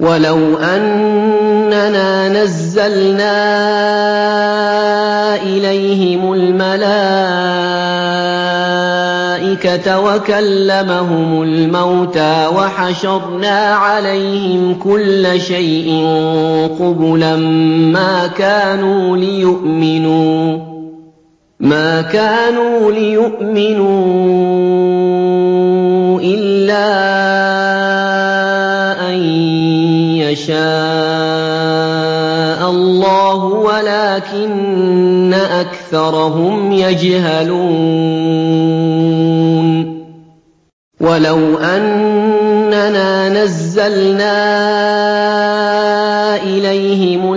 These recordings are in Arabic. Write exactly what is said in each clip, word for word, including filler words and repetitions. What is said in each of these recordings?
وَلَوْ أَنَّنَا نَزَّلْنَا إِلَيْهِمُ الْمَلَائِكَةَ وَكَلَّمَهُمُ الْمَوْتَىٰ وَحَشَرْنَا عَلَيْهِمْ كُلَّ شَيْءٍ قُبُلًا مَّا كَانُوا لِيُؤْمِنُوا مَا كَانُوا لِيُؤْمِنُوا إِلَّا أَن يَشَاءَ اللَّهُ وَلَٰكِنَّ أَكْثَرَهُمْ يَجْهَلُونَ وَلَوْ أَنَّنَا نَزَّلْنَا إِلَيْهِمُ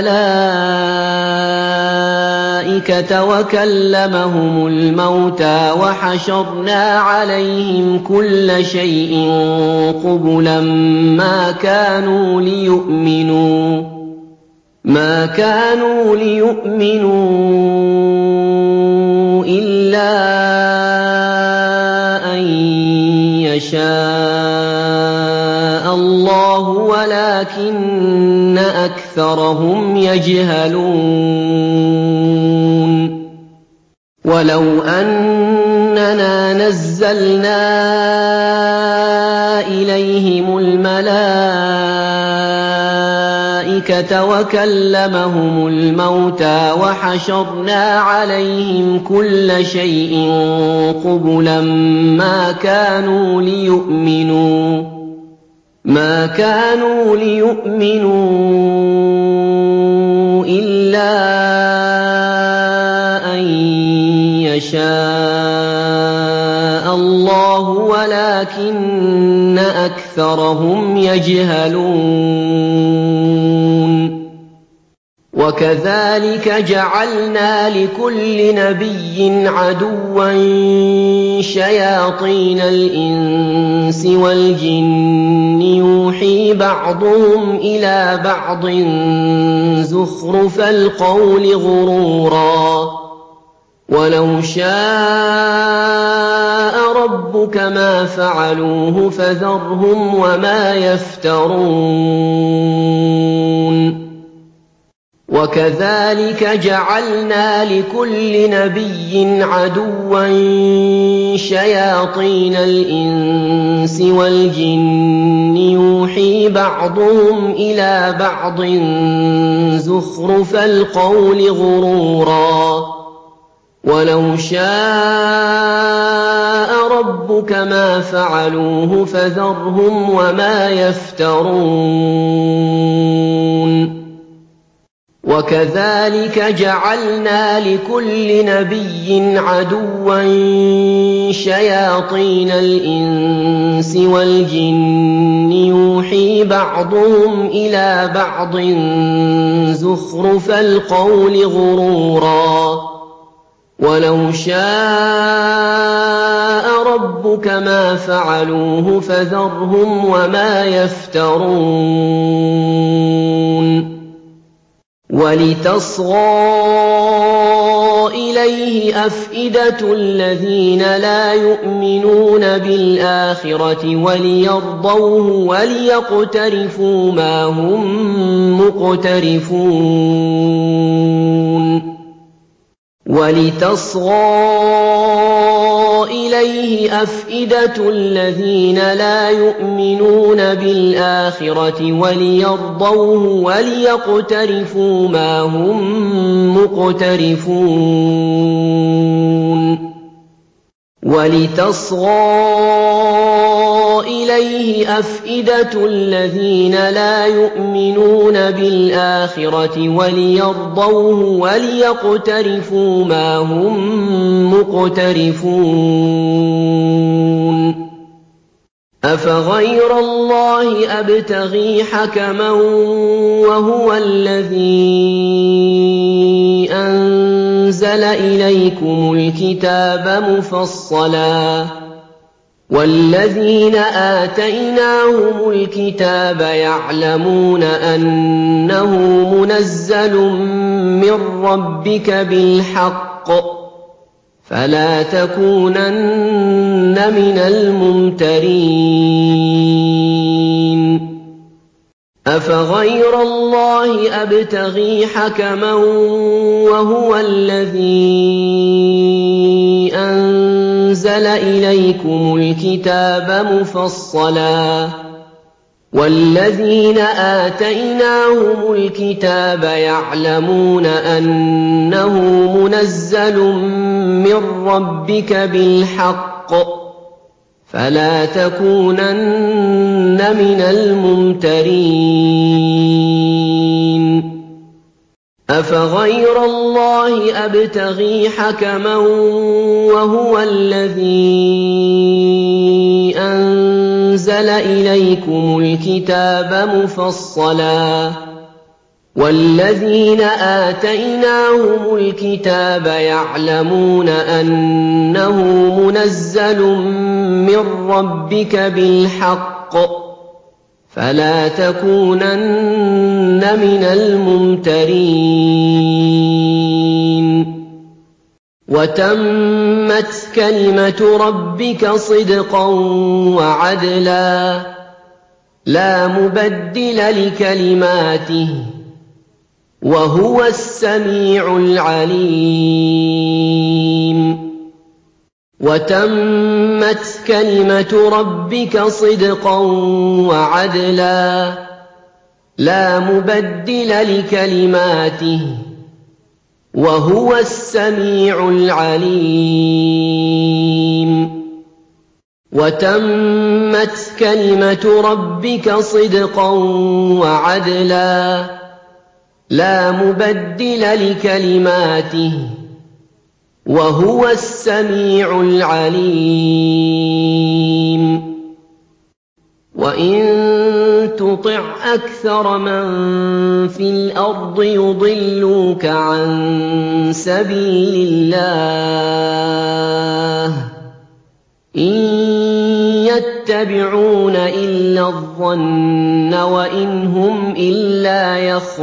الْمَلَائِكَةَ وَكَلَّمَهُمُ الْمَوْتَىٰ وَحَشَرْنَا عَلَيْهِمْ كُلَّ شَيْءٍ قُبُلًا مَّا كَانُوا لِيُؤْمِنُوا مَا كَانُوا لِيُؤْمِنُوا إِلَّا أَن يَشَاءَ اللَّهُ وَلَٰكِنَّ أَكْثَرَهُمْ يَجْهَلُونَ وَلَوْ أَنَّنَا نَزَّلْنَا إِلَيْهِمُ الْمَلَائِكَةَ وَكَلَّمَهُمُ الْمَوْتَىٰ وَحَشَرْنَا عَلَيْهِمْ كُلَّ شَيْءٍ قُبُلًا مَّا كَانُوا لِيُؤْمِنُوا مَا كَانُوا لِيُؤْمِنُوا إِلَّا أَن يَشَاءَ اللَّهُ وَلَٰكِنَّ أَكْثَرَهُمْ يَجْهَلُونَ وَكَذَٰلِكَ جَعَلْنَا لِكُلِّ نَبِيٍّ عَدُوًّا شَيَاطِينَ الْإِنسِ وَالْجِنِّ يُوحِي بَعْضُهُمْ إِلَىٰ بَعْضٍ زُخْرُفَ الْقَوْلِ غُرُورًا ۚ وَلَوْ شَاءَ رَبُّكَ مَا فَعَلُوهُ فَذَرْهُمْ وَمَا يَفْتَرُونَ وَكَذَٰلِكَ جَعَلْنَا لِكُلِّ نَبِيٍّ عَدُوًّا شَيَاطِينَ الْإِنسِ وَالْجِنِّ يُوحِي بَعْضُهُمْ إِلَىٰ بَعْضٍ زُخْرُفَ الْقَوْلِ غُرُورًا ۚ وَلَوْ شَاءَ رَبُّكَ مَا فَعَلُوهُ فَذَرْهُمْ وَمَا يَفْتَرُونَ وَكَذَٰلِكَ جَعَلْنَا لِكُلِّ نَبِيٍّ عَدُوًّا شَيَاطِينَ الْإِنسِ وَالْجِنِّ يُوحِي بَعْضُهُمْ إِلَىٰ بَعْضٍ زُخْرُفَ الْقَوْلِ غُرُورًا ۚ وَلَوْ شَاءَ رَبُّكَ مَا فَعَلُوهُ فَذَرْهُمْ وَمَا يَفْتَرُونَ وَلِتَصْغَىٰ إِلَيْهِ أَفْئِدَةُ الَّذِينَ لَا يُؤْمِنُونَ بِالْآخِرَةِ وَلِيَرْضَوْهُ وَلِيَقْتَرِفُوا مَا هُم مُّقْتَرِفُونَ وَلِتَصْغَىٰ إِلَيْهِ أَفْئِدَةُ الَّذِينَ لَا يُؤْمِنُونَ بِالْآخِرَةِ وَلِيَرْضَوْهُ وَلِيَقْتَرِفُوا مَا هُم مُّقْتَرِفُونَ وَلِتَصْغَىٰ إِلَيْهِ أَفْئِدَةُ الَّذِينَ لَا يُؤْمِنُونَ بِالْآخِرَةِ وَلِيَرْضَوْهُ وَلِيَقْتَرِفُوا مَا هُم مُّقْتَرِفُونَ أَفَغَيْرَ اللَّهِ أَبْتَغِي حَكَمًا وَهُوَ الَّذِي أَنزَلَ إِلَيْكُمُ الْكِتَابَ مُفَصَّلًا ۚ وَالَّذِينَ آتَيْنَاهُمُ الْكِتَابَ يَعْلَمُونَ أَنَّهُ مُنَزَّلٌ مِّن رَّبِّكَ بِالْحَقِّ ۖ فَلَا تَكُونَنَّ مِنَ الْمُمْتَرِينَ أَفَغَيْرَ اللَّهِ أَبْتَغِي حَكَمًا وَهُوَ الَّذِي أَنزَلَ إِلَيْكُمُ الْكِتَابَ مُفَصَّلًا ۚ وَالَّذِينَ آتَيْنَاهُمُ الْكِتَابَ يَعْلَمُونَ أَنَّهُ مُنَزَّلٌ مِّن رَّبِّكَ بِالْحَقِّ ۖ فَلَا تَكُونَنَّ مِنَ الْمُمْتَرِينَ أَفَغَيْرَ اللَّهِ أَبْتَغِي حَكَمًا وَهُوَ الَّذِي أَنزَلَ إِلَيْكُمُ الْكِتَابَ مُفَصَّلًا ۚ وَالَّذِينَ آتَيْنَاهُمُ الْكِتَابَ يَعْلَمُونَ أَنَّهُ مُنَزَّلٌ مِّن رَّبِّكَ بِالْحَقِّ ۖ فَلَا تَكُونَنَّ مِنَ الْمُمْتَرِينَ وَتَمَّتْ كَلِمَةُ رَبِّكَ صِدْقًا وَعَدْلًا ۚ لَّا مُبَدِّلَ لِكَلِمَاتِهِ ۚ وَهُوَ السَّمِيعُ الْعَلِيمُ وَتَمَّتْ كَلِمَةُ رَبِّكَ صِدْقًا وَعَدْلًا ۚ لَّا مُبَدِّلَ لِكَلِمَاتِهِ ۚ وَهُوَ السَّمِيعُ الْعَلِيمُ وَتَمَّتْ كَلِمَةُ رَبِّكَ صِدْقًا وَعَدْلًا ۚ لَّا مُبَدِّلَ لِكَلِمَاتِهِ ۚ وَهُوَ السَّمِيعُ الْعَلِيمُ وَإِن تُطِعْ أَكْثَرَ مَن فِي الْأَرْضِ يُضِلُّوكَ عَن سَبِيلِ اللَّهِ ۚ إِن يَتَّبِعُونَ إِلَّا الظَّنَّ وَإِنْ هُمْ إِلَّا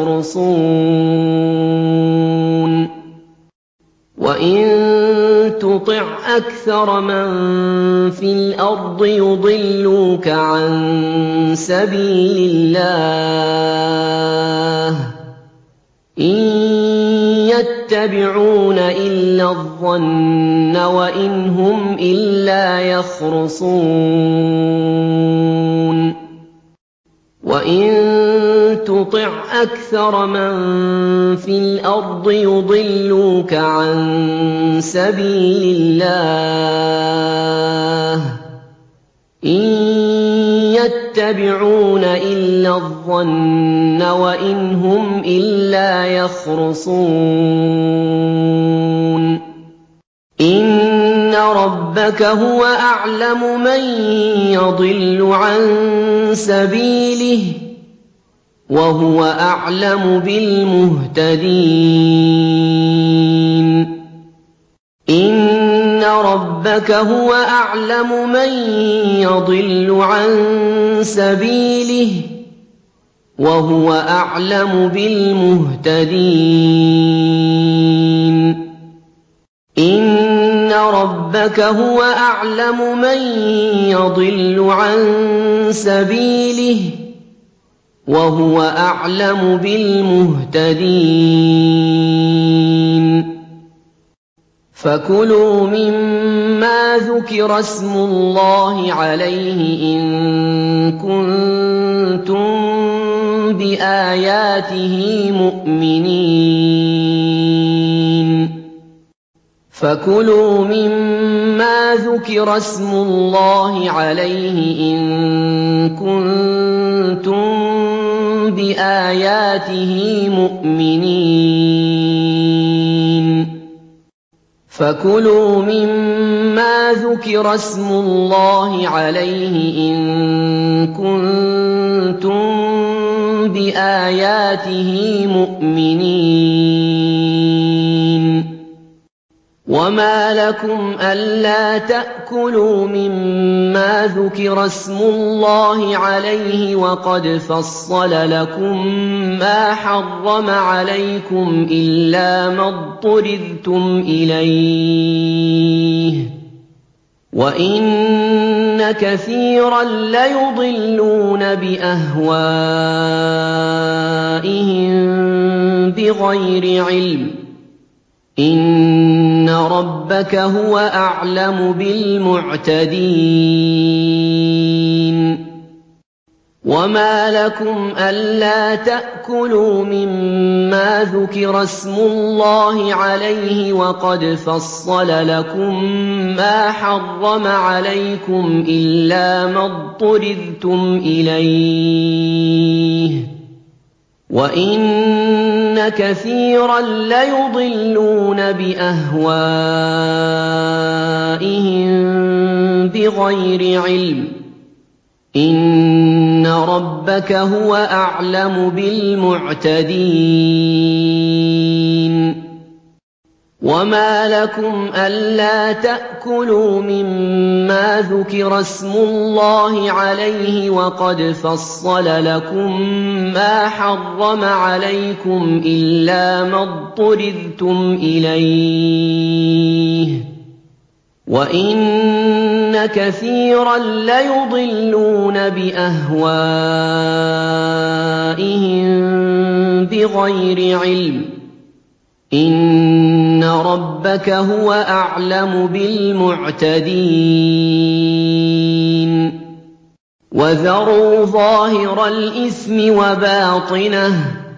يَخْرُصُونَ وَإِن تُطِعْ أَكْثَرَ مَن فِي الْأَرْضِ يُضِلُّوكَ عَن سَبِيلِ اللَّهِ ۚ إِن يَتَّبِعُونَ إِلَّا الظَّنَّ وَإِنْ هُمْ إِلَّا يَخْرُصُونَ وَإِن تُطِعْ أَكْثَرَ مَن فِي الْأَرْضِ يُضِلُّوكَ عَن سَبِيلِ اللَّهِ ۚ إِن يَتَّبِعُونَ إِلَّا الظَّنَّ وَإِنْ هُمْ إِلَّا يَخْرُصُونَ إِنَّ رَبَّكَ هُوَ أَعْلَمُ مَن يَضِلُّ عَن سَبِيلِهِ ۖ وَهُوَ أَعْلَمُ بِالْمُهْتَدِينَ إِنَّ رَبَّكَ هُوَ أَعْلَمُ مَن يَضِلُّ عَن سَبِيلِهِ ۖ وَهُوَ أَعْلَمُ بِالْمُهْتَدِينَ إِنَّ رَبَّكَ هُوَ أَعْلَمُ مَن يَضِلُّ عَن سَبِيلِهِ ۖ وَهُوَ أَعْلَمُ بِالْمُهْتَدِينَ فَكُلُوا مِمَّا ذُكِرَ اسْمُ اللَّهِ عَلَيْهِ إِن كُنتُم بِآيَاتِهِ مُؤْمِنِينَ فَكُلُوا مِمَّا ذُكِرَ اسْمُ اللَّهِ عَلَيْهِ إِن كُنتُم بِآيَاتِهِ مُؤْمِنِينَ فَكُلُوا مِمَّا ذُكِرَ اسْمُ اللَّهِ عَلَيْهِ إِن كُنتُم بِآيَاتِهِ مُؤْمِنِينَ وَمَا لَكُمْ أَلَّا تَأْكُلُوا مِمَّا ذُكِرَ اسْمُ اللَّهِ عَلَيْهِ وَقَدْ فَصَّلَ لَكُم مَّا حَرَّمَ عَلَيْكُمْ إِلَّا مَا اضْطُرِرْتُمْ إِلَيْهِ ۗ وَإِنَّ كَثِيرًا لَّيُضِلُّونَ بِأَهْوَائِهِم بِغَيْرِ عِلْمٍ ۗ إِنَّ رَبَّكَ هُوَ أَعْلَمُ بِالْمُعْتَدِينَ وَمَا لَكُمْ أَلَّا تَأْكُلُوا مِمَّا ذُكِرَ اسْمُ اللَّهِ عَلَيْهِ وَقَدْ فَصَّلَ لَكُم مَّا حَرَّمَ عَلَيْكُمْ إِلَّا مَا اضْطُرِرْتُمْ إِلَيْهِ ۗ وَإِنَّ كَثِيرًا لَّيُضِلُّونَ بِأَهْوَائِهِم بِغَيْرِ عِلْمٍ ۗ إِنَّ رَبَّكَ هُوَ أَعْلَمُ بِالْمُعْتَدِينَ وَمَا لَكُمْ أَلَّا تَأْكُلُوا مِمَّا ذُكِرَ اسْمُ اللَّهِ عَلَيْهِ وَقَدْ فَصَّلَ لَكُم مَّا حَرَّمَ عَلَيْكُمْ إِلَّا مَا اضْطُرِرْتُمْ إِلَيْهِ ۗ وَإِنَّ كَثِيرًا لَّيُضِلُّونَ بِأَهْوَائِهِم بِغَيْرِ عِلْمٍ ۗ إِنَّ رَبَّكَ هُوَ أَعْلَمُ بِالْمُعْتَدِينَ وَذَرُوا ظَاهِرَ الْإِثْمِ وَبَاطِنَهُ ۚ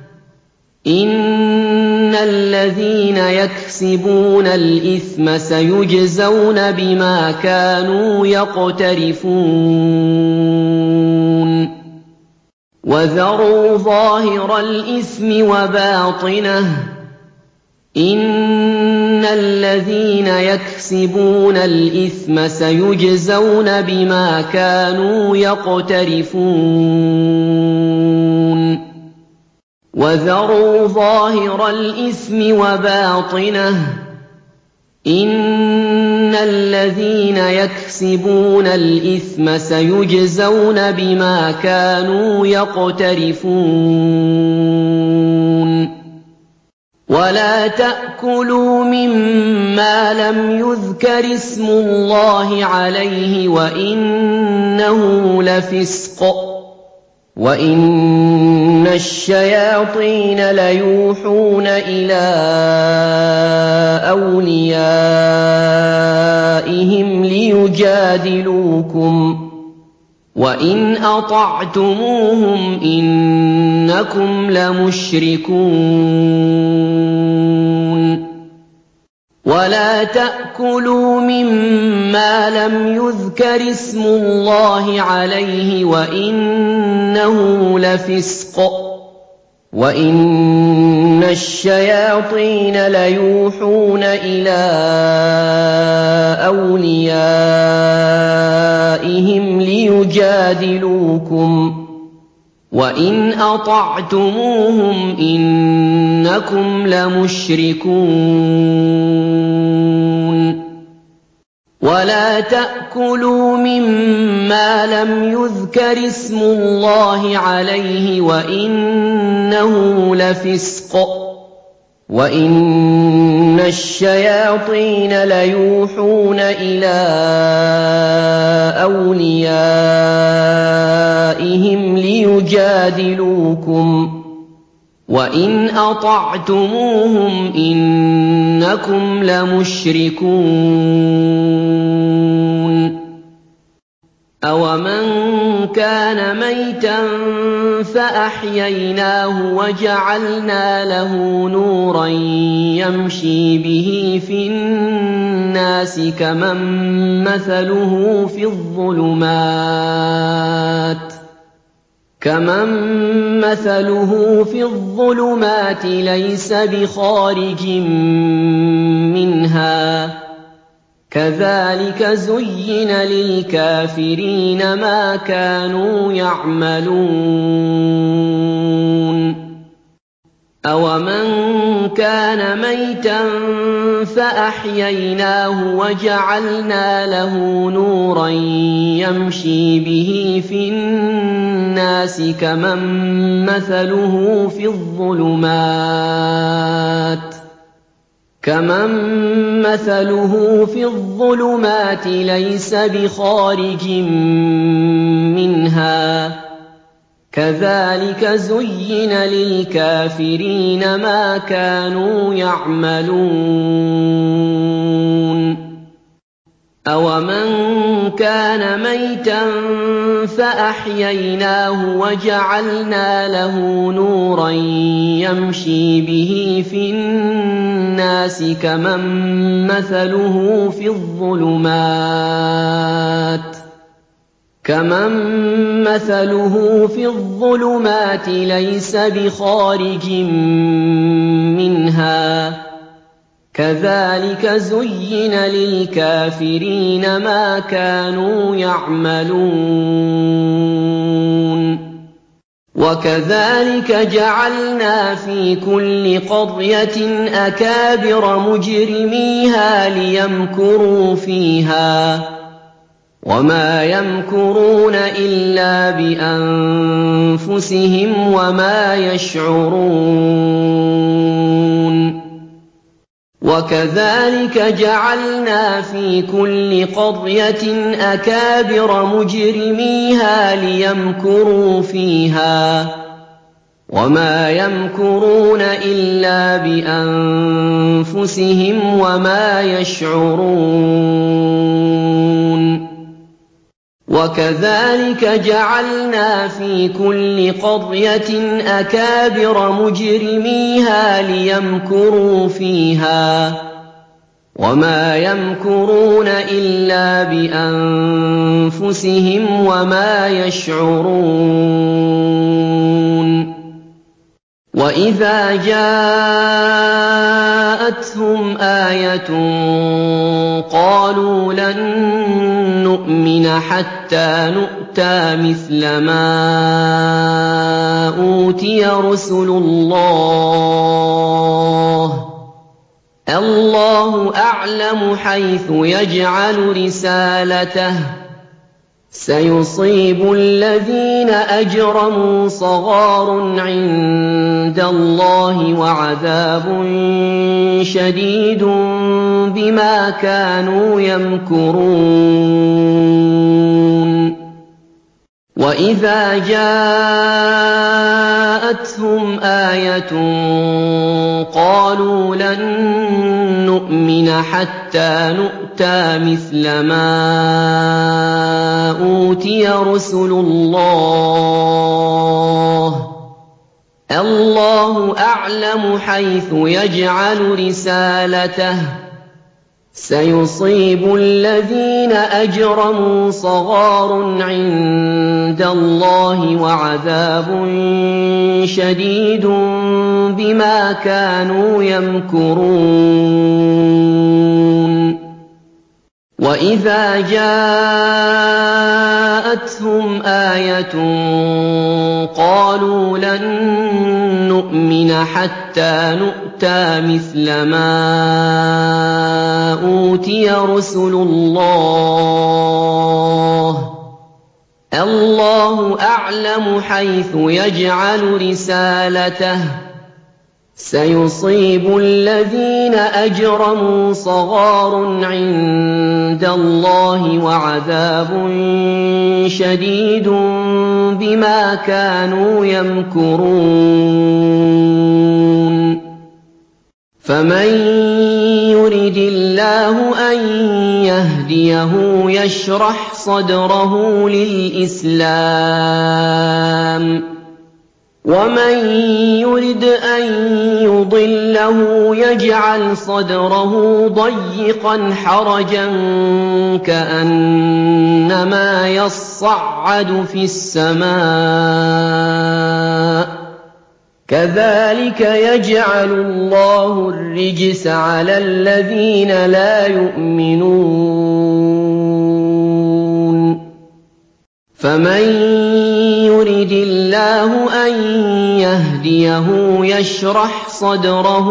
إِنَّ الَّذِينَ يَكْسِبُونَ الْإِثْمَ سَيُجْزَوْنَ بِمَا كَانُوا يَقْتَرِفُونَ وَذَرُوا ظَاهِرَ الْإِثْمِ وَبَاطِنَهُ ۚ إِنَّ الَّذِينَ يَكْسِبُونَ الْإِثْمَ سَيُجْزَوْنَ بِمَا كَانُوا يَقْتَرِفُونَ وَذَرُوا ظَاهِرَ الْإِثْمِ وَبَاطِنَهُ ۚ إِنَّ الَّذِينَ يَكْسِبُونَ الْإِثْمَ سَيُجْزَوْنَ بِمَا كَانُوا يَقْتَرِفُونَ وَلَا تَأْكُلُوا مِمَّا لَمْ يُذْكَرِ اسْمُ اللَّهِ عَلَيْهِ وَإِنَّهُ لَفِسْقٌ ۗ وَإِنَّ الشَّيَاطِينَ لَيُوحُونَ إِلَىٰ أَوْلِيَائِهِمْ لِيُجَادِلُوكُمْ ۖ وَإِنْ أَطَعْتُمُوهُمْ إِنَّكُمْ لَمُشْرِكُونَ وَلَا تَأْكُلُوا مِمَّا لَمْ يُذْكَرِ اسْمُ اللَّهِ عَلَيْهِ وَإِنَّهُ لَفِسْقٌ ۗ وَإِنَّ الشَّيَاطِينَ لَيُوحُونَ إِلَىٰ أَوْلِيَائِهِمْ لِيُجَادِلُوكُمْ ۖ وَإِنْ أَطَعْتُمُوهُمْ إِنَّكُمْ لَمُشْرِكُونَ وَلَا تَأْكُلُوا مِمَّا لَمْ يُذْكَرِ اسْمُ اللَّهِ عَلَيْهِ وَإِنَّهُ لَفِسْقٌ ۗ وَإِنَّ الشَّيَاطِينَ لَيُوحُونَ إِلَىٰ أَوْلِيَائِهِمْ لِيُجَادِلُوكُمْ ۖ وَإِنْ أَطَعْتُمُوهُمْ إِنَّكُمْ لَمُشْرِكُونَ أَوَمَن كَانَ مَيْتًا فَأَحْيَيْنَاهُ وَجَعَلْنَا لَهُ نُورًا يَمْشِي بِهِ فِي النَّاسِ كَمَن مَّثَلُهُ فِي الظُّلُمَاتِ كَمَن مَّثَلُهُ فِي الظُّلُمَاتِ لَيْسَ بِخَارِجٍ مِّنْهَا ۚ كَذَٰلِكَ زُيِّنَ لِلْكَافِرِينَ مَا كَانُوا يَعْمَلُونَ أَوَمَن كَانَ مَيْتًا فَأَحْيَيْنَاهُ وَجَعَلْنَا لَهُ نُورًا يَمْشِي بِهِ فِي النَّاسِ كَمَن مَّثَلُهُ فِي الظُّلُمَاتِ كَمَن مَّثَلُهُ فِي الظُّلُمَاتِ لَيْسَ بِخَارِجٍ مِّنْهَا ۚ كَذَٰلِكَ زُيِّنَ لِلْكَافِرِينَ مَا كَانُوا يَعْمَلُونَ أَوَمَن كَانَ مَيْتًا فَأَحْيَيْنَاهُ وَجَعَلْنَا لَهُ نُورًا يَمْشِي بِهِ فِي النَّاسِ كَمَن مَّثَلُهُ فِي الظُّلُمَاتِ كَمَن مَّثَلُهُ في الظُّلُمَاتِ لَيْسَ بِخَارِجٍ مِّنْهَا ۚ كَذَٰلِكَ زُيِّنَ لِلْكَافِرِينَ مَا كَانُوا يَعْمَلُونَ وَكَذَٰلِكَ جَعَلْنَا فِي كُلِّ قَرْيَةٍ أَكَابِرَ مُجْرِمِيهَا لِيَمْكُرُوا فِيهَا ۖ وَمَا يَمْكُرُونَ إِلَّا بِأَنفُسِهِمْ وَمَا يَشْعُرُونَ وَكَذَٰلِكَ جَعَلْنَا فِي كُلِّ قَرْيَةٍ أَكَابِرَ مُجْرِمِيهَا لِيَمْكُرُوا فِيهَا ۖ وَمَا يَمْكُرُونَ إِلَّا بِأَنفُسِهِمْ وَمَا يَشْعُرُونَ وَكَذَٰلِكَ جَعَلْنَا فِي كُلِّ قَرْيَةٍ أَكَابِرَ مُجْرِمِيهَا لِيَمْكُرُوا فِيهَا ۖ وَمَا يَمْكُرُونَ إِلَّا بِأَنفُسِهِمْ وَمَا يَشْعُرُونَ وَإِذَا جَاءَتْهُمْ آيَةٌ قَالُوا لَن نُّؤْمِنَ حَتَّىٰ نُؤْتَىٰ مِثْلَ مَا أُوتِيَ رُسُلُ اللَّهِ ۘ اللَّهُ أَعْلَمُ حَيْثُ يَجْعَلُ رِسَالَتَهُ ۗ سَيُصِيبُ الَّذِينَ أَجْرَمُوا صَغَارٌ عِندَ اللَّهِ وَعَذَابٌ شَدِيدٌ بِمَا كَانُوا يَمْكُرُونَ وَإِذَا جَاءَتْهُمْ آيَةٌ قَالُوا لَن نُّؤْمِنَ حَتَّىٰ نُؤْتَىٰ مِثْلَ مَا أُوتِيَ رُسُلُ اللَّهِ ۘ اللَّهُ أَعْلَمُ حَيْثُ يَجْعَلُ رِسَالَتَهُ ۗ سَيُصِيبُ الَّذِينَ أَجْرَمُوا صَغَارٌ عِندَ اللَّهِ وَعَذَابٌ شَدِيدٌ بِمَا كَانُوا يَمْكُرُونَ وَإِذَا جَاءَتْهُمْ آيَةٌ قَالُوا لَن نُّؤْمِنَ حَتَّىٰ نُؤْتَىٰ مِثْلَ مَا أُوتِيَ رُسُلُ اللَّهِ ۘ اللَّهُ أَعْلَمُ حَيْثُ يَجْعَلُ رِسَالَتَهُ ۗ سَيُصِيبُ الَّذِينَ أَجْرَمُوا صَغَارٌ عِندَ اللَّهِ وَعَذَابٌ شَدِيدٌ بِمَا كَانُوا يَمْكُرُونَ فَمَن يُرِدِ اللَّهُ أَن يَهْدِيَهُ يَشْرَحْ صَدْرَهُ لِلْإِسْلَامِ ۖ وَمَن يُرِدْ أَن يُضِلَّهُ يَجْعَلْ صَدْرَهُ ضَيِّقًا حَرَجًا كَأَنَّمَا يَصَّعَّدُ فِي السَّمَاءِ ۚ كَذَٰلِكَ يَجْعَلُ اللَّهُ الرِّجْسَ عَلَى الَّذِينَ لَا يُؤْمِنُونَ فَمَن يُرِدِ اللَّهُ أَن يَهْدِيَهُ يَشْرَحْ صَدْرَهُ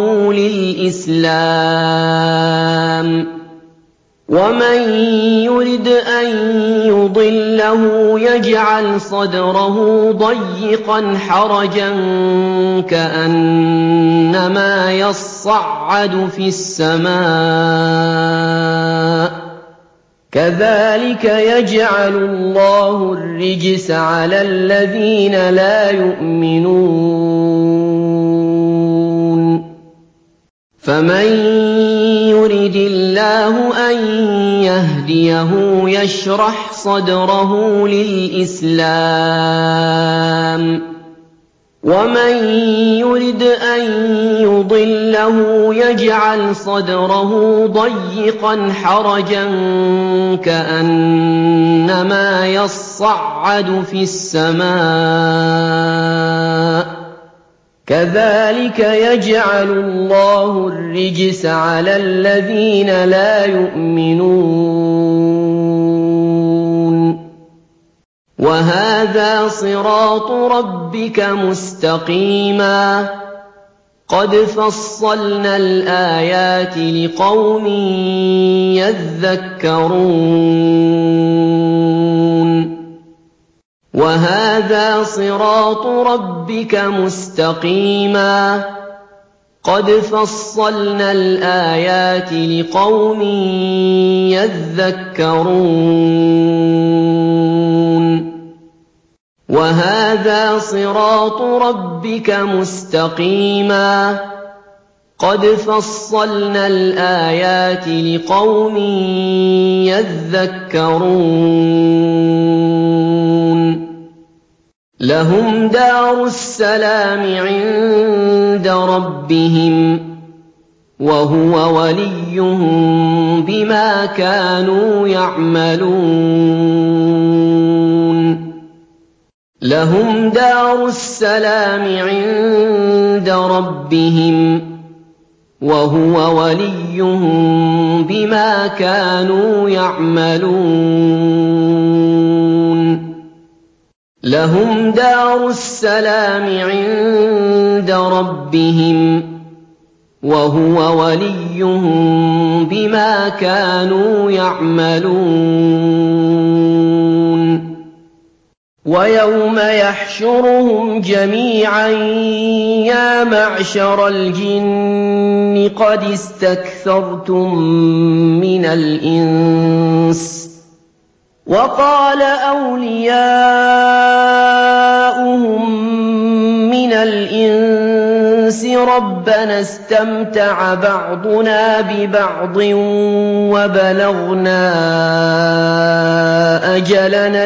لِلْإِسْلَامِ ۖ وَمَن يُرِدْ أَن يُضِلَّهُ يَجْعَلْ صَدْرَهُ ضَيِّقًا حَرَجًا كَأَنَّمَا يَصَّعَّدُ فِي السَّمَاءِ ۚ كَذَٰلِكَ يَجْعَلُ اللَّهُ الرِّجْسَ عَلَى الَّذِينَ لَا يُؤْمِنُونَ فَمَن يُرِدِ اللَّهُ أَن يَهْدِيَهُ يَشْرَحْ صَدْرَهُ لِلْإِسْلَامِ وَمَن يُرِدْ أَن يُضِلَّهُ يَجْعَلْ صَدْرَهُ ضَيِّقًا حَرَجًا كَأَنَّمَا يَصَّعَّدُ فِي السَّمَاءِ ۚ كَذَٰلِكَ يَجْعَلُ اللَّهُ الرِّجْسَ عَلَى الَّذِينَ لَا يُؤْمِنُونَ وَهَٰذَا صِرَاطُ رَبِّكَ مُسْتَقِيمًا قَدْ فَصَّلْنَا الْآيَاتِ لِقَوْمٍ يَذَّكَّرُونَ وَهَٰذَا صِرَاطُ رَبِّكَ مُسْتَقِيمًا قَدْ فَصَّلْنَا الْآيَاتِ لِقَوْمٍ يَذَّكَّرُونَ وَهَٰذَا صِرَاطُ رَبِّكَ مُسْتَقِيمًا قَدْ فَصَّلْنَا الْآيَاتِ لِقَوْمٍ يَذَّكَّرُونَ لَهُمْ دَارُ السَّلَامِ عِندَ رَبِّهِمْ وَهُوَ وَلِيُّهُم بِمَا كَانُوا يَعْمَلُونَ لَهُمْ دَارُ السَّلَامِ عِندَ رَبِّهِمْ وَهُوَ وَلِيُّهُم بِمَا كَانُوا يَعْمَلُونَ لَهُمْ دَارُ السَّلَامِ عِندَ رَبِّهِمْ وَهُوَ وَلِيُّهُم بِمَا كَانُوا يَعْمَلُونَ وَيَوْمَ يَحْشُرُهُمْ جَمِيعًا يَا مَعْشَرَ الْجِنِّ قَدِ اسْتَكْثَرْتُم مِّنَ الْإِنسِ وَقَالَ أَوْلِيَاؤُهُم مِّنَ الْإِنسِ رَبَّنَا اسْتَمْتَعَ بَعْضُنَا بِبَعْضٍ وَبَلَغْنَا أَجَلَنَا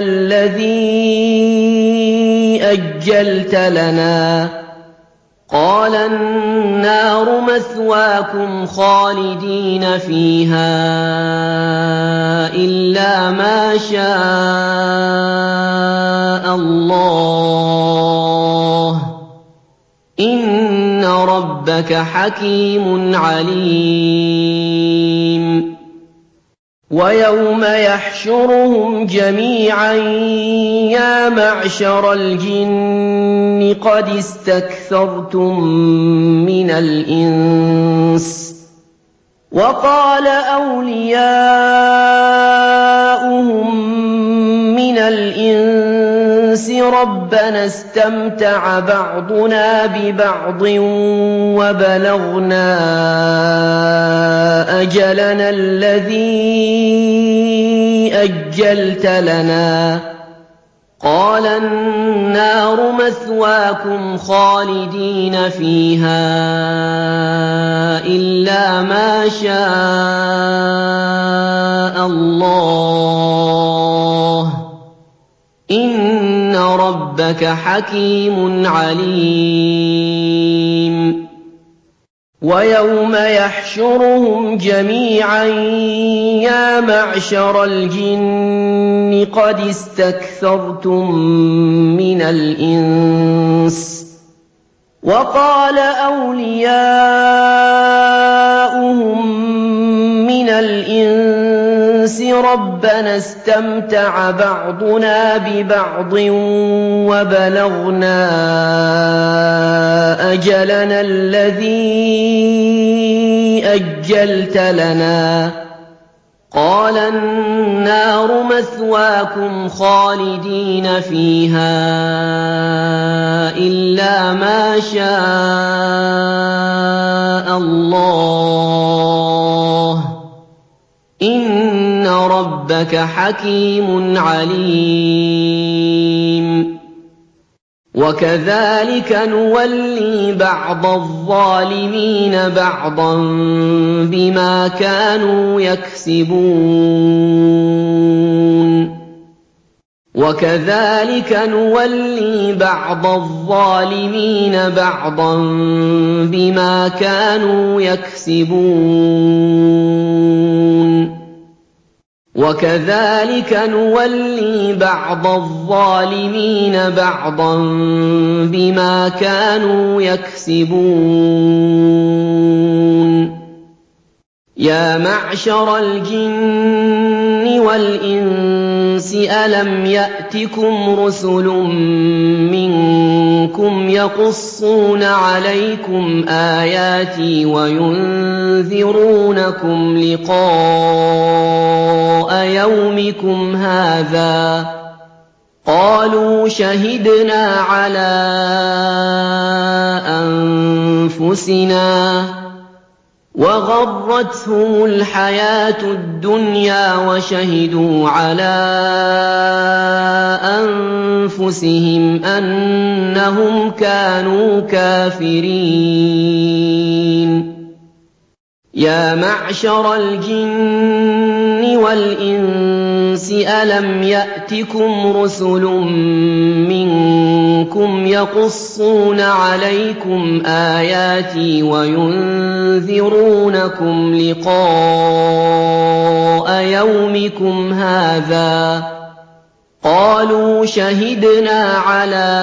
الَّذِي أَجَّلْتَ لَنَا قَالَ النَّارُ مَثْوَاكُمْ خَالِدِينَ فِيهَا إِلَّا مَا شَاءَ اللَّهُ ۗ إِنَّ رَبَّكَ حَكِيمٌ عَلِيمٌ وَيَوْمَ يَحْشُرُهُمْ جَمِيعًا يَا مَعْشَرَ الْجِنِّ قَدِ اسْتَكْثَرْتُم مِّنَ الْإِنسِ وَقَالَ أَوْلِيَاؤُهُم مِّنَ الْإِنسِ رَبَّنَا اسْتَمْتَعَ بَعْضُنَا بِبَعْضٍ وَبَلَغْنَا أَجَلَنَا الَّذِي أَجَّلْتَ لَنَا قَالَ النَّارُ مَثْوَاكُمْ خَالِدِينَ فِيهَا إِلَّا مَا شَاءَ اللَّهُ ۗ إِنَّ رَبَّكَ حَكِيمٌ عَلِيمٌ وَيَوْمَ يَحْشُرُهُمْ جَمِيعًا يَا مَعْشَرَ الْجِنِّ قَدِ اسْتَكْثَرْتُم مِّنَ الْإِنسِ وَقَالَ أَوْلِيَاؤُهُم مِّنَ الْإِنسِ رَبَّنَا اسْتَمْتَعَ بَعْضُنَا بِبَعْضٍ وَبَلَغْنَا أَجَلَنَا الَّذِي أَجَّلْتَ لَنَا قَالَ النَّارُ مَثْوَاكُمْ خَالِدِينَ فِيهَا إِلَّا مَا شَاءَ اللَّهُ ۗ إِنَّ رَبَّكَ حَكِيمٌ عَلِيمٌ وَكَذَٰلِكَ نُوَلِّي بَعْضَ الظَّالِمِينَ بَعْضًا بِمَا كَانُوا يَكْسِبُونَ وَكَذَٰلِكَ نُوَلِّي بَعْضَ الظَّالِمِينَ بَعْضًا بِمَا كَانُوا يَكْسِبُونَ وَكَذَٰلِكَ نُوَلِّي بَعْضَ الظَّالِمِينَ بَعْضًا بِمَا كَانُوا يَكْسِبُونَ يَا مَعْشَرَ الْجِنِّ وَالْإِنسِ أَلَمْ يَأْتِكُمْ رُسُلٌ مِّنكُمْ يَقُصُّونَ عَلَيْكُمْ آيَاتِي وَيُنذِرُونَكُمْ لِقَاءَ يَوْمِكُمْ هَٰذَا ۚ قَالُوا شَهِدْنَا عَلَىٰ أَنفُسِنَا وَغَرَّتْهُمُ الْحَيَاةُ الدُّنْيَا وَشَهِدُوا عَلَىٰ أَنفُسِهِمْ أَنَّهُمْ كَانُوا كَافِرِينَ يَا مَعْشَرَ الْجِنِّ وَالْإِنسِ أَلَمْ يَأْتِكُمْ رُسُلٌ مِّنكُمْ يَقُصُّونَ عَلَيْكُمْ آيَاتِي وَيُنذِرُونَكُمْ لِقَاءَ يَوْمِكُمْ هَٰذَا ۚ قَالُوا شَهِدْنَا عَلَىٰ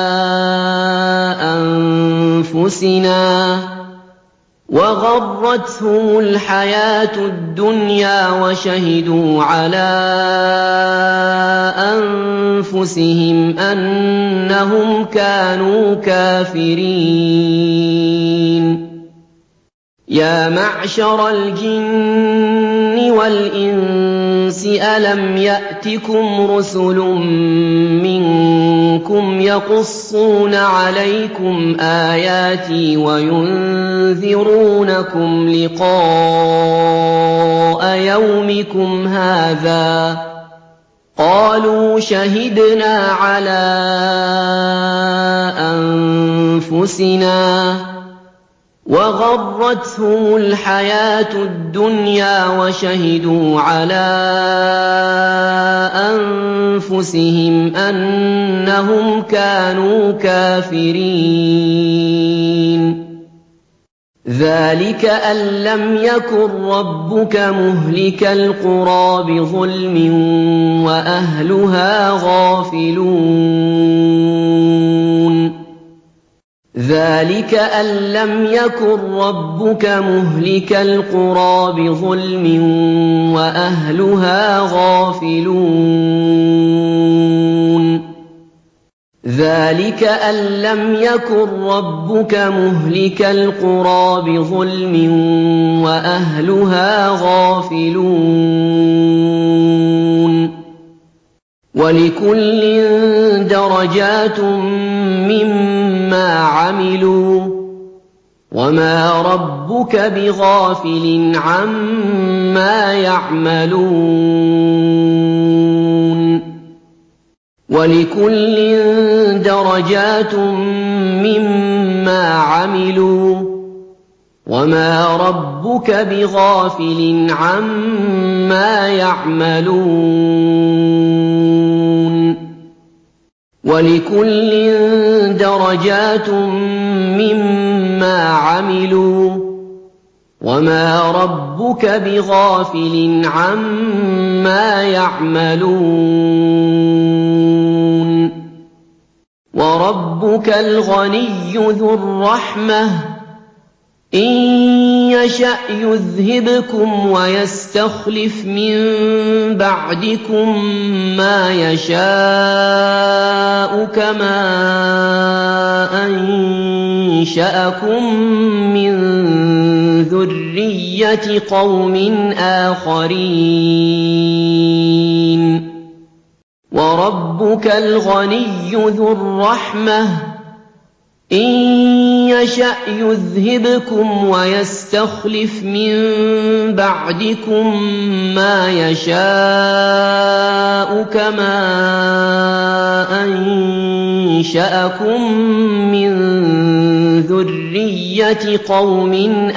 أَنفُسِنَا وَغَرَّتْهُمُ الْحَيَاةُ الدُّنْيَا وَشَهِدُوا عَلَىٰ أَنفُسِهِمْ أَنَّهُمْ كَانُوا كَافِرِينَ يَا مَعْشَرَ الْجِنِّ وَالْإِنسِ أَلَمْ يَأْتِكُمْ رُسُلٌ مِّنكُمْ يَقُصُّونَ عَلَيْكُمْ آيَاتِي وَيُنذِرُونَكُمْ لِقَاءَ يَوْمِكُمْ هَٰذَا ۚ قَالُوا شَهِدْنَا عَلَىٰ أَنفُسِنَا وَغَرَّتْهُمُ الْحَيَاةُ الدُّنْيَا وَشَهِدُوا عَلَىٰ أَنفُسِهِمْ أَنَّهُمْ كَانُوا كَافِرِينَ ذَٰلِكَ أَن لَّمْ يَكُن رَّبُّكَ مُهْلِكَ الْقُرَىٰ بِظُلْمٍ وَأَهْلُهَا غَافِلُونَ ذَٰلِكَ أَن لَّمْ يَكُن رَّبُّكَ مُهْلِكَ الْقُرَىٰ بِظُلْمٍ وَأَهْلُهَا غَافِلُونَ ذَٰلِكَ أَن لَّمْ يَكُن رَّبُّكَ مُهْلِكَ الْقُرَىٰ بِظُلْمٍ وَأَهْلُهَا غَافِلُونَ وَلِكُلٍّ دَرَجَاتٌ مِّمَّا عَمِلُوا ۚ وَمَا رَبُّكَ بِغَافِلٍ عَمَّا يَعْمَلُونَ وَلِكُلٍّ دَرَجَاتٌ مِّمَّا عَمِلُوا ۚ وَمَا رَبُّكَ بِغَافِلٍ عَمَّا يَعْمَلُونَ وَلِكُلٍّ دَرَجَاتٌ مِّمَّا عَمِلُوا ۚ وَمَا رَبُّكَ بِغَافِلٍ عَمَّا يَعْمَلُونَ وَرَبُّكَ الْغَنِيُّ ذُو الرَّحْمَةِ ۚ إِن يَشَأْ يُذْهِبْكُمْ وَيَسْتَخْلِفْ مِن بَعْدِكُم مَّا يَشَاءُ كَمَا أَنشَأَكُم مِّن ذُرِّيَّةِ قَوْمٍ آخَرِينَ وَرَبُّكَ الْغَنِيُّ ذُو الرَّحْمَةِ ۚ إِن يَشَأْ يُذْهِبْكُمْ وَيَسْتَخْلِفْ مِن بَعْدِكُم مَّا يَشَاءُ كَمَا أَنشَأَكُم مِّن ذُرِّيَّةِ قَوْمٍ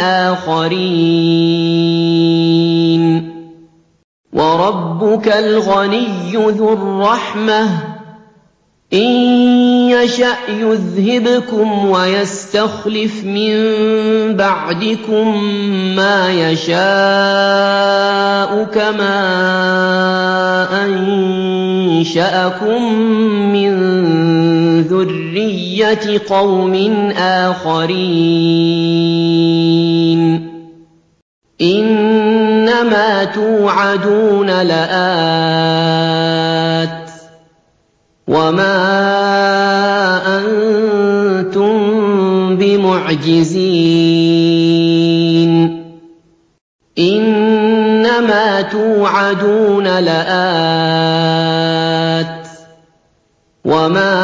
آخَرِينَ وَرَبُّكَ الْغَنِيُّ ذُو الرَّحْمَةِ إِن يَشَأْ يُذْهِبْكُمْ وَيَسْتَخْلِفْ مِن بَعْدِكُم مَّا يَشَاءُ كَمَا أَنشَأَكُم مِّن ذُرِّيَّةِ قَوْمٍ آخَرِينَ إِنَّمَا تُوعَدُونَ لَآتٍ وَمَا أَنتُم بِمُعْجِزِينَ إِنَّمَا تُوعَدُونَ لَآتٍ وَمَا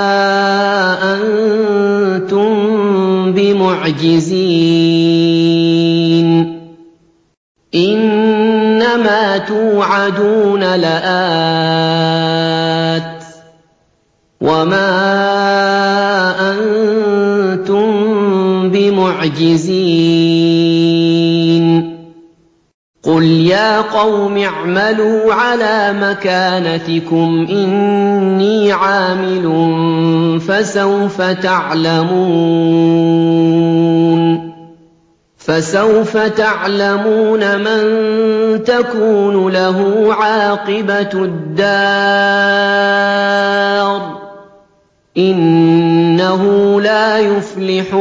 أَنتُم بِمُعْجِزِينَ إِنَّمَا تُوعَدُونَ لَآتٍ وَمَا أَنتُم بِمُعْجِزِينَ قُلْ يَا قَوْمِ اعْمَلُوا عَلَىٰ مَكَانَتِكُمْ إِنِّي عَامِلٌ فَسَوْفَ تَعْلَمُونَ فَسَوْفَ تَعْلَمُونَ مَن تَكُونُ لَهُ عَاقِبَةُ الدَّارِ إِنَّهُ لَا يُفْلِحُ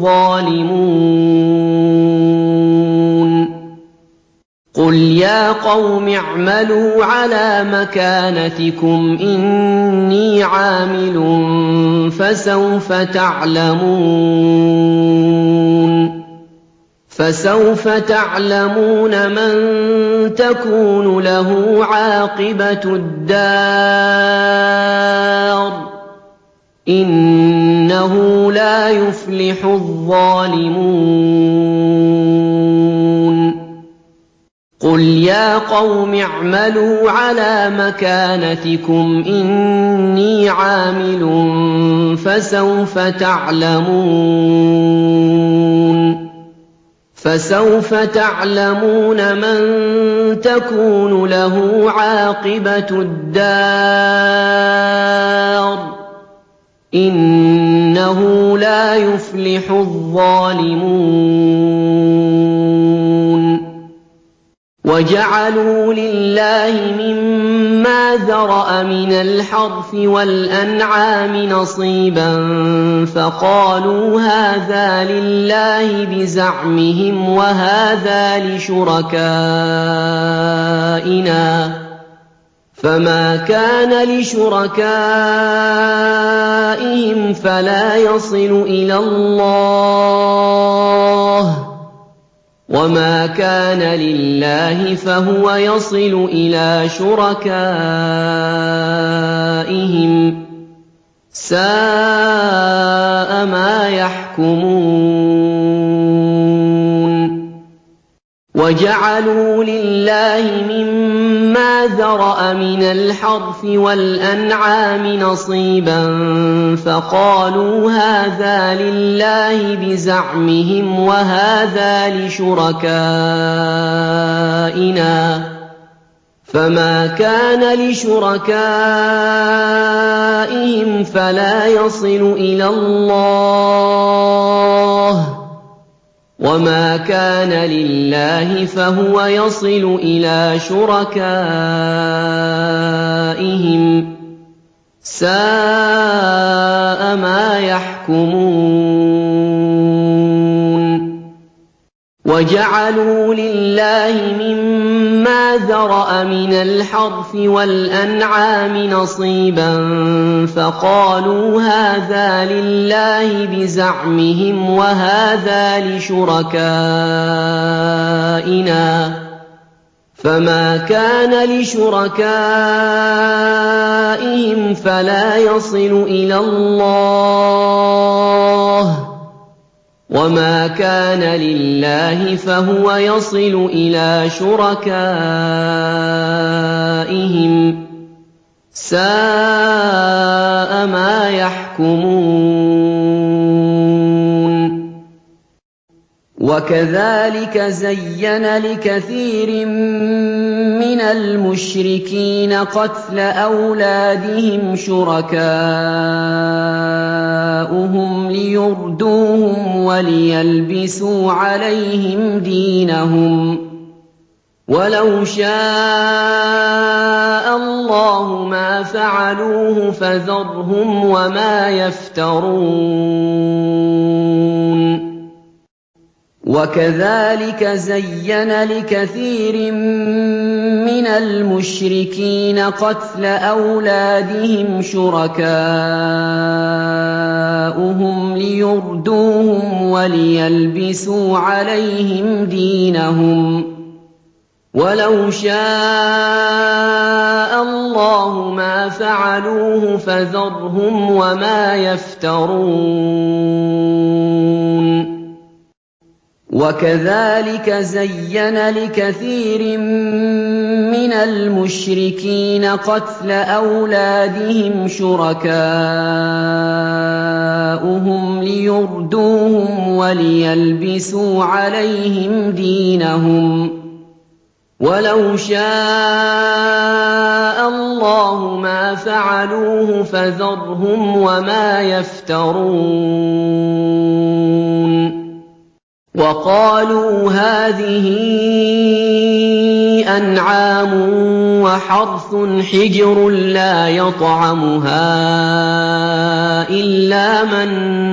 الظَّالِمُونَ قُلْ يَا قَوْمِ اعْمَلُوا عَلَىٰ مَكَانَتِكُمْ إِنِّي عَامِلٌ فَسَوْفَ تَعْلَمُونَ فَسَوْفَ تَعْلَمُونَ مَن تَكُونُ لَهُ عَاقِبَةُ الدَّارِ إِنَّهُ لَا يُفْلِحُ الظَّالِمُونَ قُلْ يَا قَوْمِ اعْمَلُوا عَلَىٰ مَكَانَتِكُمْ إِنِّي عَامِلٌ فَسَوْفَ تَعْلَمُونَ فَسَوْفَ تَعْلَمُونَ مَن تَكُونُ لَهُ عَاقِبَةُ الدَّارِ إِنَّهُ لَا يُفْلِحُ الظَّالِمُونَ وَجَعَلُوا لِلَّهِ مِمَّا ذَرَأَ مِنَ الْحَرْثِ وَالْأَنْعَامِ نَصِيبًا فَقَالُوا هَٰذَا لِلَّهِ بِزَعْمِهِمْ وَهَٰذَا لِشُرَكَائِنَا فَمَا كَانَ لِشُرَكَائِهِمْ فَلَا يَصِلُ إِلَى اللَّهِ وَمَا كَانَ لِلَّهِ فَهُوَ يَصِلُ إِلَىٰ شُرَكَائِهِمْ سَاءَ مَا يَحْكُمُونَ وَجَعَلُوا لِلَّهِ مِمَّا ذَرَأَ مِنَ الْحَرْثِ وَالْأَنْعَامِ نَصِيبًا فَقَالُوا هَٰذَا لِلَّهِ بِزَعْمِهِمْ وَهَٰذَا لِشُرَكَائِنَا فَمَا كَانَ لِشُرَكَائِهِمْ فَلَا يَصِلُ إِلَى اللَّهِ وَمَا كَانَ لِلَّهِ فَهُوَ يَصِلُ إِلَىٰ شُرَكَائِهِمْ سَاءَ مَا يَحْكُمُونَ وَجَعَلُوا لِلَّهِ مِمَّا ذَرَأَ مِنَ الْحَرْثِ وَالْأَنْعَامِ نَصِيبًا فَقَالُوا هَٰذَا لِلَّهِ بِزَعْمِهِمْ وَهَٰذَا لِشُرَكَائِنَا فَمَا كَانَ لِشُرَكَائِهِمْ فَلَا يَصِلُ إِلَى اللَّهِ وَمَا كَانَ لِلَّهِ فَهُوَ يَصِلُ إِلَىٰ شُرَكَائِهِمْ ۗ سَاءَ مَا يَحْكُمُونَ وَكَذَٰلِكَ زَيَّنَ لِكَثِيرٍ مِّنَ الْمُشْرِكِينَ قَتْلَ أَوْلَادِهِمْ شُرَكَاؤُهُمْ لِيُرْدُوهُمْ وَلِيَلْبِسُوا عَلَيْهِمْ دِينَهُمْ ۖ وَلَوْ شَاءَ اللَّهُ مَا فَعَلُوهُ فَذَرْهُمْ وَمَا يَفْتَرُونَ وَكَذَٰلِكَ زَيَّنَ لِكَثِيرٍ مِّنَ الْمُشْرِكِينَ قَتْلَ أَوْلَادِهِمْ شُرَكَاؤُهُمْ لِيُرْدُوهُمْ وَلِيَلْبِسُوا عَلَيْهِمْ دِينَهُمْ ۖ وَلَوْ شَاءَ اللَّهُ مَا فَعَلُوهُ فَذَرْهُمْ وَمَا يَفْتَرُونَ وَكَذَٰلِكَ زَيَّنَ لِكَثِيرٍ مِّنَ الْمُشْرِكِينَ قَتْلَ أَوْلَادِهِمْ شُرَكَاؤُهُمْ لِيُرْدُوهُمْ وَلِيَلْبِسُوا عَلَيْهِمْ دِينَهُمْ ۖ وَلَوْ شَاءَ اللَّهُ مَا فَعَلُوهُ فَذَرْهُمْ وَمَا يَفْتَرُونَ وَقَالُوا هَٰذِهِ أَنْعَامٌ وَحَرْثٌ حِجْرٌ لَّا يَطْعَمُهَا إِلَّا مَن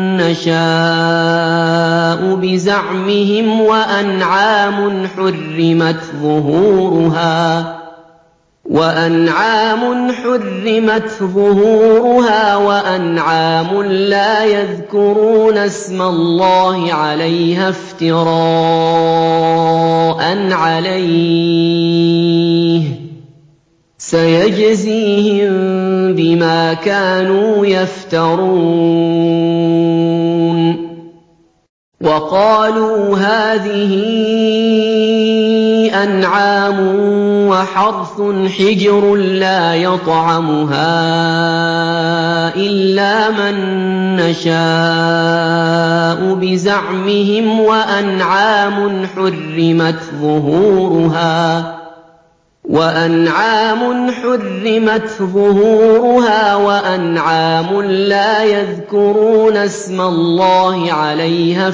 نَّشَاءُ بِزَعْمِهِمْ وَأَنْعَامٌ حُرِّمَتْ ظُهُورُهَا وَأَنْعَامٌ حُرِّمَتْ ظُهُورُهَا وَأَنْعَامٌ لَّا يَذْكُرُونَ اسْمَ اللَّهِ عَلَيْهَا افْتِرَاءً عَلَيْهِ ۚ سَيَجْزِيهِم بِمَا كَانُوا يَفْتَرُونَ وَقَالُوا هَٰذِهِ أَنْعَامٌ وَحَرْثٌ حِجْرٌ لَّا يَطْعَمُهَا إِلَّا مَن نَّشَاءُ بِزَعْمِهِمْ وَأَنْعَامٌ حُرِّمَتْ ظُهُورُهَا وَأَنْعَامٌ حُرِّمَتْ ظُهُورُهَا وَأَنْعَامٌ لَّا يَذْكُرُونَ اسْمَ اللَّهِ عَلَيْهَا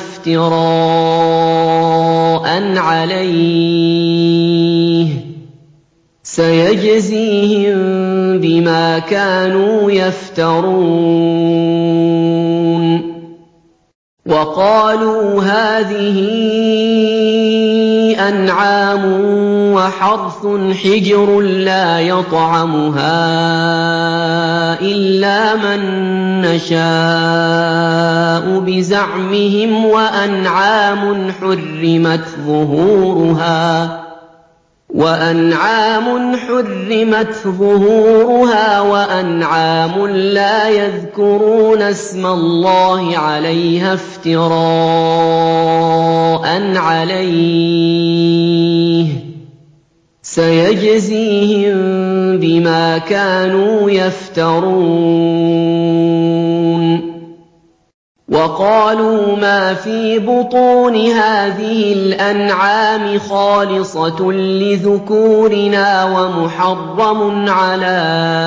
افْتِرَاءً عَلَيْهِ ۚ سَيَجْزِيهِم بِمَا كَانُوا يَفْتَرُونَ وَقَالُوا هَٰذِهِ أَنْعَامٌ وَحَرْثٌ حِجْرٌ لَّا يَطْعَمُهَا إِلَّا مَن نَّشَاءُ بِزَعْمِهِمْ وَأَنْعَامٌ حُرِّمَتْ ظُهُورُهَا وَأَنْعَامٌ حُرِّمَتْ ظُهُورُهَا وَأَنْعَامٌ لَّا يَذْكُرُونَ اسْمَ اللَّهِ عَلَيْهَا افْتِرَاءً عَلَيْهِ ۚ سَيَجْزِيهِم بِمَا كَانُوا يَفْتَرُونَ وَقَالُوا مَا فِي بُطُونِ هَٰذِهِ الْأَنْعَامِ خَالِصَةٌ لِّذُكُورِنَا وَمُحَرَّمٌ عَلَىٰ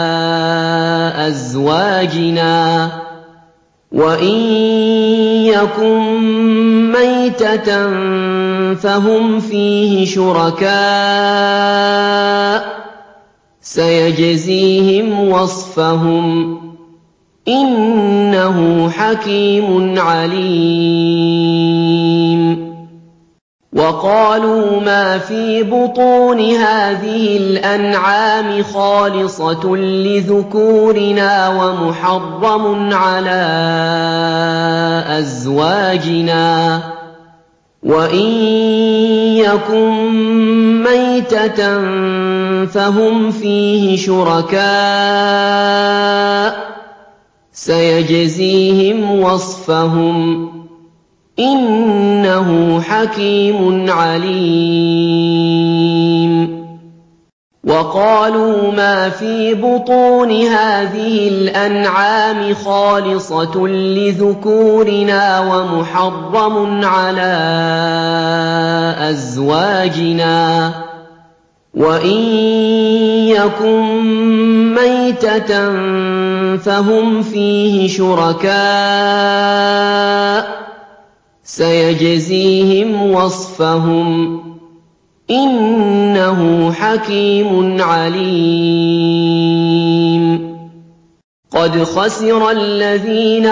أَزْوَاجِنَا ۖ وَإِن يَكُن مَّيْتَةً فَهُمْ فِيهِ شُرَكَاءُ ۚ سَيَجْزِيهِمْ وَصْفَهُمْ ۚ إِنَّهُ حَكِيمٌ عَلِيمٌ وَقَالُوا مَا فِي بُطُونِ هَٰذِهِ الْأَنْعَامِ خَالِصَةٌ لِّذُكُورِنَا وَمُحَرَّمٌ عَلَىٰ أَزْوَاجِنَا ۖ وَإِن يَكُن مَّيْتَةً فَهُمْ فِيهِ شُرَكَاءُ ۚ سَيَجْزِيهِمْ وَصْفَهُمْ ۚ إِنَّهُ حَكِيمٌ عَلِيمٌ وَقَالُوا مَا فِي بُطُونِ هَٰذِهِ الْأَنْعَامِ خَالِصَةٌ لِّذُكُورِنَا وَمُحَرَّمٌ عَلَىٰ أَزْوَاجِنَا ۖ وَإِن يَكُن مَّيْتَةً فَهُمْ فِيهِ شُرَكَاءُ ۚ سَيَجْزِيهِمْ وَصْفَهُمْ ۚ إِنَّهُ حَكِيمٌ عَلِيمٌ قَدْ خَسِرَ الَّذِينَ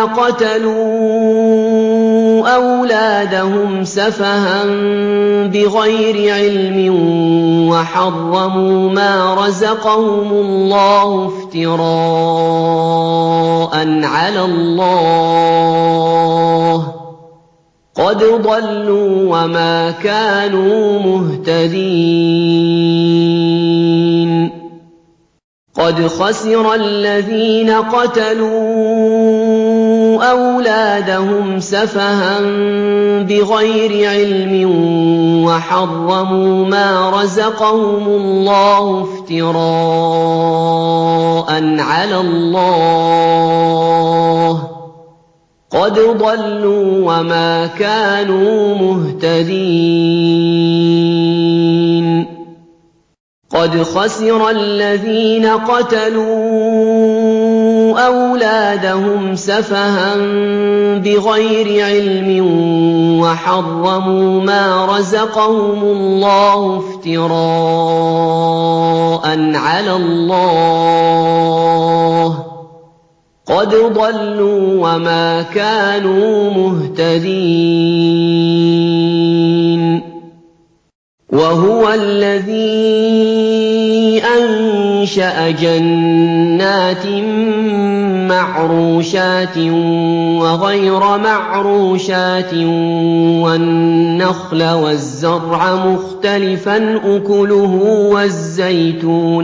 قَتَلُوا أَوْلَادَهُمْ سَفَهًا بِغَيْرِ عِلْمٍ وَحَرَّمُوا مَا رَزَقَهُمُ اللَّهُ افْتِرَاءً عَلَى اللَّهِ ۚ قَدْ ضَلُّوا وَمَا كَانُوا مُهْتَدِينَ قَدْ خَسِرَ الَّذِينَ قَتَلُوا أَوْلَادَهُمْ سَفَهًا بِغَيْرِ عِلْمٍ وَحَرَّمُوا مَا رَزَقَهُمُ اللَّهُ افْتِرَاءً عَلَى اللَّهِ ۚ قَدْ ضَلُّوا وَمَا كَانُوا مُهْتَدِينَ قَدْ خَسِرَ الَّذِينَ قَتَلُوا أَوْلَادَهُمْ سَفَهًا بِغَيْرِ عِلْمٍ وَحَرَّمُوا مَا رَزَقَهُمُ اللَّهُ افْتِرَاءً عَلَى اللَّهِ ۚ قَدْ ضَلُّوا وَمَا كَانُوا مُهْتَدِينَ وَهُوَ الَّذِي أَنشَأَ جَنَّاتٍ مَّعْرُوشَاتٍ وَغَيْرَ مَعْرُوشَاتٍ وَالنَّخْلَ وَالزَّرْعَ مُخْتَلِفًا أُكُلُهُ وَالزَّيْتُونَ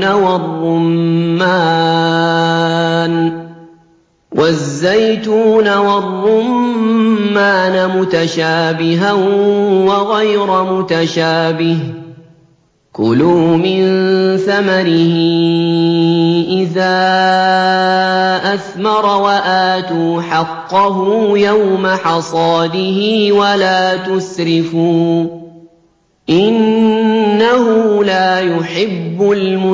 وَالرُّمَّانَ وَالزَّيْتُونَ وَالرُّمَّانَ مُتَشَابِهًا وَغَيْرَ مُتَشَابِهٍ ۚ كُلُوا مِن ثَمَرِهِ إِذَا أَثْمَرَ وَآتُوا حَقَّهُ يَوْمَ حَصَادِهِ وَلَا تُسْرِفُوا ۚ إِنَّهُ لَا يُحِبُّ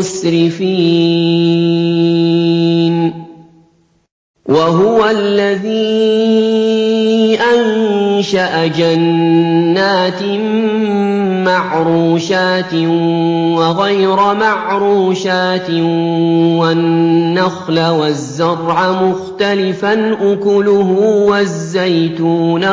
الْمُسْرِفِينَ وَهُوَ الَّذِي أَنشَأَ جَنَّاتٍ مَّعْرُوشَاتٍ وَغَيْرَ مَعْرُوشَاتٍ وَالنَّخْلَ وَالزَّرْعَ مُخْتَلِفًا أُكُلُهُ وَالزَّيْتُونَ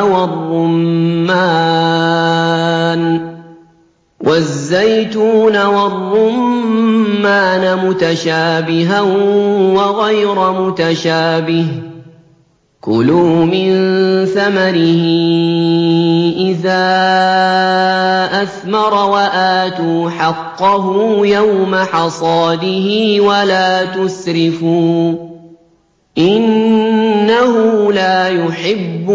وَالرُّمَّانَ وَالزَّيْتُونَ وَالرُّمَّانَ مُتَشَابِهًا وَغَيْرَ مُتَشَابِهٍ ۚ كُلُوا مِن ثَمَرِهِ إِذَا أَثْمَرَ وَآتُوا حَقَّهُ يَوْمَ حَصَادِهِ وَلَا تُسْرِفُوا ۚ إِنَّهُ لَا يُحِبُّ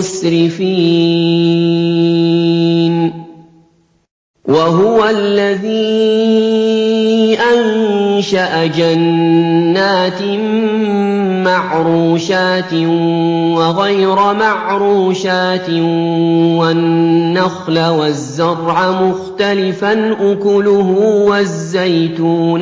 الْمُسْرِفِينَ وَهُوَ الَّذِي أَنشَأَ جَنَّاتٍ مَّعْرُوشَاتٍ وَغَيْرَ مَعْرُوشَاتٍ وَالنَّخْلَ وَالزَّرْعَ مُخْتَلِفًا أُكُلُهُ وَالزَّيْتُونَ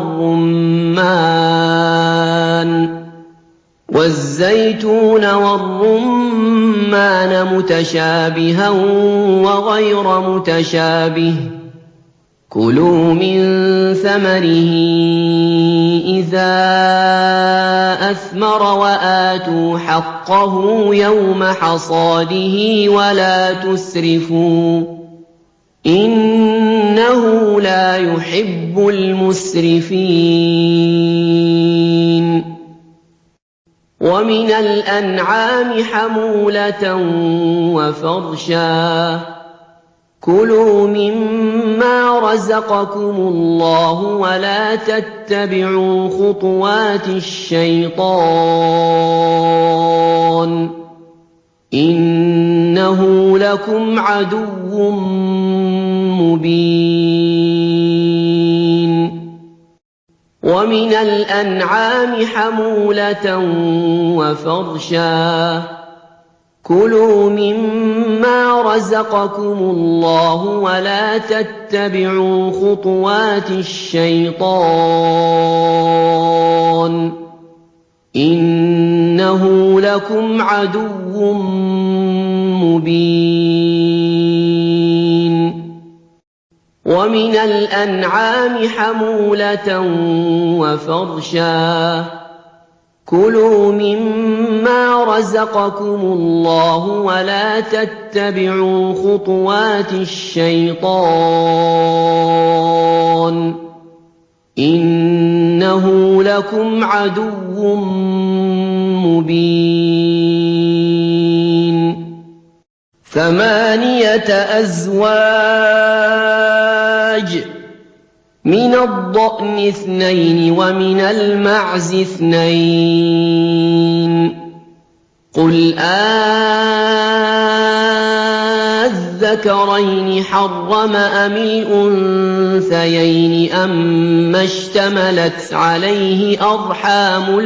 وَالرُّمَّانَ وَالزَّيْتُونَ وَالرُّمَّانَ مُتَشَابِهًا وَغَيْرَ مُتَشَابِهٍ ۚ كُلُوا مِن ثَمَرِهِ إِذَا أَثْمَرَ وَآتُوا حَقَّهُ يَوْمَ حَصَادِهِ وَلَا تُسْرِفُوا ۚ إِنَّهُ لَا يُحِبُّ الْمُسْرِفِينَ وَمِنَ الْأَنْعَامِ حَمُولَةً وَفَرْشًا ۚ كُلُوا مِمَّا رَزَقَكُمُ اللَّهُ وَلَا تَتَّبِعُوا خُطُوَاتِ الشَّيْطَانِ ۚ إِنَّهُ إِنَّهُ لَكُمْ عَدُوٌّ مُّبِينٌ وَمِنَ الْأَنْعَامِ حَمُولَةً وَفَرْشًا ۚ كُلُوا مِمَّا رَزَقَكُمُ اللَّهُ وَلَا تَتَّبِعُوا خُطُوَاتِ الشَّيْطَانِ ۚ إِنَّهُ لَكُمْ عَدُوٌّ مُّبِينٌ وَمِنَ الْأَنْعَامِ حَمُولَةً وَفَرْشًا ۚ كُلُوا مِمَّا رَزَقَكُمُ اللَّهُ وَلَا تَتَّبِعُوا خُطُوَاتِ الشَّيْطَانِ ۚ إِنَّهُ لَكُمْ عَدُوٌّ مُّبِينٌ ثَمَانِيَةَ أَزْوَاجٍ ۖ مِّنَ الضَّأْنِ اثْنَيْنِ وَمِنَ الْمَعْزِ اثْنَيْنِ ۗ قُلْ آلذَّكَرَيْنِ حَرَّمَ أَمِ الْأُنثَيَيْنِ أَمَّا اشْتَمَلَتْ عَلَيْهِ أَرْحَامُ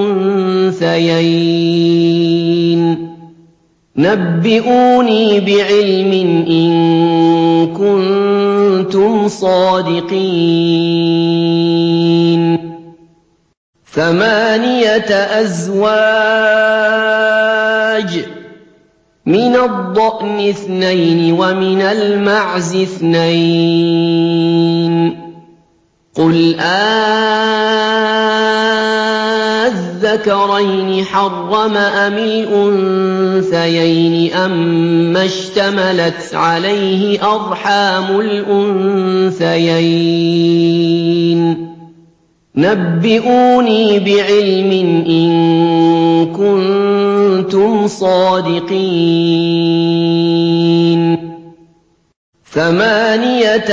الْأُنثَيَيْنِ ۖ نَبِّئُونِي بِعِلْمٍ إِن كُنتُمْ صَادِقِينَ ثَمَانِيَةَ أَزْوَاجٍ ۖ مِّنَ الضَّأْنِ اثْنَيْنِ وَمِنَ الْمَعْزِ اثْنَيْنِ ۗ قُلْ آلذَّكَرَيْنِ حَرَّمَ أَمِ الْأُنثَيَيْنِ أَمَّا اشْتَمَلَتْ عَلَيْهِ أَرْحَامُ الْأُنثَيَيْنِ ۖ نَبِّئُونِي بِعِلْمٍ إِن كُنتُمْ صَادِقِينَ ثَمَانِيَةَ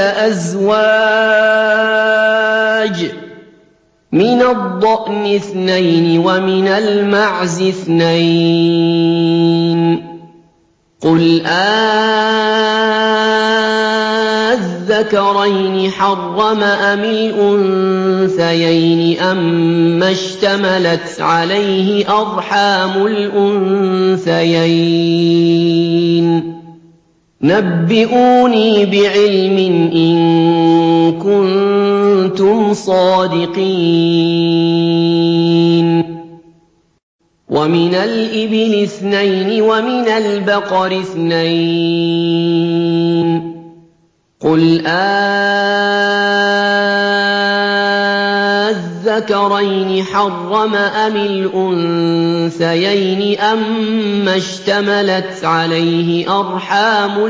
أَزْوَاجٍ ۖ مِّنَ الضَّأْنِ اثْنَيْنِ وَمِنَ الْمَعْزِ اثْنَيْنِ ۗ قُلْ آلذَّكَرَيْنِ حَرَّمَ أَمِ الْأُنثَيَيْنِ أَمَّا اشْتَمَلَتْ عَلَيْهِ أَرْحَامُ الْأُنثَيَيْنِ ۖ نَبِّئُونِي بِعِلْمٍ إِن كُنتُمْ صَادِقِينَ وَمِنَ الْإِبِلِ اثْنَيْنِ وَمِنَ الْبَقَرِ اثْنَيْنِ ۗ قُلْ آلذَّكَرَيْنِ حَرَّمَ أَمِ الْأُنثَيَيْنِ أَمَّا اشْتَمَلَتْ عَلَيْهِ أَرْحَامُ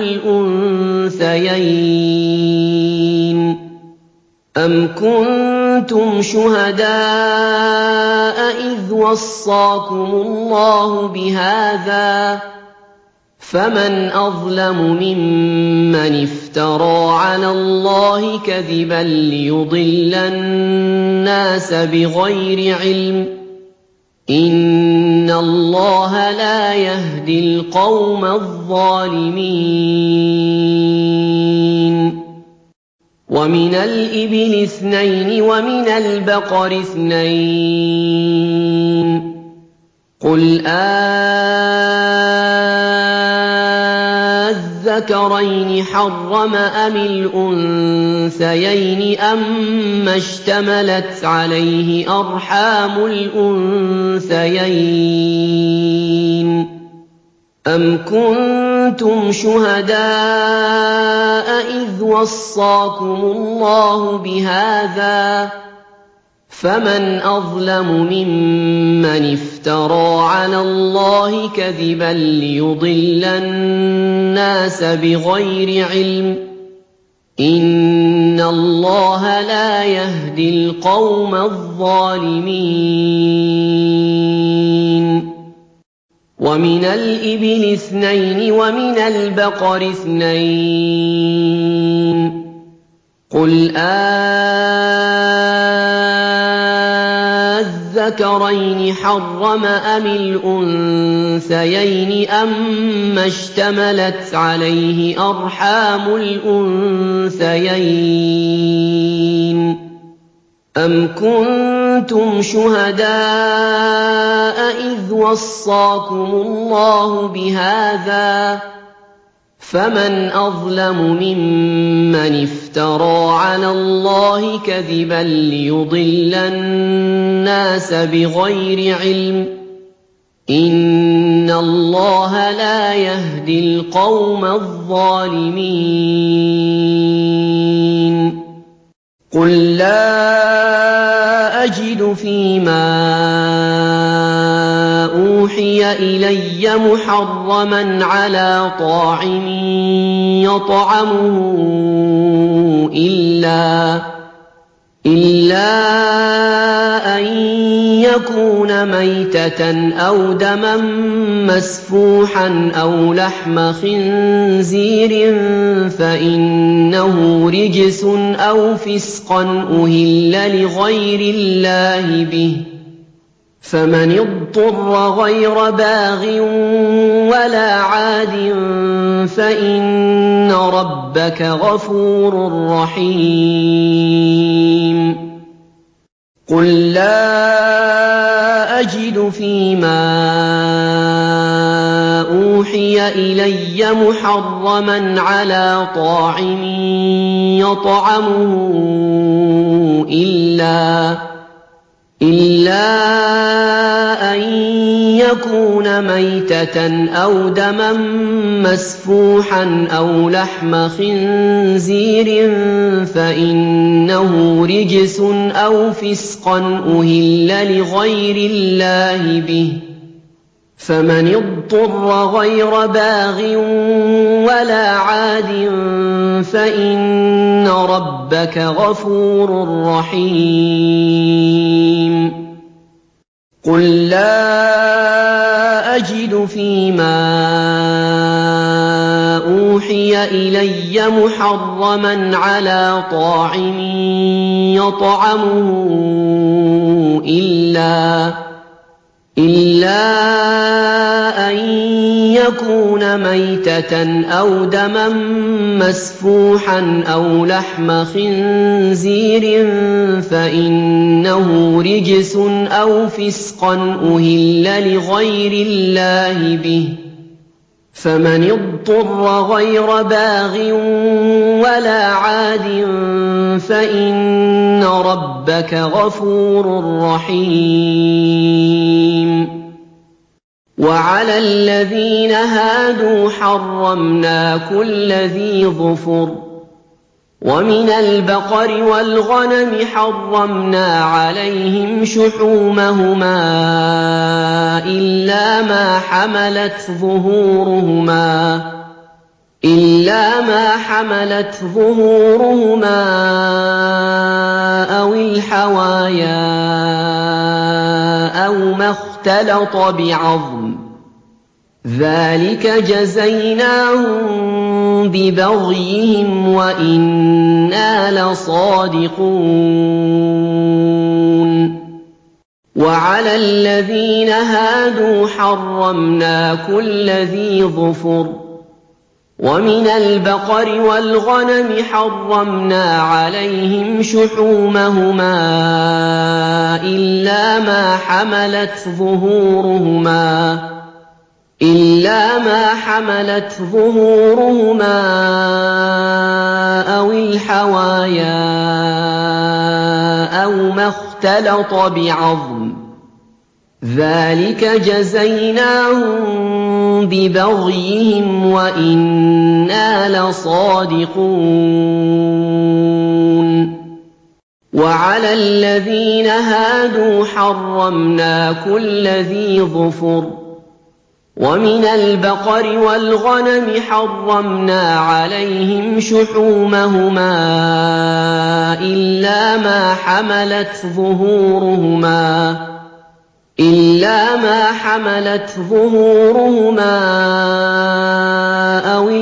الْأُنثَيَيْنِ ۖ أَمْ كُنتُمْ شُهَدَاءَ إِذْ وَصَّاكُمُ اللَّهُ بِهَٰذَا ۚ فَمَنْ أَظْلَمُ مِمَّنِ افْتَرَىٰ عَلَى اللَّهِ كَذِبًا لِّيُضِلَّ النَّاسَ بِغَيْرِ عِلْمٍ ۗ إِنَّ اللَّهَ لَا يَهْدِي الْقَوْمَ الظَّالِمِينَ وَمِنَ الْإِبِلِ اثْنَيْنِ وَمِنَ الْبَقَرِ اثْنَيْنِ ۗ قُلْ آلذَّكَرَيْنِ حَرَّمَ أَمِ الْأُنثَيَيْنِ أَمَّا اشْتَمَلَتْ عَلَيْهِ أَرْحَامُ الْأُنثَيَيْنِ ۖ أَمْ كُنتُمْ شُهَدَاءَ إِذْ وَصَّاكُمُ اللَّهُ بِهَٰذَا ۚ فَمَنْ أَظْلَمُ مِمَّنِ افْتَرَىٰ عَلَى اللَّهِ كَذِبًا لِّيُضِلَّ النَّاسَ بِغَيْرِ عِلْمٍ ۗ إِنَّ اللَّهَ لَا يَهْدِي الْقَوْمَ الظَّالِمِينَ وَمِنَ الْإِبِلِ اثْنَيْنِ وَمِنَ الْبَقَرِ اثْنَيْنِ ۗ قُلْ آلذَّكَرَيْنِ الذَّكَرَيْنِ حَرَّمَ أَمِ الْأُنثَيَيْنِ أَمَّا اشْتَمَلَتْ عَلَيْهِ أَرْحَامُ الْأُنثَيَيْنِ أَمْ كُنتُمْ شُهَدَاءَ إِذْ وَصَّاكُمُ اللَّهُ بِهَٰذَا ۚ فَمَنْ أَظْلَمُ مِمَّنِ افْتَرَىٰ عَلَى اللَّهِ كَذِبًا لِّيُضِلَّ النَّاسَ بِغَيْرِ عِلْمٍ ۗ إِنَّ اللَّهَ لَا يَهْدِي الْقَوْمَ الظَّالِمِينَ قُل لَّا أَجِدُ فِي مَا أُوحِيَ إِلَيَّ مُحَرَّمًا عَلَىٰ طَاعِمٍ يَطْعَمُهُ إِلَّا إِلَّا أَن يَكُونَ مَيْتَةً أَوْ دَمًا مَّسْفُوحًا أَوْ لَحْمَ خِنزِيرٍ فَإِنَّهُ رِجْسٌ أَوْ فِسْقًا أُهِلَّ لِغَيْرِ اللَّهِ بِهِ ۚ فَمَنِ اضْطُرَّ غَيْرَ بَاغٍ وَلَا عَادٍ فَإِنَّ رَبَّكَ غَفُورٌ رَّحِيمٌ قُل لَّا أَجِدُ فِي مَا أُوحِيَ إِلَيَّ مُحَرَّمًا عَلَىٰ طَاعِمٍ يَطْعَمُهُ إِلَّا إِلَّا أَن يَكُونَ مَيْتَةً أَوْ دَمًا مَّسْفُوحًا أَوْ لَحْمَ خِنزِيرٍ فَإِنَّهُ رِجْسٌ أَوْ فِسْقًا أُهِلَّ لِغَيْرِ اللَّهِ بِهِ ۚ فَمَنِ اضْطُرَّ غَيْرَ بَاغٍ وَلَا عَادٍ فَإِنَّ رَبَّكَ غَفُورٌ رَّحِيمٌ قُل لَّا أَجِدُ فِي مَا أُوحِيَ إِلَيَّ مُحَرَّمًا عَلَىٰ طَاعِمٍ يَطْعَمُهُ إِلَّا إِلَّا أَن يَكُونَ مَيْتَةً أَوْ دَمًا مَّسْفُوحًا أَوْ لَحْمَ خِنزِيرٍ فَإِنَّهُ رِجْسٌ أَوْ فِسْقًا أُهِلَّ لِغَيْرِ اللَّهِ بِهِ ۚ فَمَنِ اضْطُرَّ غَيْرَ بَاغٍ وَلَا عَادٍ فَإِنَّ رَبَّكَ غَفُورٌ رَّحِيمٌ وَعَلَى الَّذِينَ هَادُوا حَرَّمْنَا كُلَّ ذِي ظُفُرٍ ۖ وَمِنَ الْبَقَرِ وَالْغَنَمِ حَرَّمْنَا عَلَيْهِمْ شُحُومَهُمَا إِلَّا مَا حَمَلَتْ ظُهُورُهُمَا إِلَّا مَا حَمَلَتْ ظُهُورُهُمَا أَوِ الْحَوَايَا أَوْ مَا اخْتَلَطَ بِعَظْمٍ ۚ ذَٰلِكَ جَزَيْنَاهُم بِبَغْيِهِمْ وَإِنَّا لَصَادِقُونَ وَعَلَى الَّذِينَ هَادُوا حَرَّمْنَا كُلَّ ذِي ظُفُرٍ ۖ وَمِنَ الْبَقَرِ وَالْغَنَمِ حَرَّمْنَا عَلَيْهِمْ شُحُومَهُمَا إِلَّا مَا حَمَلَتْ ظُهُورُهُمَا إِلَّا مَا حَمَلَتْ ظُهُورُهُمَا أَوِ الْحَوَايَا أَوْ مَا اخْتَلَطَ بِعَظْمٍ ۚ ذَٰلِكَ جَزَيْنَاهُم بِبَغْيِهِمْ وَإِنَّا لَصَادِقُونَ وَعَلَى الَّذِينَ هَادُوا حَرَّمْنَا كُلَّ ذِي ظُفُرٍ ۖ وَمِنَ الْبَقَرِ وَالْغَنَمِ حَرَّمْنَا عَلَيْهِمْ شُحُومَهُمَا إِلَّا مَا حَمَلَتْ ظُهُورُهُمَا إِلَّا مَا حَمَلَتْ ظُهُورُهُمَا أَوِ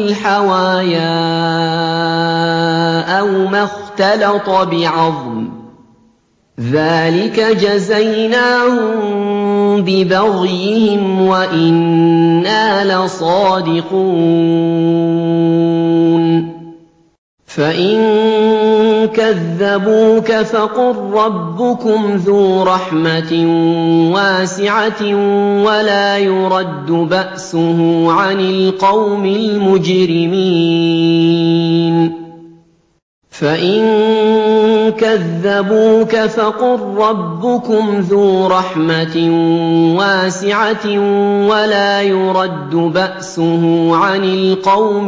الْحَوَايَا أَوْ مَا اخْتَلَطَ بِعَظْمٍ ۚ ذَٰلِكَ جَزَيْنَاهُم بِبَغْيِهِمْ وَإِنَّا لَصَادِقُونَ فَإِن كَذَّبُوكَ فَقُل رَّبُّكُمْ ذُو رَحْمَةٍ وَاسِعَةٍ وَلَا يُرَدُّ بَأْسُهُ عَنِ الْقَوْمِ الْمُجْرِمِينَ فَإِن كَذَّبُوكَ فَقُل رَّبُّكُمْ ذُو رَحْمَةٍ وَاسِعَةٍ وَلَا يُرَدُّ بَأْسُهُ عَنِ الْقَوْمِ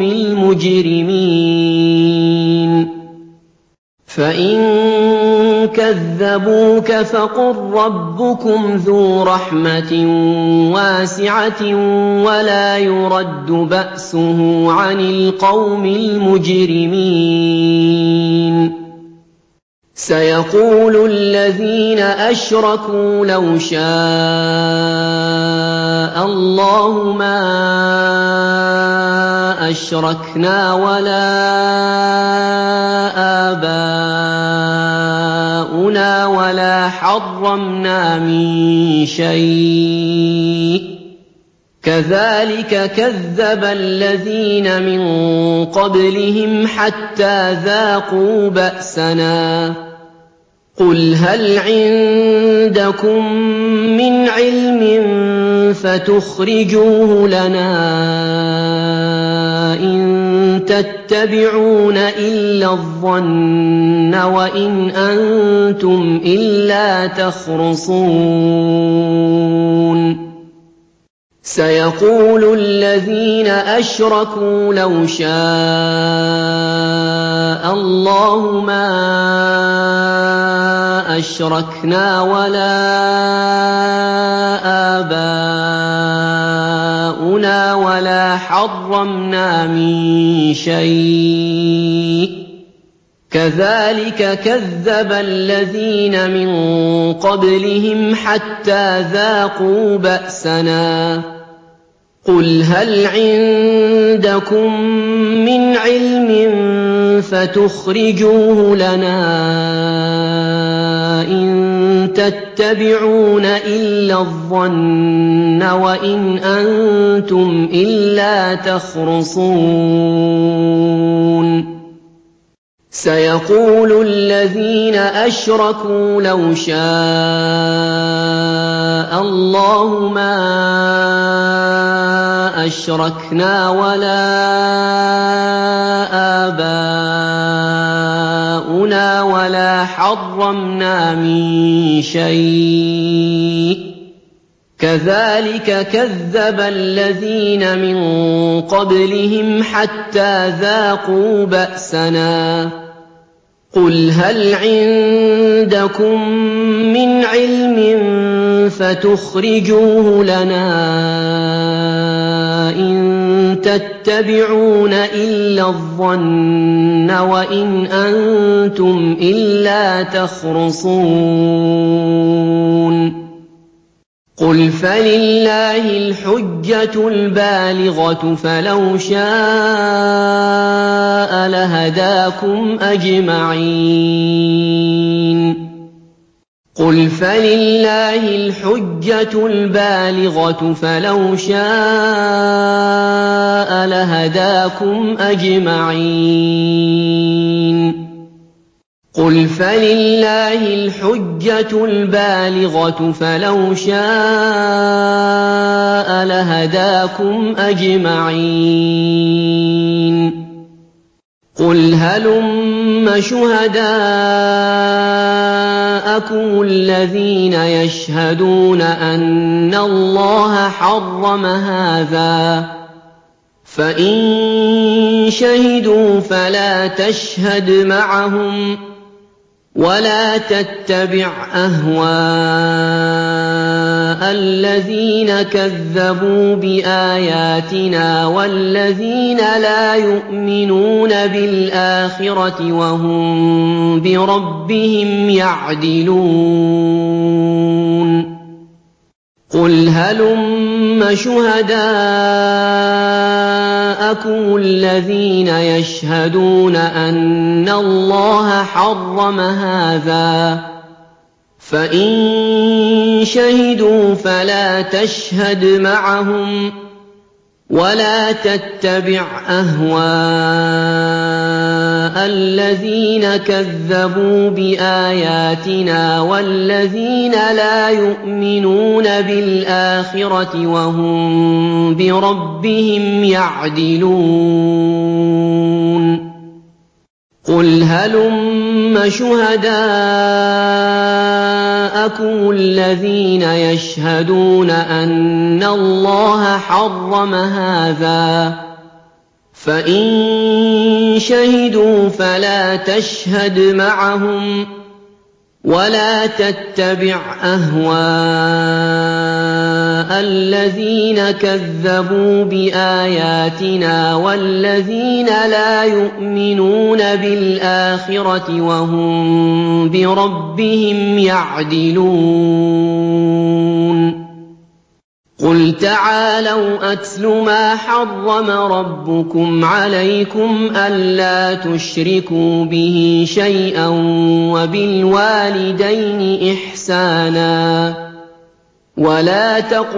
الْمُجْرِمِينَ فَإِن كَذَّبُوكَ فَقُل رَّبُّكُمْ ذُو رَحْمَةٍ وَاسِعَةٍ وَلَا يُرَدُّ بَأْسُهُ عَنِ الْقَوْمِ الْمُجْرِمِينَ سَيَقُولُ الَّذِينَ أَشْرَكُوا لَوْ شَاءَ اللَّهُ مَا أَشْرَكْنَا وَلَا آبَاؤُنَا وَلَا حَرَّمْنَا مِن شَيْءٍ ۚ كَذَٰلِكَ كَذَّبَ الَّذِينَ مِن قَبْلِهِمْ حَتَّىٰ ذَاقُوا بَأْسَنَا ۗ قُلْ هَلْ عِندَكُم مِّنْ عِلْمٍ فَتُخْرِجُوهُ لَنَا ۖ إِن تَتَّبِعُونَ إِلَّا الظَّنَّ وَإِنْ أَنتُمْ إِلَّا تَخْرُصُونَ سَيَقُولُ الَّذِينَ أَشْرَكُوا لَوْ شَاءَ اللَّهُ مَا أَشْرَكْنَا وَلَا آبَاؤُنَا وَلَا حَرَّمْنَا مِن شَيْءٍ ۚ كَذَٰلِكَ كَذَّبَ الَّذِينَ مِن قَبْلِهِمْ حَتَّىٰ ذَاقُوا بَأْسَنَا ۗ قُلْ هَلْ عِندَكُم مِّنْ عِلْمٍ فَتُخْرِجُوهُ لَنَا ۖ إِن تَتَّبِعُونَ إِلَّا الظَّنَّ وَإِنْ أَنتُمْ إِلَّا تَخْرُصُونَ سَيَقُولُ الَّذِينَ أَشْرَكُوا لَوْ شَاءَ اللَّهُ مَا أَشْرَكْنَا وَلَا آبَاؤُنَا وَلَا حَرَّمْنَا مِن شَيْءٍ ۚ كَذَٰلِكَ كَذَّبَ الَّذِينَ مِن قَبْلِهِمْ حَتَّىٰ ذَاقُوا بَأْسَنَا ۗ قُلْ هَلْ عِندَكُم مِّنْ عِلْمٍ فَتُخْرِجُوهُ لَنَا ۖ إِن تَتَّبِعُونَ إِلَّا الظَّنَّ وَإِنْ أَنتُمْ إِلَّا تَخْرُصُونَ قُلْ فَلِلَّهِ الْحُجَّةُ الْبَالِغَةُ فَلَوْ شَاءَ لَهَدَاكُمْ أَجْمَعِينَ قُلْ فَلِلَّهِ الْحُجَّةُ الْبَالِغَةُ فَلَوْ شَاءَ لَهَدَاكُمْ أَجْمَعِينَ قُلْ فَلِلَّهِ الْحُجَّةُ الْبَالِغَةُ فَلَوْ شَاءَ لَهَدَاكُمْ أَجْمَعِينَ قُلْ هَلُمَّ شُهَدَاءَكُمُ الَّذِينَ يَشْهَدُونَ أَنَّ اللَّهَ حَرَّمَ هَٰذَا ۖ فَإِن شَهِدُوا فَلَا تَشْهَدْ مَعَهُمْ ۚ وَلَا تَتَّبِعْ أَهْوَاءَ الَّذِينَ كَذَّبُوا بِآيَاتِنَا وَالَّذِينَ لَا يُؤْمِنُونَ بِالْآخِرَةِ وَهُم بِرَبِّهِمْ يَعْدِلُونَ قُلْ هَلُمَّ شُهَدَاءَكُمُ الَّذِينَ يَشْهَدُونَ أَنَّ اللَّهَ حَرَّمَ هَٰذَا ۖ فَإِن شَهِدُوا فَلَا تَشْهَدْ مَعَهُمْ ۖ وَلَا تَتَّبِعْ أَهْوَاءَ الَّذِينَ كَذَّبُوا بِآيَاتِنَا وَالَّذِينَ لَا يُؤْمِنُونَ بِالْآخِرَةِ وَهُم بِرَبِّهِمْ يَعْدِلُونَ قُلْ هَلُمَّ شُهَدَاءَكُمُ الَّذِينَ يَشْهَدُونَ أَنَّ اللَّهَ حَرَّمَ هَٰذَا ۖ فَإِن شَهِدُوا فَلَا تَشْهَدْ مَعَهُمْ ۖ وَلَا تَتَّبِعْ أَهْوَاءَ الَّذِينَ كَذَّبُوا بِآيَاتِنَا وَالَّذِينَ لَا يُؤْمِنُونَ بِالْآخِرَةِ وَهُم بِرَبِّهِمْ يَعْدِلُونَ قُلْ تَعَالَوْا أَتْلُ مَا حَرَّمَ رَبُّكُمْ عَلَيْكُمْ أَلَّا تُشْرِكُوا بِهِ شَيْئًا وَبِالْوَالِدَيْنِ إِحْسَانًا وَلَا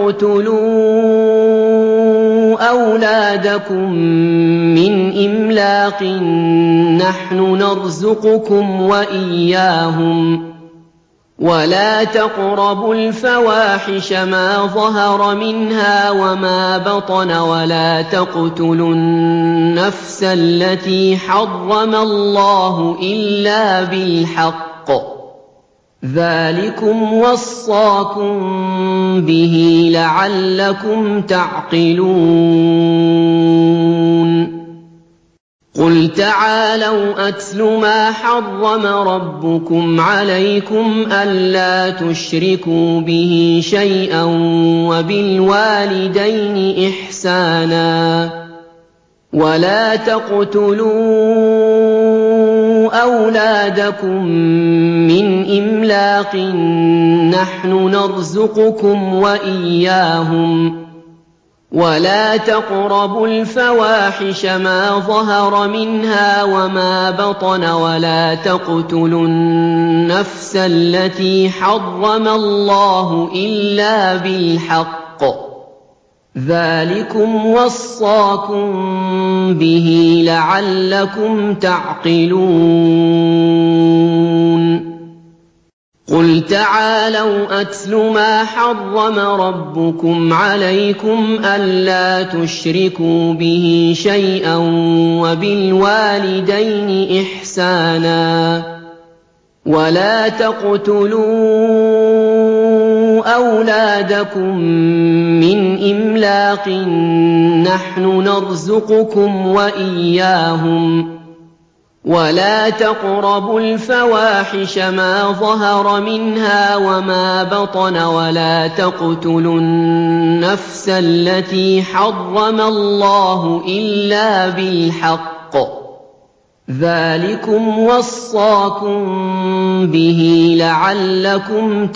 تَقْتُلُوا أَوْلَادَكُم مِّنْ إِمْلَاقٍ ۖ نَّحْنُ نَرْزُقُكُمْ وَإِيَّاهُمْ ۖ وَلَا تَقْرَبُوا الْفَوَاحِشَ مَا ظَهَرَ مِنْهَا وَمَا بَطَنَ وَلَا تَقْتُلُوا النَّفْسَ الَّتِي حَرَّمَ اللَّهُ إِلَّا بِالْحَقِّ ۚ ذَٰلِكُمْ وَصَّاكُم بِهِ لَعَلَّكُمْ تَعْقِلُونَ قُلْ تَعَالَوْا أَتْلُ مَا حَرَّمَ رَبُّكُمْ عَلَيْكُمْ أَلَّا تُشْرِكُوا بِهِ شَيْئًا وَبِالْوَالِدَيْنِ إِحْسَانًا وَلَا تَقْتُلُوا أَوْلَادَكُم مِّنْ إِمْلَاقٍ ۖ نَّحْنُ نَرْزُقُكُمْ وَإِيَّاهُمْ ۖ وَلَا تَقْرَبُوا الْفَوَاحِشَ مَا ظَهَرَ مِنْهَا وَمَا بَطَنَ وَلَا تَقْتُلُوا النَّفْسَ الَّتِي حَرَّمَ اللَّهُ إِلَّا بِالْحَقِّ ۚ ذَٰلِكُمْ وَصَّاكُم بِهِ لَعَلَّكُمْ تَعْقِلُونَ قُلْ تَعَالَوْا أَتْلُ مَا حَرَّمَ رَبُّكُمْ عَلَيْكُمْ أَلَّا تُشْرِكُوا بِهِ شَيْئًا وَبِالْوَالِدَيْنِ إِحْسَانًا وَلَا تَقْتُلُوا أَوْلَادَكُم مِّنْ إِمْلَاقٍ ۖ نَّحْنُ نَرْزُقُكُمْ وَإِيَّاهُمْ ۖ وَلَا تَقْرَبُوا الْفَوَاحِشَ مَا ظَهَرَ مِنْهَا وَمَا بَطَنَ وَلَا تَقْتُلُوا النَّفْسَ الَّتِي حَرَّمَ اللَّهُ إِلَّا بِالْحَقِّ ۚ ذَٰلِكُمْ وَصَّاكُم بِهِ لَعَلَّكُمْ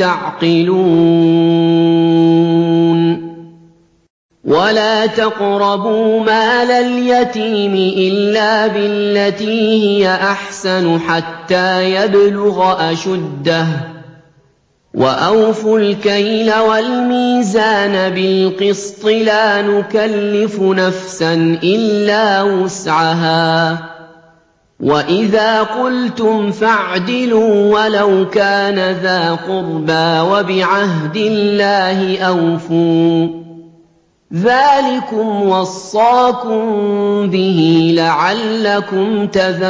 تَعْقِلُونَ وَلَا تَقْرَبُوا مَالَ الْيَتِيمِ إِلَّا بِالَّتِي هِيَ أَحْسَنُ حَتَّىٰ يَبْلُغَ أَشُدَّهُ ۖ وَأَوْفُوا الْكَيْلَ وَالْمِيزَانَ بِالْقِسْطِ ۖ لَا نُكَلِّفُ نَفْسًا إِلَّا وُسْعَهَا ۖ وَإِذَا قُلْتُمْ فَاعْدِلُوا وَلَوْ كَانَ ذَا قُرْبَىٰ ۖ وَبِعَهْدِ اللَّهِ أَوْفُوا ۚ ذَٰلِكُمْ وَصَّاكُم بِهِ لَعَلَّكُمْ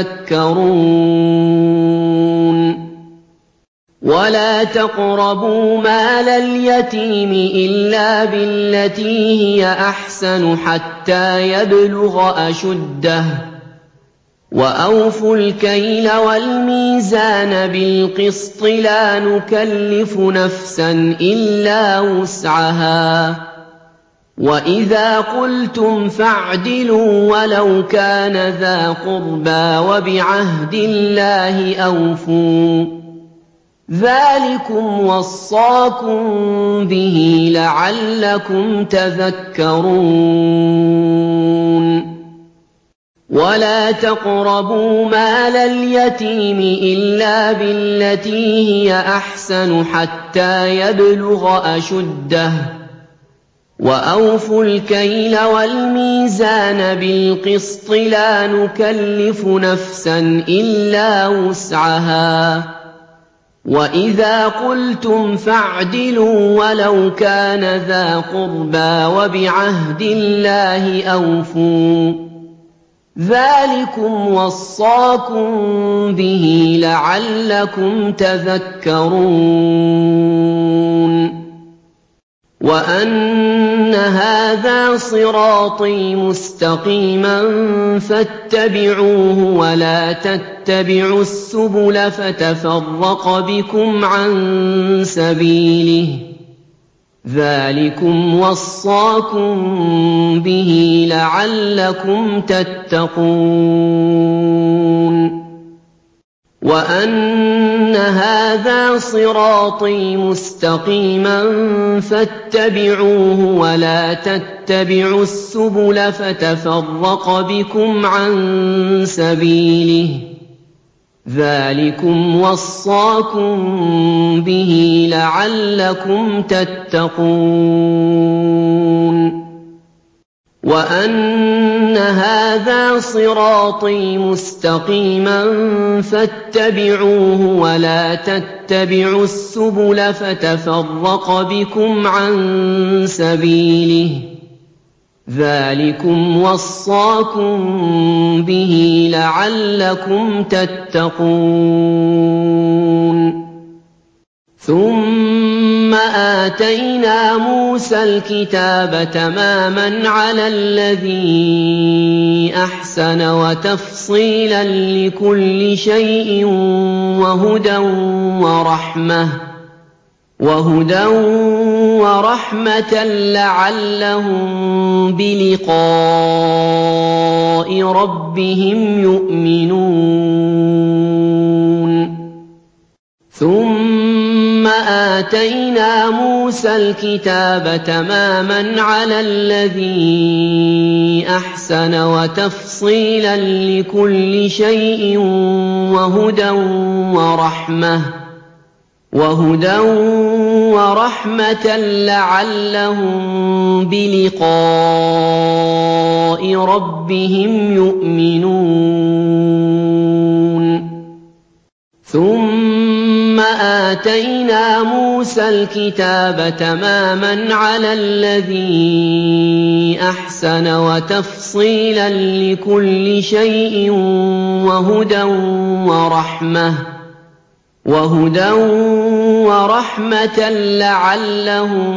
تَذَكَّرُونَ وَلَا تَقْرَبُوا مَالَ الْيَتِيمِ إِلَّا بِالَّتِي هِيَ أَحْسَنُ حَتَّىٰ يَبْلُغَ أَشُدَّهُ ۖ وَأَوْفُوا الْكَيْلَ وَالْمِيزَانَ بِالْقِسْطِ ۖ لَا نُكَلِّفُ نَفْسًا إِلَّا وُسْعَهَا ۖ وَإِذَا قُلْتُمْ فَاعْدِلُوا وَلَوْ كَانَ ذَا قُرْبَىٰ ۖ وَبِعَهْدِ اللَّهِ أَوْفُوا ۚ ذَٰلِكُمْ وَصَّاكُم بِهِ لَعَلَّكُمْ تَذَكَّرُونَ وَلَا تَقْرَبُوا مَالَ الْيَتِيمِ إِلَّا بِالَّتِي هِيَ أَحْسَنُ حَتَّىٰ يَبْلُغَ أَشُدَّهُ ۖ وَأَوْفُوا الْكَيْلَ وَالْمِيزَانَ بِالْقِسْطِ ۖ لَا نُكَلِّفُ نَفْسًا إِلَّا وُسْعَهَا ۖ وَإِذَا قُلْتُمْ فَاعْدِلُوا وَلَوْ كَانَ ذَا قُرْبَىٰ ۖ وَبِعَهْدِ اللَّهِ أَوْفُوا ۚ ذَٰلِكُمْ وَصَّاكُم بِهِ لَعَلَّكُمْ تَذَكَّرُونَ وَأَنَّ هَٰذَا صِرَاطِي مُسْتَقِيمًا فَاتَّبِعُوهُ وَلَا تَتَّبِعُوا السُّبُلَ فَتَفَرَّقَ بِكُمْ عَن سَبِيلِهِ ۚ ذَٰلِكُمْ وَصَّاكُم بِهِ لَعَلَّكُمْ تَتَّقُونَ وَأَنَّ هَٰذَا صِرَاطِي مُسْتَقِيمًا فَاتَّبِعُوهُ وَلَا تَتَّبِعُوا السُّبُلَ فَتَفَرَّقَ بِكُمْ عَن سَبِيلِهِ ۚ ذَٰلِكُمْ وَصَّاكُم بِهِ لَعَلَّكُمْ تَتَّقُونَ وَأَنَّ هَٰذَا صِرَاطِي مُسْتَقِيمًا فَاتَّبِعُوهُ وَلَا تَتَّبِعُوا السُّبُلَ فَتَفَرَّقَ بِكُمْ عَن سَبِيلِهِ ۚ ذَٰلِكُمْ وَصَّاكُم بِهِ لَعَلَّكُمْ تَتَّقُونَ ثُمَّ آتَيْنَا مُوسَى الْكِتَابَ تَمَامًا عَلَى الَّذِي أَحْسَنَ وَتَفْصِيلًا لِّكُلِّ شَيْءٍ وَهُدًى وَرَحْمَةً وَهُدًى وَرَحْمَةً لَّعَلَّهُم بِلِقَاءِ رَبِّهِمْ يُؤْمِنُونَ ثُمَّ آتَيْنَا مُوسَى الْكِتَابَ تَمَامًا عَلَى الَّذِي أَحْسَنَ وَتَفْصِيلًا لِّكُلِّ شَيْءٍ وَهُدًى وَرَحْمَةً وَهُدًى وَرَحْمَةً لَّعَلَّهُم بِلِقَاءِ رَبِّهِمْ يُؤْمِنُونَ ثُمَّ آتَيْنَا مُوسَى الْكِتَابَ تَمَامًا عَلَى الَّذِي أَحْسَنَ وَتَفْصِيلًا لِّكُلِّ شَيْءٍ وَهُدًى وَرَحْمَةً وَهُدًى وَرَحْمَةً لَّعَلَّهُم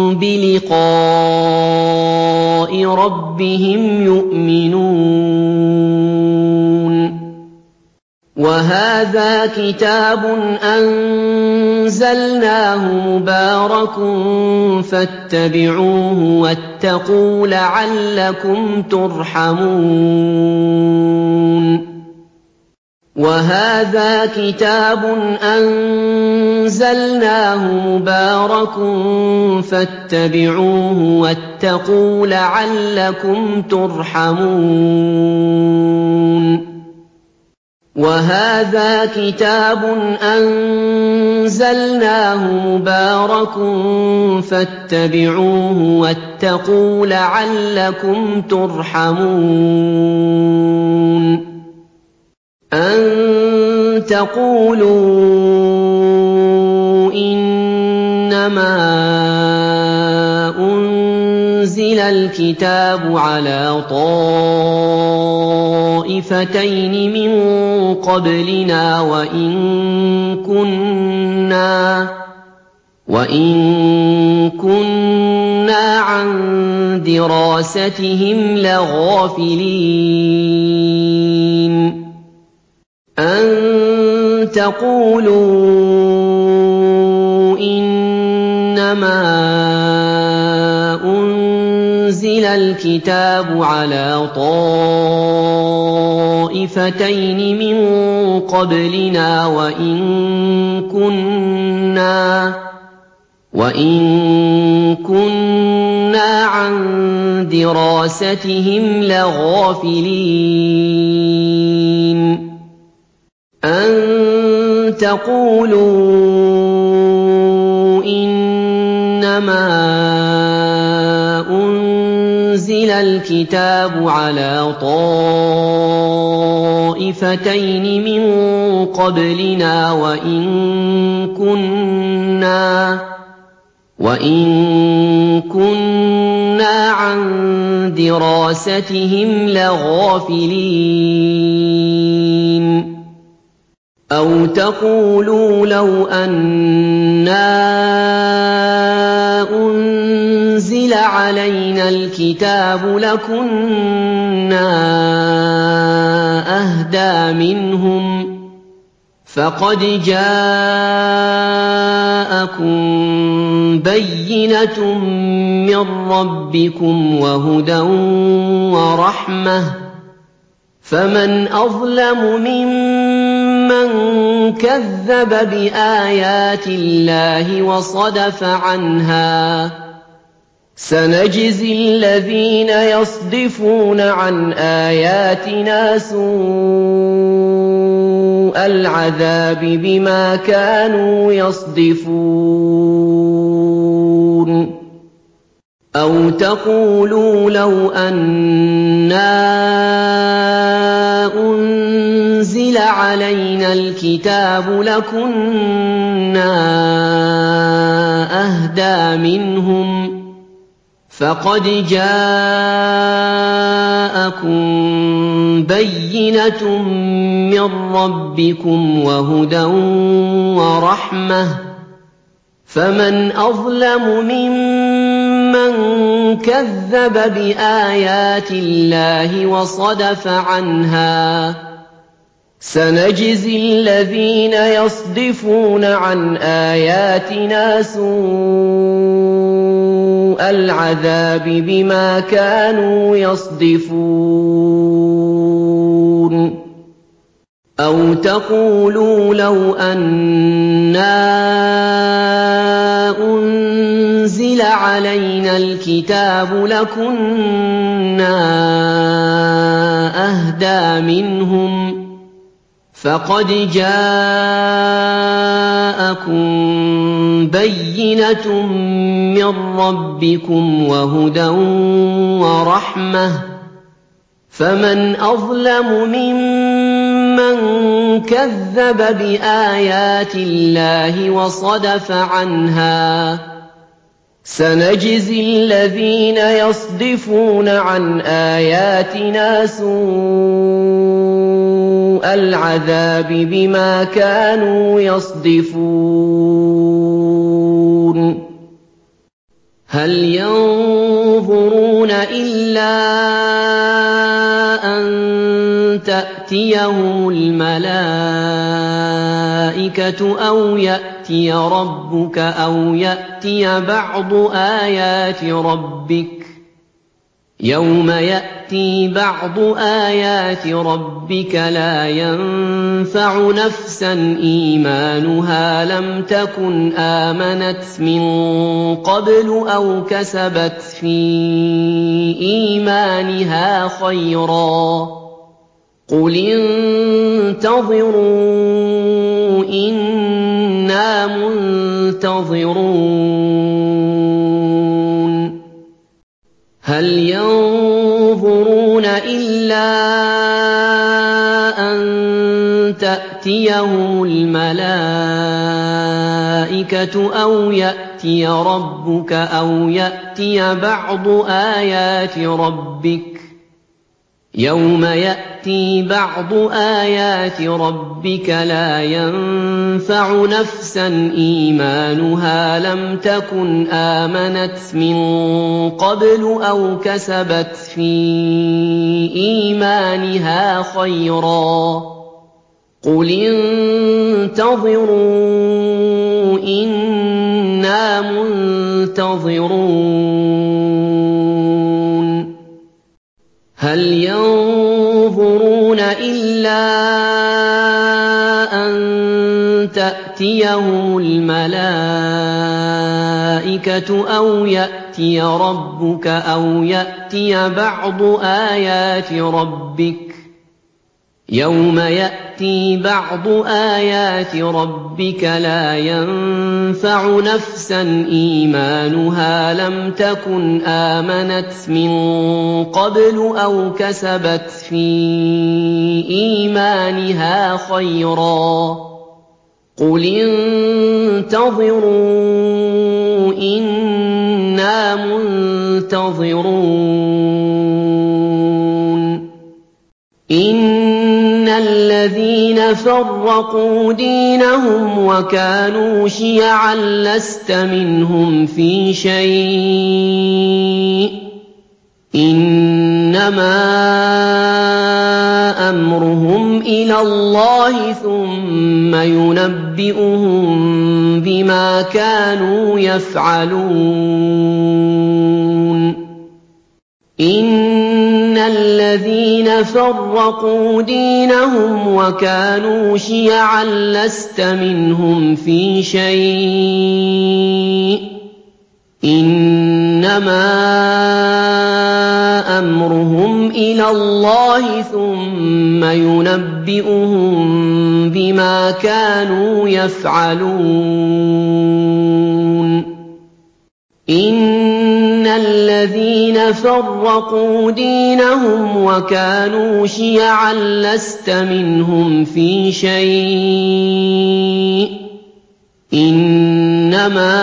بِلِقَاءِ رَبِّهِمْ يُؤْمِنُونَ وَهَٰذَا كِتَابٌ أَنزَلْنَاهُ مُبَارَكٌ فَاتَّبِعُوهُ وَاتَّقُوا لَعَلَّكُمْ تُرْحَمُونَ وَهَٰذَا كِتَابٌ أَنزَلْنَاهُ مُبَارَكٌ فَاتَّبِعُوهُ وَاتَّقُوا لَعَلَّكُمْ تُرْحَمُونَ وَهَٰذَا كِتَابٌ أَنزَلْنَاهُ مُبَارَكٌ فَاتَّبِعُوهُ وَاتَّقُوا لَعَلَّكُمْ تُرْحَمُونَ أَن تَقُولُوا إِنَّمَا أُنزِلَ الْكِتَابُ عَلَىٰ طَائِفَتَيْنِ مِن قَبْلِنَا وَإِن كُنَّا وَإِن كُنَّا عَن دِرَاسَتِهِمْ لَغَافِلِينَ أَن تَقُولُوا إِنَّمَا أُنزِلَ الْكِتَابُ عَلَىٰ طَائِفَتَيْنِ مِن قَبْلِنَا وَإِن كُنَّا وَإِن كُنَّا عَن عَن دِرَاسَتِهِمْ لَغَافِلِينَ أَن تَقُولُوا إِنَّمَا أُنزِلَ الْكِتَابُ عَلَىٰ طَائِفَتَيْنِ مِن قَبْلِنَا وَإِن كُنَّا وَإِن كُنَّا عَن دِرَاسَتِهِمْ لَغَافِلِينَ أَوْ تَقُولُوا لَوْ أَنَّا أُنزِلَ عَلَيْنَا الْكِتَابُ لَكُنَّا أَهْدَىٰ مِنْهُمْ ۚ فَقَدْ جَاءَكُم بَيِّنَةٌ مِّن رَّبِّكُمْ وَهُدًى وَرَحْمَةٌ ۚ فَمَنْ أَظْلَمُ مِمَّن كَذَّبَ بِآيَاتِ اللَّهِ وَصَدَفَ عَنْهَا ۚ سَنَجْزِي الَّذِينَ يَصْدِفُونَ عَنْ آيَاتِنَا سُوءَ الْعَذَابِ بِمَا كَانُوا يَصْدِفُونَ أَوْ تَقُولُوا لَوْ أَنَّا أُنزِلَ عَلَيْنَا الْكِتَابُ لَكُنَّا أَهْدَىٰ مِنْهُمْ ۚ فَقَدْ جَاءَكُم بَيِّنَةٌ مِّن رَّبِّكُمْ وَهُدًى وَرَحْمَةٌ ۚ فَمَنْ أَظْلَمُ مِمَّن كَذَّبَ بِآيَاتِ اللَّهِ وَصَدَفَ عَنْهَا ۚ سَنَجْزِي الَّذِينَ يَصْدِفُونَ عَنْ آيَاتِنَا سُوءَ الْعَذَابِ بِمَا كَانُوا يَصْدِفُونَ أَوْ تَقُولُوا لَوْ أَنَّا أُنزِلَ عَلَيْنَا الْكِتَابُ لَكُنَّا أَهْدَىٰ مِنْهُمْ ۚ فَقَدْ جَاءَكُم بَيِّنَةٌ مِّن رَّبِّكُمْ وَهُدًى وَرَحْمَةٌ ۚ فَمَنْ أَظْلَمُ مِمَّن كَذَّبَ بِآيَاتِ اللَّهِ وَصَدَفَ عَنْهَا ۚ سَنَجْزِي الَّذِينَ يَصْدِفُونَ عَنْ آيَاتِنَا سُوءَ الْعَذَابِ بِمَا كَانُوا يَصْدِفُونَ هَلْ يَنظُرُونَ إِلَّا أَن تَأْتِيَهُمُ الْمَلَائِكَةُ أَوْ يَأْتِيَ رَبُّكَ أَوْ يَأْتِيَ بَعْضُ آيَاتِ رَبِّكَ ۗ يَوْمَ يَأْتِي بَعْضُ آيَاتِ رَبِّكَ لَا يَنفَعُ نَفْسًا إِيمَانُهَا لَمْ تَكُنْ آمَنَتْ مِن قَبْلُ أَوْ كَسَبَتْ فِي إِيمَانِهَا خَيْرًا ۗ قُلِ انتَظِرُوا إِنَّا مُنتَظِرُونَ هَلْ يَنظُرُونَ إِلَّا أَن تَأْتِيَهُمُ الْمَلَائِكَةُ أَوْ يَأْتِيَ رَبُّكَ أَوْ يَأْتِيَ بَعْضُ آيَاتِ رَبِّكَ ۗ يَوْمَ يَأْتِي بَعْضُ آيَاتِ رَبِّكَ لَا يَنفَعُ نَفْسًا إِيمَانُهَا لَمْ تَكُنْ آمَنَتْ مِن قَبْلُ أَوْ كَسَبَتْ فِي إِيمَانِهَا خَيْرًا ۗ قُلِ انتَظِرُوا إِنَّا مُنتَظِرُونَ هَلْ يَنظُرُونَ إِلَّا أَن تَأْتِيَهُمُ الْمَلَائِكَةُ أَوْ يَأْتِيَ يَأْتِيَ رَبُّكَ أَوْ يَأْتِيَ بَعْضُ آيَاتِ رَبِّكَ يَوْمَ يَأْتِي بَعْضُ آيَاتِ رَبِّكَ لَا يَنفَعُ نَفْسًا إِيمَانُهَا لَمْ تَكُنْ آمَنَتْ مِن قَبْلُ أَوْ كَسَبَتْ فِي إِيمَانِهَا خَيْرًا ۗ قُلِ انتَظِرُوا إِنَّا مُنتَظِرُونَ إِنَّ الَّذِينَ فَرَّقُوا دِينَهُمْ وَكَانُوا شِيَعًا لَّسْتَ مِنْهُمْ فِي شَيْءٍ ۚ إِنَّمَا أَمْرُهُمْ إِلَى اللَّهِ ثُمَّ يُنَبِّئُهُم بِمَا كَانُوا يَفْعَلُونَ إِنَّ الَّذِينَ فَرَّقُوا دِينَهُمْ وَكَانُوا شِيَعًا لَّسْتَ مِنْهُمْ فِي شَيْءٍ ۚ إِنَّمَا أَمْرُهُمْ إِلَى اللَّهِ ثُمَّ يُنَبِّئُهُم بِمَا كَانُوا يَفْعَلُونَ إِنَّ الَّذِينَ فَرَّقُوا دِينَهُمْ وَكَانُوا شِيَعًا لَّسْتَ مِنْهُمْ فِي شَيْءٍ ۚ إِنَّمَا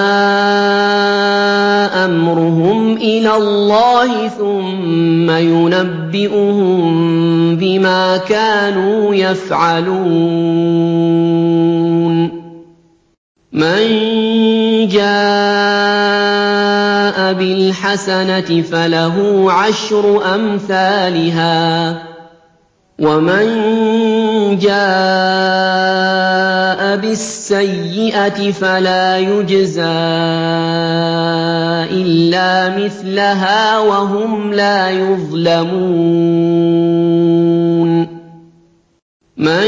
أَمْرُهُمْ إِلَى اللَّهِ ثُمَّ يُنَبِّئُهُم بِمَا كَانُوا يَفْعَلُونَ مَن جَاءَ بِالْحَسَنَةِ فَلَهُ عَشْرُ أَمْثَالِهَا ۖ وَمَن جَاءَ بِالسَّيِّئَةِ فَلَا يُجْزَىٰ إِلَّا مِثْلَهَا وَهُمْ لَا يُظْلَمُونَ مَن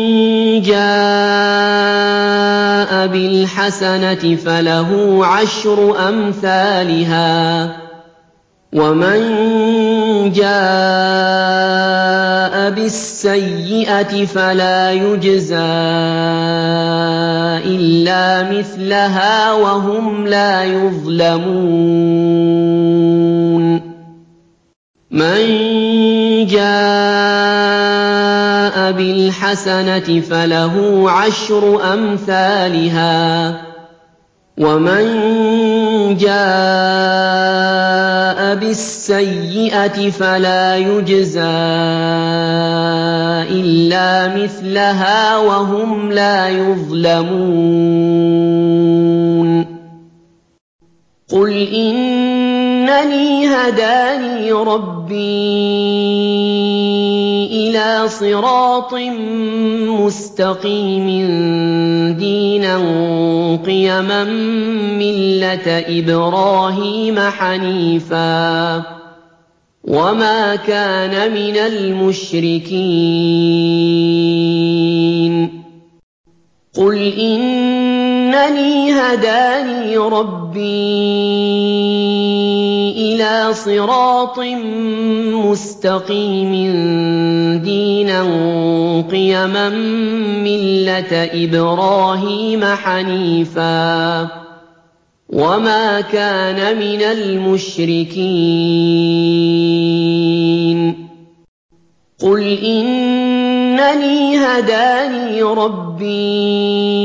جَاءَ بِالْحَسَنَةِ فَلَهُ عَشْرُ أَمْثَالِهَا ۖ وَمَن جَاءَ بِالسَّيِّئَةِ فَلَا يُجْزَىٰ إِلَّا مِثْلَهَا وَهُمْ لَا يُظْلَمُونَ مَن جَاءَ بِالْحَسَنَةِ فَلَهُ عَشْرُ أَمْثَالِهَا ۖ وَمَن جَاءَ بِالسَّيِّئَةِ فَلَا يُجْزَىٰ إِلَّا مِثْلَهَا وَهُمْ لَا يُظْلَمُونَ قُلْ إِنَّنِي هَدَانِي رَبِّي إِلَىٰ صِرَاطٍ مُّسْتَقِيمٍ دِينًا قِيَمًا مِّلَّةَ إِبْرَاهِيمَ حَنِيفًا ۖ وَمَا كَانَ مِنَ الْمُشْرِكِينَ قُلْ إِنَّنِي هَدَانِي رَبِّي إِلَىٰ صِرَاطٍ مُّسْتَقِيمٍ دِينًا قِيَمًا مِّلَّةَ إِبْرَاهِيمَ حَنِيفًا ۖ وَمَا كَانَ مِنَ الْمُشْرِكِينَ قُلْ إِنَّنِي هَدَانِي رَبِّي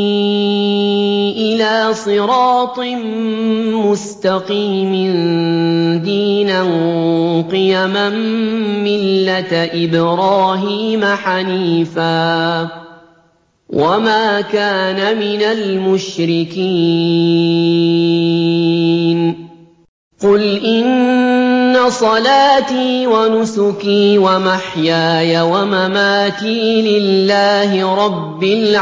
إِلَىٰ صِرَاطٍ مُّسْتَقِيمٍ دِينًا قِيَمًا مِّلَّةَ إِبْرَاهِيمَ حَنِيفًا ۖ وَمَا كَانَ مِنَ الْمُشْرِكِينَ قُلْ إِنَّ صَلَاتِي وَنُسُكِي وَمَحْيَايَ وَمَمَاتِي لِلَّهِ رَبِّ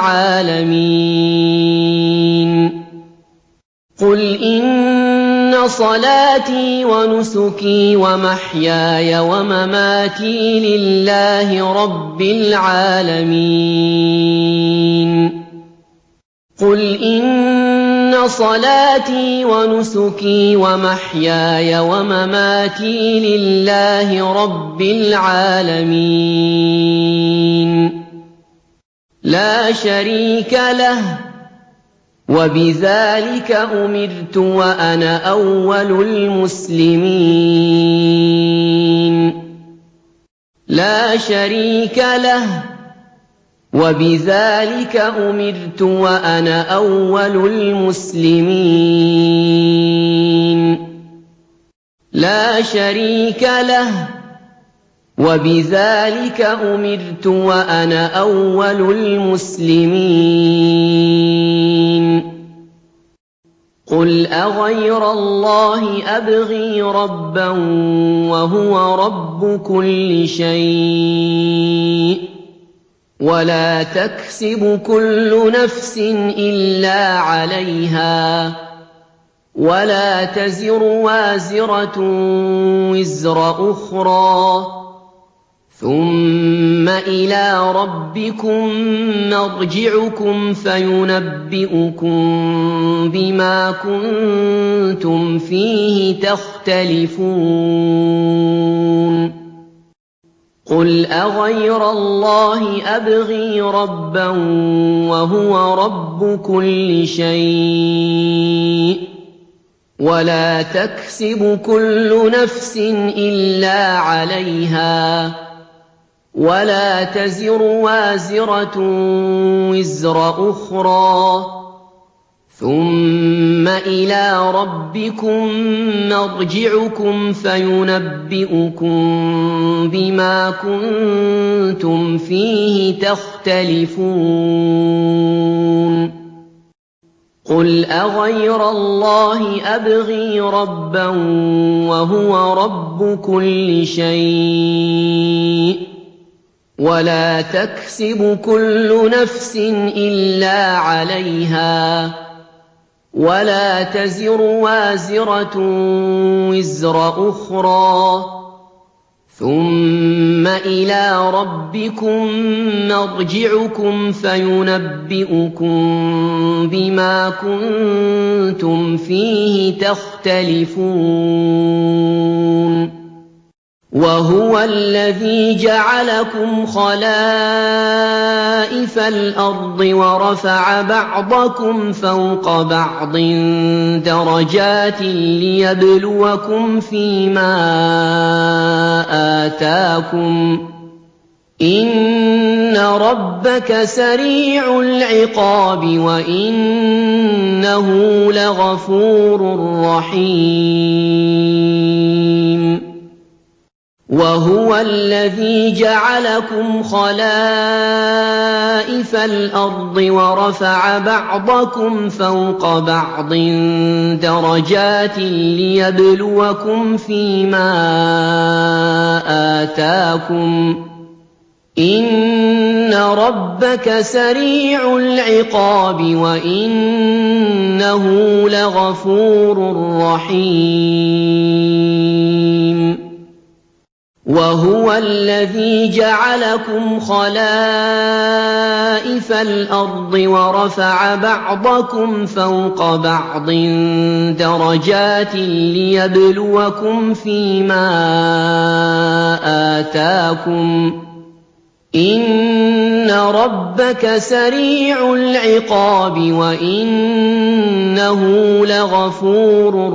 الْعَالَمِينَ قُلْ إِنَّ صَلَاتِي وَنُسُكِي وَمَحْيَايَ وَمَمَاتِي لِلَّهِ رَبِّ الْعَالَمِينَ قُلْ إِنَّ إِنَّ صَلَاتِي وَنُسُكِي وَمَحْيَايَ وَمَمَاتِي لِلَّهِ رَبِّ الْعَالَمِينَ لَا شَرِيكَ لَهُ ۖ وَبِذَٰلِكَ أُمِرْتُ وَأَنَا أَوَّلُ الْمُسْلِمِينَ لَا شَرِيكَ لَهُ ۖ وَبِذَٰلِكَ أُمِرْتُ وَأَنَا أَوَّلُ الْمُسْلِمِينَ لَا شَرِيكَ لَهُ ۖ وَبِذَٰلِكَ أُمِرْتُ وَأَنَا أَوَّلُ الْمُسْلِمِينَ قُلْ أَغَيْرَ اللَّهِ أَبْغِي رَبًّا وَهُوَ رَبُّ كُلِّ شَيْءٍ وَلَا تَكْسِبُ كُلُّ نَفْسٍ إِلَّا عَلَيْهَا وَلَا تَزِرُ وَازِرَةٌ وِزْرَ أُخْرَىٰ ثُمَّ إِلَىٰ رَبِّكُم مَّرْجِعُكُمْ فَيُنَبِّئُكُم بِمَا كُنتُمْ فِيهِ تَخْتَلِفُونَ قُلْ أَغَيْرَ اللَّهِ أَبْغِي رَبًّا وَهُوَ رَبُّ كُلِّ شَيْءٍ وَلَا تَكْسِبُ كُلُّ نَفْسٍ إِلَّا عَلَيْهَا وَلَا تَزِرُ وَازِرَةٌ وِزْرَ أُخْرَىٰ ثُمَّ إِلَىٰ رَبِّكُم مَّرْجِعُكُمْ فَيُنَبِّئُكُم بِمَا كُنتُمْ فِيهِ تَخْتَلِفُونَ قُلْ أَغَيْرَ اللَّهِ أَبْغِي رَبًّا وَهُوَ رَبُّ كُلِّ شَيْءٍ وَلَا تَكْسِبُ كُلُّ نَفْسٍ إِلَّا عَلَيْهَا وَلَا تَزِرُ وَازِرَةٌ وِزْرَ أُخْرَىٰ ثُمَّ إِلَىٰ رَبِّكُم مَّرْجِعُكُمْ فَيُنَبِّئُكُم بِمَا كُنتُمْ فِيهِ تَخْتَلِفُونَ وَهُوَ الَّذِي جَعَلَكُمْ خَلَائِفَ الْأَرْضِ وَرَفَعَ بَعْضَكُمْ فَوْقَ بَعْضٍ دَرَجَاتٍ لِّيَبْلُوَكُمْ فِي مَا آتَاكُمْ ۗ إِنَّ رَبَّكَ سَرِيعُ الْعِقَابِ وَإِنَّهُ لَغَفُورٌ رَّحِيمٌ وَهُوَ الَّذِي جَعَلَكُمْ خَلَائِفَ الْأَرْضِ وَرَفَعَ بَعْضَكُمْ فَوْقَ بَعْضٍ دَرَجَاتٍ لِّيَبْلُوَكُمْ فِي مَا آتَاكُمْ ۗ إِنَّ رَبَّكَ سَرِيعُ الْعِقَابِ وَإِنَّهُ لَغَفُورٌ رَّحِيمٌ وَهُوَ الَّذِي جَعَلَكُمْ خَلَائِفَ الْأَرْضِ وَرَفَعَ بَعْضَكُمْ فَوْقَ بَعْضٍ دَرَجَاتٍ لِّيَبْلُوَكُمْ فِي مَا آتَاكُمْ ۗ إِنَّ رَبَّكَ سَرِيعُ الْعِقَابِ وَإِنَّهُ لَغَفُورٌ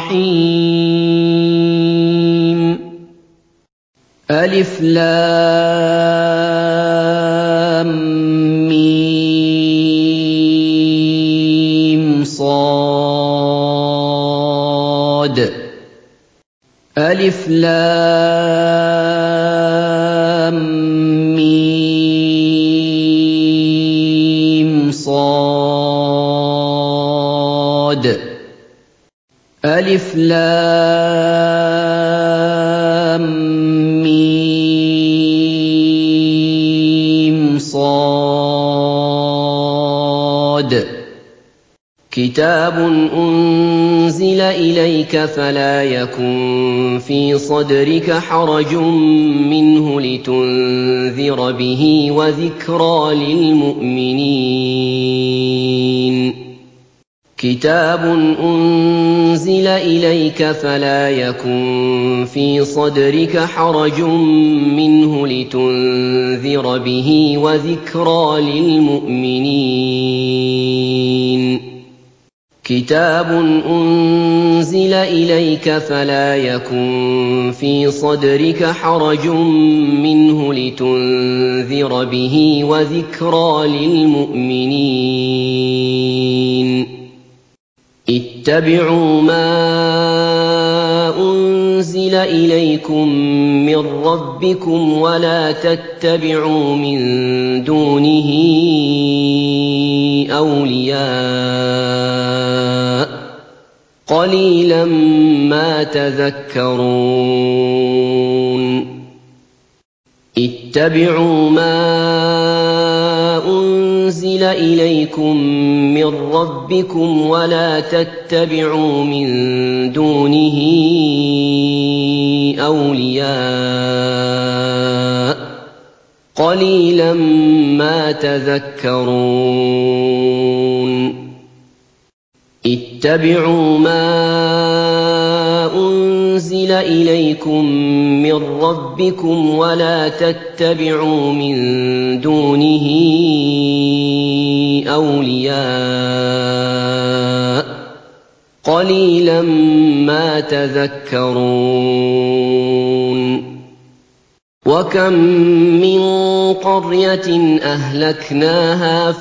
رَّحِيمٌ أَلِفْ لَامْ مِيمْ صَادٌ أَلِفْ لَامْ مِيمْ صَادٌ أَلِفْ لَامْ مِيمْ صَادٌ كِتَابٌ أُنزِلَ إِلَيْكَ فَلَا يَكُن فِي صَدْرِكَ حَرَجٌ مِّنْهُ لِتُنذِرَ بِهِ وَذِكْرَىٰ لِلْمُؤْمِنِينَ كِتَابٌ أُنزِلَ إِلَيْكَ فَلَا يَكُن فِي صَدْرِكَ حَرَجٌ مِّنْهُ لِتُنذِرَ بِهِ وَذِكْرَىٰ لِلْمُؤْمِنِينَ كِتَابٌ أُنزِلَ إِلَيْكَ فَلَا يَكُن فِي صَدْرِكَ حَرَجٌ مِّنْهُ لِتُنذِرَ بِهِ وَذِكْرَىٰ لِلْمُؤْمِنِينَ اتَّبِعُوا مَا أُنزِلَ إِلَيْكُم مِّن رَّبِّكُمْ وَلَا تَتَّبِعُوا مِن دُونِهِ أَوْلِيَاءَ ۗ قَلِيلًا مَّا تَذَكَّرُونَ اتَّبِعُوا مَا أُنزِلَ إِلَيْكُم مِّن رَّبِّكُمْ وَلَا تَتَّبِعُوا مِن دُونِهِ أَوْلِيَاءَ ۗ قَلِيلًا مَّا تَذَكَّرُونَ اتَّبِعُوا مَا أُنزِلَ إِلَيْكُم مِّن رَّبِّكُمْ وَلَا تَتَّبِعُوا مِن دُونِهِ أَوْلِيَاءَ ۗ قَلِيلًا مَّا تَذَكَّرُونَ وَكَم مِّن قَرْيَةٍ أَهْلَكْنَاهَا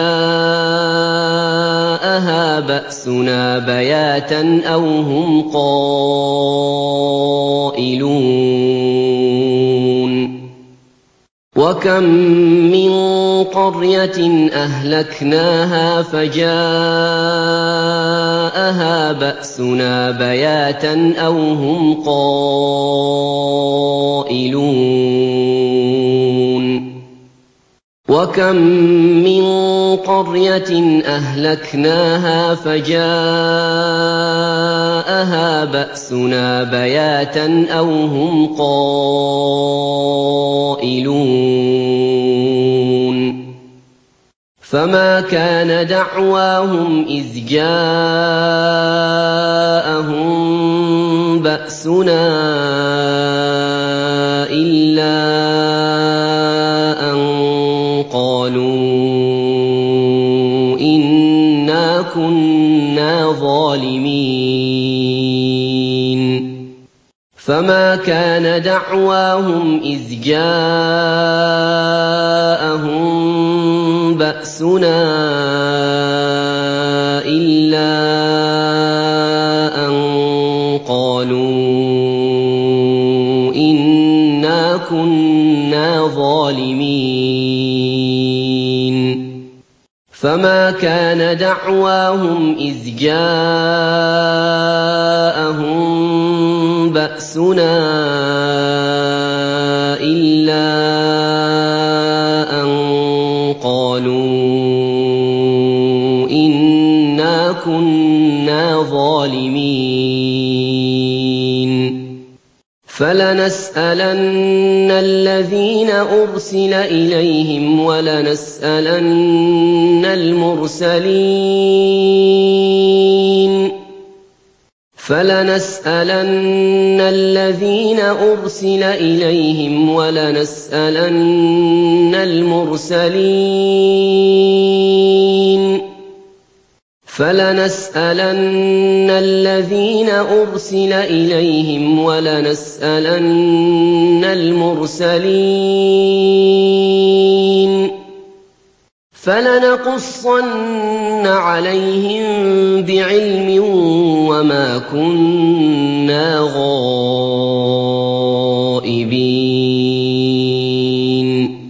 فَجَاءَهَا بَأْسُنَا بَيَاتًا أَوْ هُمْ قَائِلُونَ وَكَم مِّن قَرْيَةٍ أَهْلَكْنَاهَا فَجَاءَهَا بَأْسُنَا بَيَاتًا أَوْ هُمْ قَائِلُونَ وَكَم مِّن قَرْيَةٍ أَهْلَكْنَاهَا فَجَاءَهَا بَأْسُنَا بَيَاتًا أَوْ هُمْ قَائِلُونَ فَمَا كَانَ دَعْوَاهُمْ إِذْ جَاءَهُم بَأْسُنَا إِلَّا أَن قَالُوا إِنَّا كُنَّا ظَالِمِينَ فَمَا كَانَ دَعْوَاهُمْ إِذْ جَاءَهُم بَأْسُنَا إِلَّا أَن قَالُوا إِنَّا كُنَّا ظَالِمِينَ فَمَا كَانَ دَعْوَاهُمْ إِذْ جَاءَهُم بَأْسُنَا إِلَّا أَن قَالُوا إِنَّا كُنَّا ظَالِمِينَ فَلَنَسْأَلَنَّ الَّذِينَ أُرْسِلَ إِلَيْهِمْ وَلَنَسْأَلَنَّ الْمُرْسَلِينَ فَلَنَسْأَلَنَّ الَّذِينَ أُرْسِلَ إِلَيْهِمْ وَلَنَسْأَلَنَّ الْمُرْسَلِينَ فَلَنَسْأَلَنَّ الَّذِينَ أُرْسِلَ إِلَيْهِمْ وَلَنَسْأَلَنَّ الْمُرْسَلِينَ فَلَنَقُصَّنَّ عَلَيْهِم بِعِلْمٍ وَمَا كُنَّا غَائِبِينَ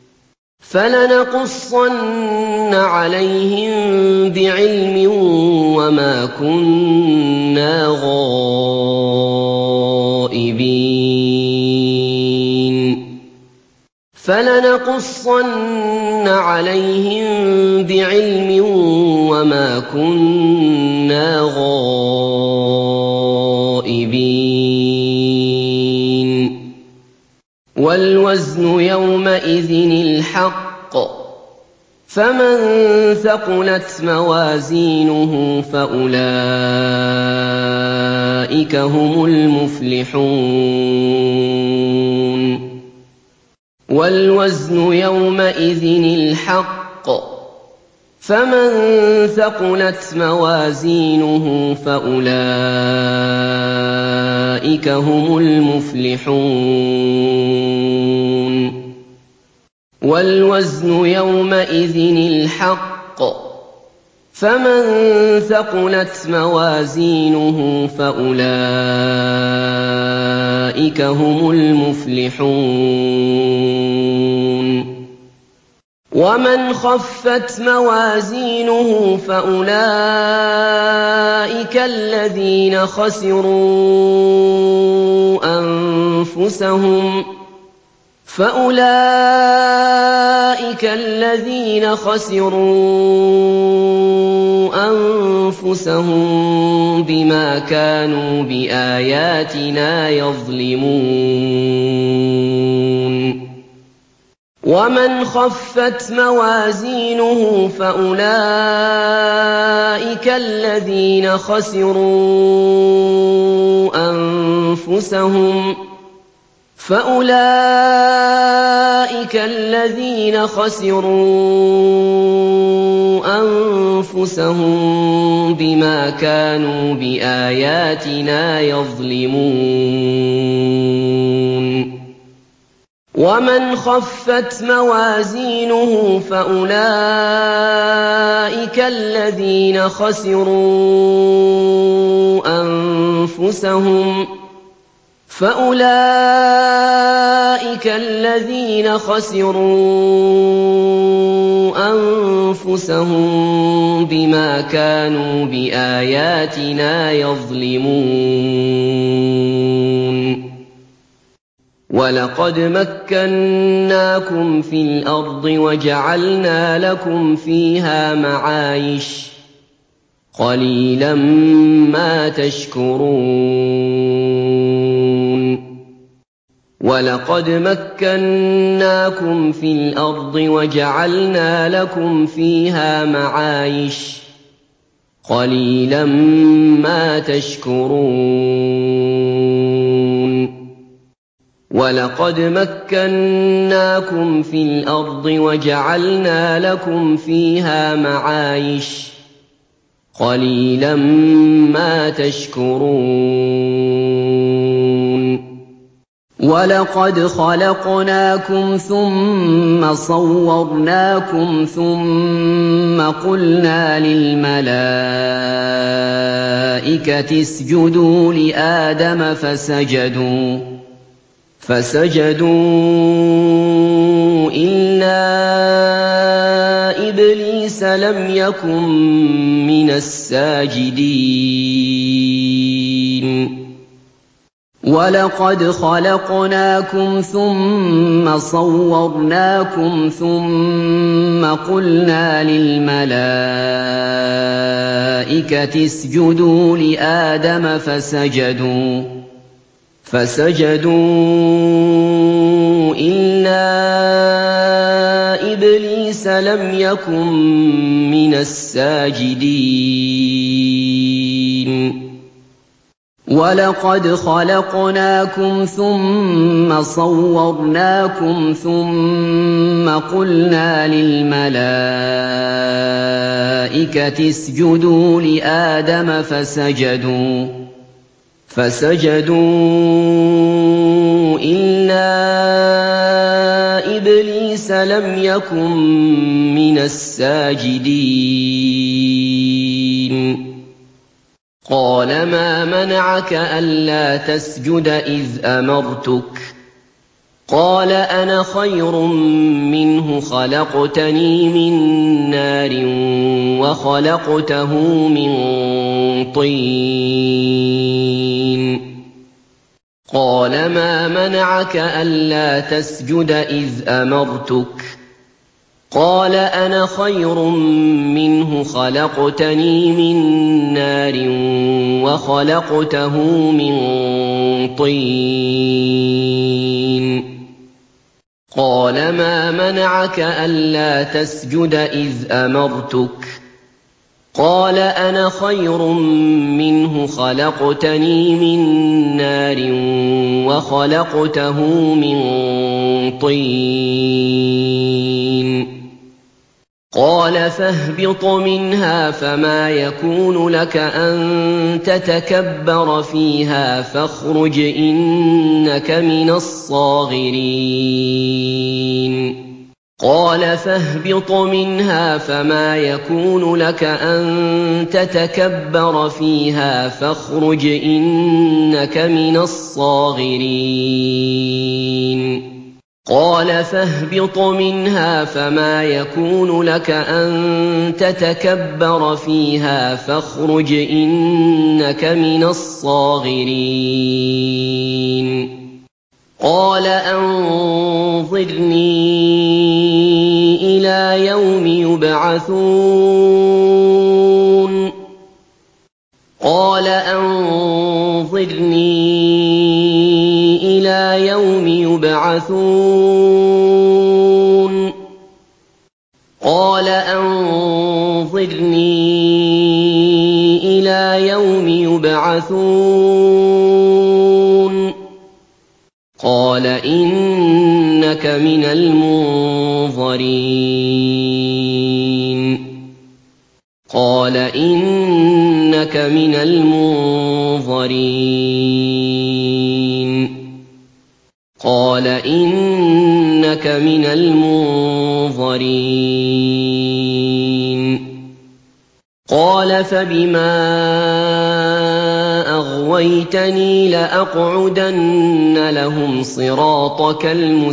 فَلَنَقُصَّنَّ عَلَيْهِم بِعِلْمٍ وَمَا كُنَّا غَائِبِينَ فَلَنَقُصَّنَّ عَلَيْهِم بِعِلْمٍ وَمَا كُنَّا غَائِبِينَ وَالْوَزْنُ يَوْمَئِذٍ الْحَقُّ ۚ فَمَن ثَقُلَتْ مَوَازِينُهُ فَأُولَٰئِكَ هُمُ الْمُفْلِحُونَ وَالْوَزْنُ يَوْمَئِذٍ الْحَقُّ فَمَن ثَقُلَتْ مَوَازِينُهُ فَأُولَٰئِكَ هُمُ الْمُفْلِحُونَ وَالْوَزْنُ يَوْمَئِذٍ الْحَقُّ فَمَن ثَقُلَتْ مَوَازِينُهُ فَأُولَٰئِكَ هُمُ الْمُفْلِحُونَ وَمَنْ خَفَّتْ مَوَازِينُهُ فَأُولَٰئِكَ الَّذِينَ خَسِرُوا أَنفُسَهُمْ فَأُولَٰئِكَ الَّذِينَ خَسِرُوا أَنفُسَهُم بِمَا كَانُوا بِآيَاتِنَا يَظْلِمُونَ وَمَنْ خَفَّتْ مَوَازِينُهُ فَأُولَٰئِكَ الَّذِينَ خَسِرُوا أَنفُسَهُمْ فَأُولَٰئِكَ الَّذِينَ خَسِرُوا أَنفُسَهُم بِمَا كَانُوا بِآيَاتِنَا يَظْلِمُونَ وَمَنْ خَفَّتْ مَوَازِينُهُ فَأُولَٰئِكَ الَّذِينَ خَسِرُوا أَنفُسَهُمْ فَأُولَٰئِكَ الَّذِينَ خَسِرُوا أَنفُسَهُم بِمَا كَانُوا بِآيَاتِنَا يَظْلِمُونَ وَلَقَدْ مَكَّنَّاكُمْ فِي الْأَرْضِ وَجَعَلْنَا لَكُمْ فِيهَا مَعَايِشَ قَلِيلًا مَّا تَشْكُرُونَ وَلَقَدْ مَكَّنَّاكُمْ فِي الْأَرْضِ وَجَعَلْنَا لَكُمْ فِيهَا مَعَايِشَ قَلِيلًا مَّا تَشْكُرُونَ وَلَقَدْ مَكَّنَّاكُمْ فِي الْأَرْضِ وَجَعَلْنَا لَكُمْ فِيهَا مَعَايِشَ قَلِيلًا مَّا تَشْكُرُونَ وَلَقَدْ خَلَقْنَاكُمْ ثُمَّ صَوَّرْنَاكُمْ ثُمَّ قُلْنَا لِلْمَلَائِكَةِ اسْجُدُوا لِآدَمَ فَسَجَدُوا فَسَجَدُوا إِلَّا إِبْلِيسَ لَمْ يَكُن مِّنَ السَّاجِدِينَ وَلَقَدْ خَلَقْنَاكُمْ ثُمَّ صَوَّرْنَاكُمْ ثُمَّ قُلْنَا لِلْمَلَائِكَةِ اسْجُدُوا لِآدَمَ فَسَجَدُوا فَسَجَدُوا إِلَّا إِبْلِيسَ لَمْ يَكُن مِّنَ السَّاجِدِينَ وَلَقَدْ خَلَقْنَاكُمْ ثُمَّ صَوَّرْنَاكُمْ ثُمَّ قُلْنَا لِلْمَلَائِكَةِ اسْجُدُوا لِآدَمَ فَسَجَدُوا فَسَجَدُوا إِلَّا إِبْلِيسَ لَمْ يَكُن مِّنَ السَّاجِدِينَ قَالَ مَا مَنَعَكَ أَلَّا تَسْجُدَ إِذْ أَمَرْتُكَ قَالَ أَنَا خَيْرٌ مِّنْهُ خَلَقْتَنِي مِن نَّارٍ وَخَلَقْتَهُ مِن طِينٍ قَالَ مَا مَنَعَكَ أَلَّا تَسْجُدَ إِذْ أَمَرْتُكَ قَالَ أَنَا خَيْرٌ مِّنْهُ خَلَقْتَنِي مِن نَّارٍ وَخَلَقْتَهُ مِن طِينٍ قَالَ مَا مَنَعَكَ أَلَّا تَسْجُدَ إِذْ أَمَرْتُكَ ۖ قَالَ أَنَا خَيْرٌ مِّنْهُ خَلَقْتَنِي مِن نَّارٍ وَخَلَقْتَهُ مِن طِينٍ قَالَ فَاهْبِطْ مِنْهَا فَمَا يَكُونُ لَكَ أَن تَتَكَبَّرَ فِيهَا فَاخْرُجْ إِنَّكَ مِنَ الصَّاغِرِينَ قَالَ فَاهْبِطْ مِنْهَا فَمَا يَكُونُ لَكَ أَن تَتَكَبَّرَ فِيهَا فَاخْرُجْ إِنَّكَ مِنَ الصَّاغِرِينَ قَالَ فَاهْبِطْ مِنْهَا فَمَا يَكُونُ لَكَ أَن تَتَكَبَّرَ فِيهَا فَاخْرُجْ إِنَّكَ مِنَ الصَّاغِرِينَ قَالَ أَنظِرْنِي إِلَىٰ يَوْمِ يُبْعَثُونَ قَالَ أَنظِرْنِي إِلَىٰ يَوْمِ يُبْعَثُونَ قَالَ أَنظِرْنِي إِلَىٰ يَوْمِ يُبْعَثُونَ قَالَ إِنَّكَ مِنَ الْمُنظَرِينَ قَالَ إِنَّكَ مِنَ الْمُنظَرِينَ قَالَ إِنَّكَ مِنَ الْمُنظَرِينَ قَالَ فَبِمَا أَغْوَيْتَنِي لَأَقْعُدَنَّ لَهُمْ صِرَاطَكَ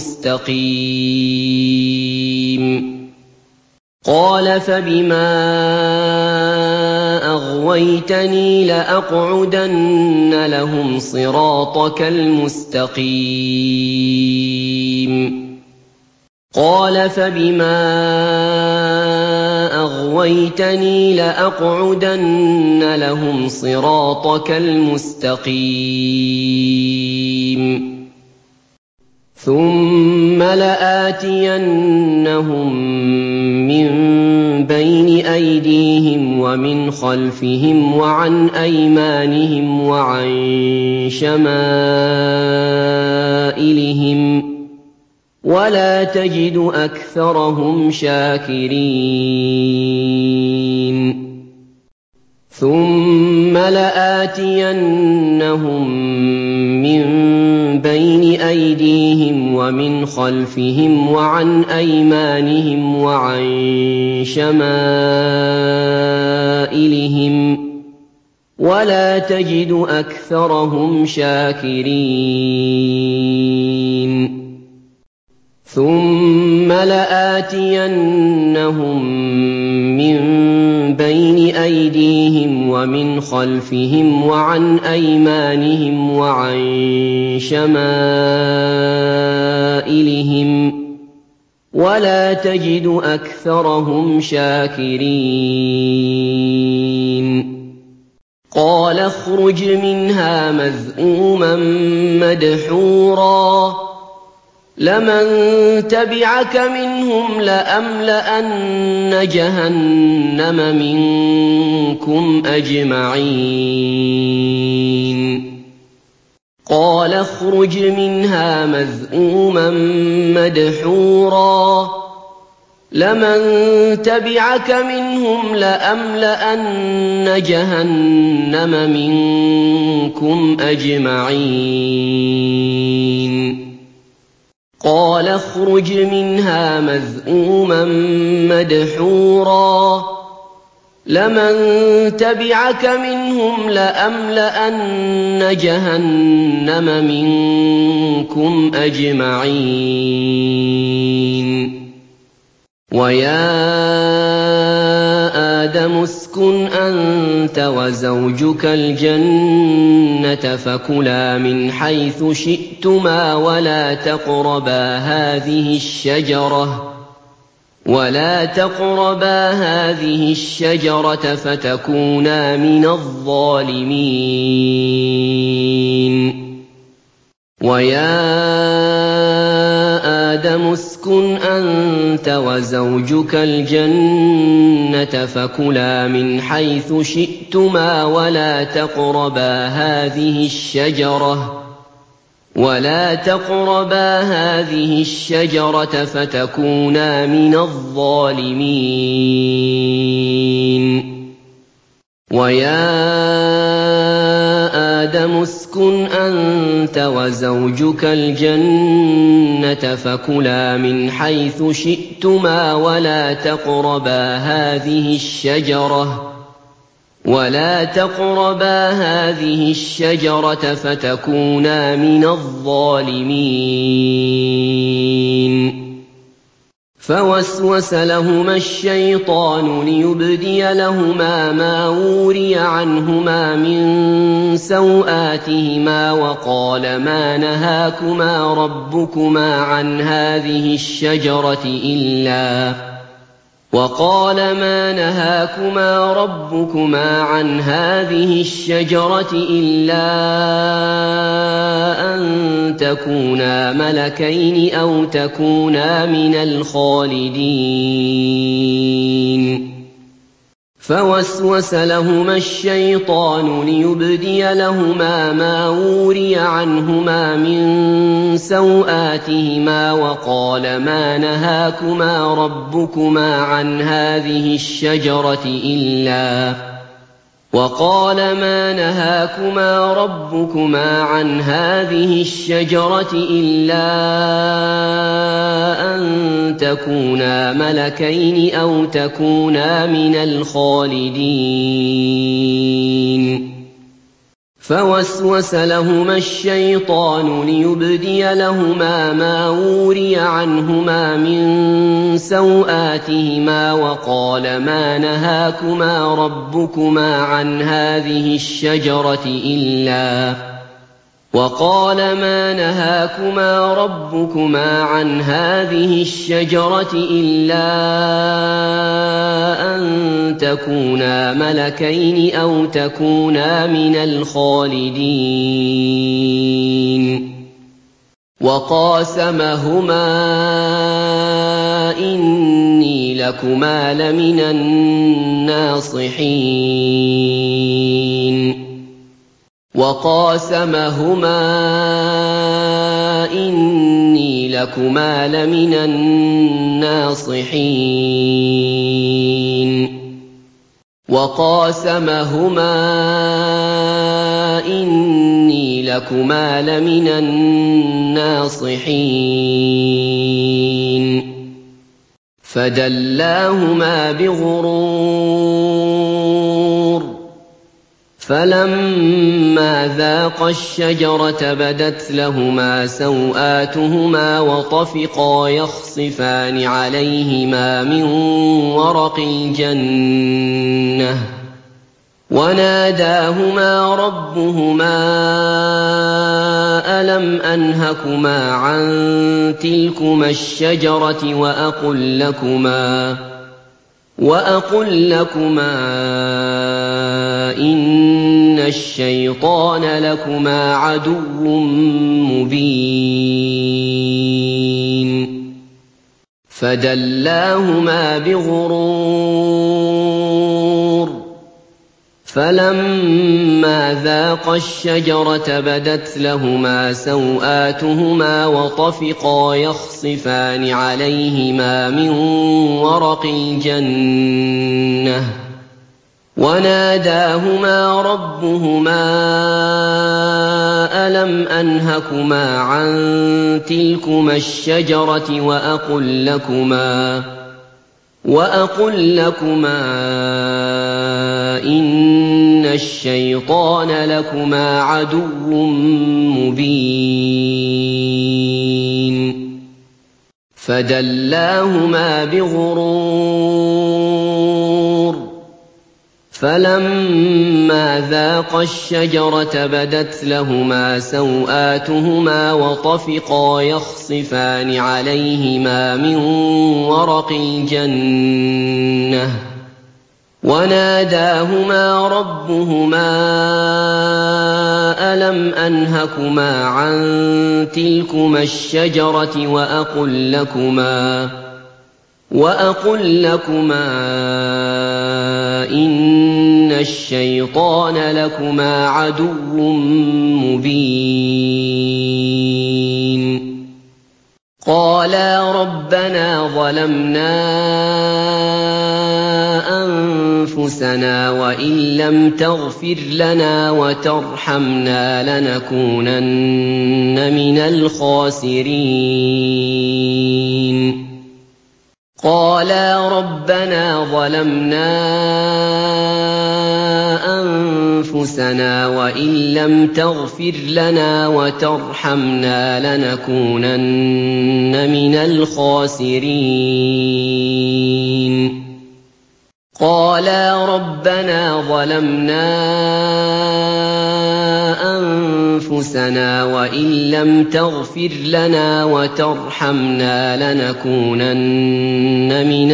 الْمُسْتَقِيمَ قَالَ فَبِمَا أَغْوَيْتَنِي لَأَقْعُدَنَّ لَهُمْ صِرَاطَكَ الْمُسْتَقِيمَ قَالَ فَبِمَا أَغْوَيْتَنِي لَأَقْعُدَنَّ لَهُمْ صِرَاطَكَ الْمُسْتَقِيمَ ثُمَّ لَآتِيَنَّهُم مِّن بَيْنِ أَيْدِيهِمْ وَمِنْ خَلْفِهِمْ وَعَنْ أَيْمَانِهِمْ وَعَن شَمَائِلِهِمْ ۖ وَلَا تَجِدُ أَكْثَرَهُمْ شَاكِرِينَ ثُمَّ لَآتِيَنَّهُم مِّن بَيْنِ أَيْدِيهِمْ وَمِنْ خَلْفِهِمْ وَعَنْ أَيْمَانِهِمْ وَعَن شَمَائِلِهِمْ ۖ وَلَا تَجِدُ أَكْثَرَهُمْ شَاكِرِينَ ثُمَّ لَآتِيَنَّهُم مِّن بَيْنِ أَيْدِيهِمْ وَمِنْ خَلْفِهِمْ وَعَنْ أَيْمَانِهِمْ وَعَن شَمَائِلِهِمْ ۖ وَلَا تَجِدُ أَكْثَرَهُمْ شَاكِرِينَ قَالَ اخْرُجْ مِنْهَا مَذْءُومًا مَّدْحُورًا ۖ لَمَن تَبِعَكَ مِنْهُمْ لَأَمْلَأَنَّ جَهَنَّمَ مِنكُمْ أَجْمَعِينَ قَالَ اخْرُجْ مِنْهَا مَذْءُومًا مَّدْحُورًا ۖ لَمَن تَبِعَكَ مِنْهُمْ لَأَمْلَأَنَّ جَهَنَّمَ مِنكُمْ أَجْمَعِينَ قَالَ اخْرُجْ مِنْهَا مَذْءُومًا مَّدْحُورًا ۖ لَمَن تَبِعَكَ مِنْهُمْ لَأَمْلَأَنَّ جَهَنَّمَ مِنكُمْ أَجْمَعِينَ وَيَا آدَمُ اسْكُنْ أَنتَ وَزَوْجُكَ الْجَنَّةَ فَكُلَا مِنْ حَيْثُ شِئْتُمَا وَلَا تَقْرَبَا هَٰذِهِ الشَّجَرَةَ وَلَا تَقْرَبَا هَٰذِهِ الشَّجَرَةَ فَتَكُونَا مِنَ الظَّالِمِينَ وَيَا آدَمُ اسْكُنْ أَنتَ وَزَوْجُكَ الْجَنَّةَ فَكُلَا مِنْ حَيْثُ شِئْتُمَا وَلَا تَقْرَبَا هَٰذِهِ الشَّجَرَةَ وَلَا تَقْرَبَا هَٰذِهِ الشَّجَرَةَ فَتَكُونَا مِنَ الظَّالِمِينَ وَيَا آدَمُ اسْكُنْ أَنتَ وَزَوْجُكَ الْجَنَّةَ فَكُلَا مِنْ حَيْثُ شِئْتُمَا وَلَا تَقْرَبَا هَٰذِهِ الشَّجَرَةَ وَلَا تَقْرَبَا هَٰذِهِ الشَّجَرَةَ فَتَكُونَا مِنَ الظَّالِمِينَ فَوَسْوَسَ لَهُمَا الشَّيْطَانُ لِيُبْدِيَ لَهُمَا مَا وُورِيَ عَنْهُمَا مِن سَوْآتِهِمَا وَقَالَ مَا نَهَاكُمَا رَبُّكُمَا عَنْ هَٰذِهِ الشَّجَرَةِ إِلَّا وَقَالَ مَا نَهَاكُمَا رَبُّكُمَا عَنْ هَٰذِهِ الشَّجَرَةِ إِلَّا أَن تَكُونَا مَلَكَيْنِ أَوْ تَكُونَا مِنَ الْخَالِدِينَ فَوَسْوَسَ لَهُمَا الشَّيْطَانُ لِيُبْدِيَ لَهُمَا مَا وُورِيَ عَنْهُمَا مِن سَوْآتِهِمَا وَقَالَ مَا نَهَاكُمَا رَبُّكُمَا عَنْ هَٰذِهِ الشَّجَرَةِ إِلَّا وَقَالَ مَا نَهَاكُمَا رَبُّكُمَا عَنْ هَٰذِهِ الشَّجَرَةِ إِلَّا أَن تَكُونَا مَلَكَيْنِ أَوْ تَكُونَا مِنَ الْخَالِدِينَ فَوَسْوَسَ لَهُمَا الشَّيْطَانُ لِيُبْدِيَ لَهُمَا مَا وُورِيَ عَنْهُمَا مِن سَوْآتِهِمَا وَقَالَ مَا نَهَاكُمَا رَبُّكُمَا عَنْ هَٰذِهِ الشَّجَرَةِ إِلَّا وَقَالَ مَا نَهَاكُمَا رَبُّكُمَا عَنْ هَٰذِهِ الشَّجَرَةِ إِلَّا أَن تَكُونَا مَلَكَيْنِ أَوْ تَكُونَا مِنَ الْخَالِدِينَ وَقَاسَمَهُمَا إِنِّي لَكُمَا لَمِنَ النَّاصِحِينَ وَقَاسَمَهُمَا إِنِّي لَكُمَا لَمِنَ النَّاصِحِينَ وَقَاسَمَهُمَا إِنِّي لَكُمَا لَمِنَ النَّاصِحِينَ فَدَلَّاهُمَا بِغُرُورٍ فَلَمَّا ذَاقَا الشَّجَرَةَ بَدَتْ لَهُمَا سَوْآتُهُمَا وَطَفِقَا يَخْصِفَانِ عَلَيْهِمَا مِن وَرَقِ الْجَنَّةِ وَنَادَاهُمَا رَبُّهُمَا أَلَمْ أَنْهَكُمَا عَن تِلْكُمَا الشَّجَرَةِ وَأَقُل لَّكُمَا وَأَقُل لَّكُمَا إِنَّ الشَّيْطَانَ لَكُمَا عَدُوٌّ مُّبِينٌ فَدَلَّاهُمَا بِغُرُورٍ فَلَمَّا ذَاقَا الشَّجَرَةَ بَدَتْ لَهُمَا سَوْآتُهُمَا وَطَفِقَا يَخْصِفَانِ عَلَيْهِمَا مِن وَرَقِ الْجَنَّةِ وَنَادَاهُمَا رَبُّهُمَا أَلَمْ أَنْهَكُمَا عَن تِلْكُمَا الشَّجَرَةِ وَأَقُل لَّكُمَا وَأَقُل لَّكُمَا إِنَّ الشَّيْطَانَ لَكُمَا عَدُوٌّ مُّبِينٌ فَدَلَّاهُمَا بِغُرُورٍ فَلَمَّا ذَاقَا الشَّجَرَةَ بَدَتْ لَهُمَا سَوْآتُهُمَا وَطَفِقَا يَخْصِفَانِ عَلَيْهِمَا مِن وَرَقِ الْجَنَّةِ وَنَادَاهُمَا رَبُّهُمَا أَلَمْ أَنْهَكُمَا عَن تِلْكُمَا الشَّجَرَةِ وَأَقُل لَّكُمَا وَأَقُل لَّكُمَا إِنَّ الشَّيْطَانَ لَكُمَا عَدُوٌّ مُّبِينٌ قَالَا رَبَّنَا ظَلَمْنَا أَنفُسَنَا وَإِن لَّمْ تَغْفِرْ لَنَا وَتَرْحَمْنَا لَنَكُونَنَّ مِنَ الْخَاسِرِينَ قَالَا رَبَّنَا ظَلَمْنَا أَنفُسَنَا وَإِن لَّمْ تَغْفِرْ لَنَا وَتَرْحَمْنَا لَنَكُونَنَّ مِنَ الْخَاسِرِينَ قَالَا رَبَّنَا ظَلَمْنَا أَنفُسَنَا وَإِن لَّمْ تَغْفِرْ لَنَا وَتَرْحَمْنَا لَنَكُونَنَّ مِنَ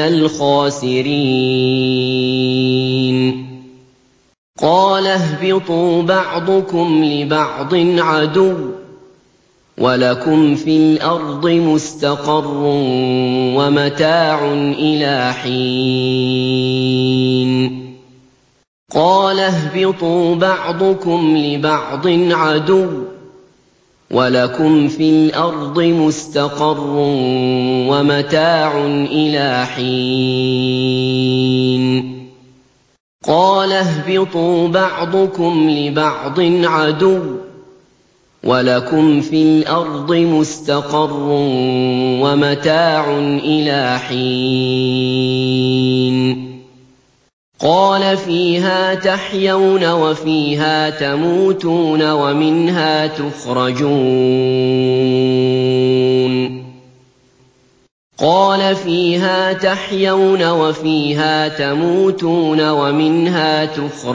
الْخَاسِرِينَ قَالَ اهْبِطُوا بَعْضُكُمْ لِبَعْضٍ عَدُوٌّ ۖ وَلَكُمْ فِي الْأَرْضِ مُسْتَقَرٌّ وَمَتَاعٌ إِلَىٰ حِينٍ قَالَ اهْبِطُوا بَعْضُكُمْ لِبَعْضٍ عَدُوٌّ ۖ وَلَكُمْ فِي الْأَرْضِ مُسْتَقَرٌّ وَمَتَاعٌ إِلَىٰ حِينٍ قَالَ اهْبِطُوا بَعْضُكُمْ لِبَعْضٍ عَدُوٌّ ۖ وَلَكُمْ فِي الْأَرْضِ مُسْتَقَرٌّ وَمَتَاعٌ إِلَىٰ حِينٍ قَالَ فِيهَا تَحْيَوْنَ وَفِيهَا تَمُوتُونَ وَمِنْهَا تُخْرَجُونَ قَالَ فِيهَا تَحْيَوْنَ وَفِيهَا تَمُوتُونَ وَمِنْهَا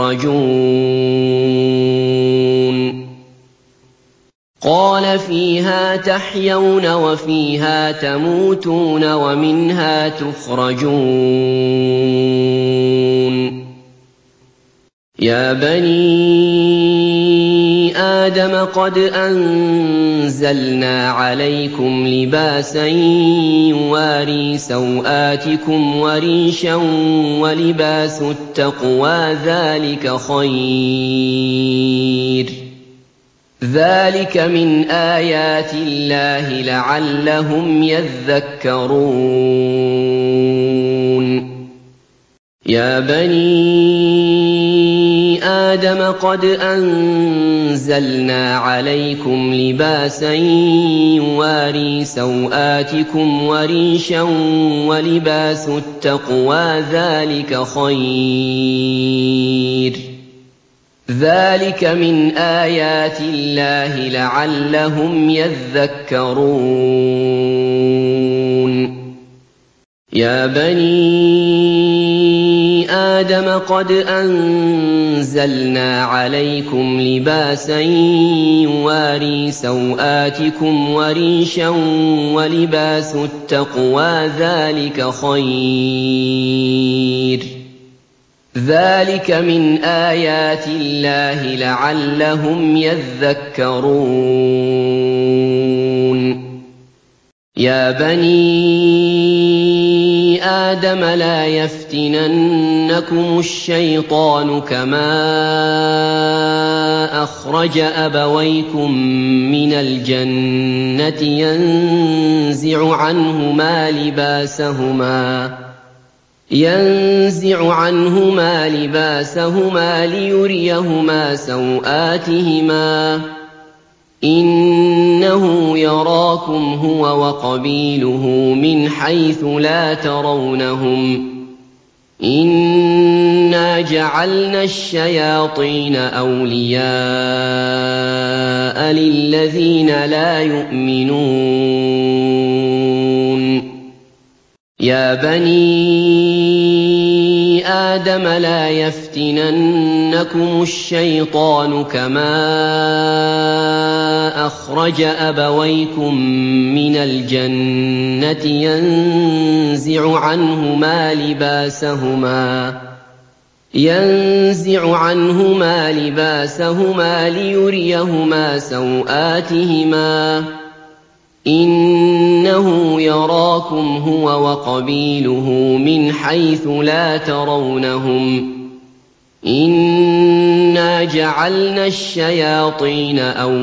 تُخْرَجُونَ قَالَ فِيهَا تَحْيَوْنَ وَفِيهَا تَمُوتُونَ وَمِنْهَا تُخْرَجُونَ يَا بَنِي آدَمَ قَدْ أَنزَلْنَا عَلَيْكُمْ لِبَاسًا يُوَارِي سَوْآتِكُمْ وَرِيشًا وَلِبَاسُ التَّقْوَىٰ ذَٰلِكَ خَيْرٌ ۚ ذَٰلِكَ مِنْ آيَاتِ اللَّهِ لَعَلَّهُمْ يَذَّكَّرُونَ يَا بَنِي آدَمَ قَدْ أَنزَلْنَا عَلَيْكُمْ لِبَاسًا يُوَارِي سَوْآتِكُمْ وَرِيشًا وَلِبَاسُ التَّقْوَىٰ ذَٰلِكَ خَيْرٌ ۚ ذَٰلِكَ مِنْ آيَاتِ اللَّهِ لَعَلَّهُمْ يَذَّكَّرُونَ يَا بَنِي آدَمَ قَدْ أَنزَلْنَا عَلَيْكُمْ لِبَاسًا يُوَارِي سَوْآتِكُمْ وَرِيشًا وَلِبَاسُ التَّقْوَىٰ ذَٰلِكَ خَيْرٌ ۚ ذَٰلِكَ مِنْ آيَاتِ اللَّهِ لَعَلَّهُمْ يَذَّكَّرُونَ يَا بَنِي آدَمَ لَا يَفْتِنَنَّكُمُ الشَّيْطَانُ كَمَا أَخْرَجَ أَبَوَيْكُم مِّنَ الْجَنَّةِ يَنزِعُ عَنْهُمَا لِبَاسَهُمَا يَنزِعُ عَنْهُمَا لِبَاسَهُمَا لِيُرِيَهُمَا سَوْآتِهِمَا ۗ إِنَّهُ يَرَاكُمْ هُوَ وَقَبِيلُهُ مِنْ حَيْثُ لَا تَرَوْنَهُمْ ۗ إِنَّا جَعَلْنَا الشَّيَاطِينَ أَوْلِيَاءَ لِلَّذِينَ لَا يُؤْمِنُونَ يَا بَنِي آدَمَ لَا يَفْتِنَنَّكُمُ الشَّيْطَانُ كَمَا أَخْرَجَ أَبَوَيْكُم مِّنَ الْجَنَّةِ يَنزِعُ عَنْهُمَا لِبَاسَهُمَا يَنزِعُ عَنْهُمَا لِبَاسَهُمَا لِيُرِيَهُمَا سَوْآتِهِمَا ۗ إِنَّهُ يَرَاكُمْ هُوَ وَقَبِيلُهُ مِنْ حَيْثُ لَا تَرَوْنَهُمْ ۗ إِنَّا جَعَلْنَا الشَّيَاطِينَ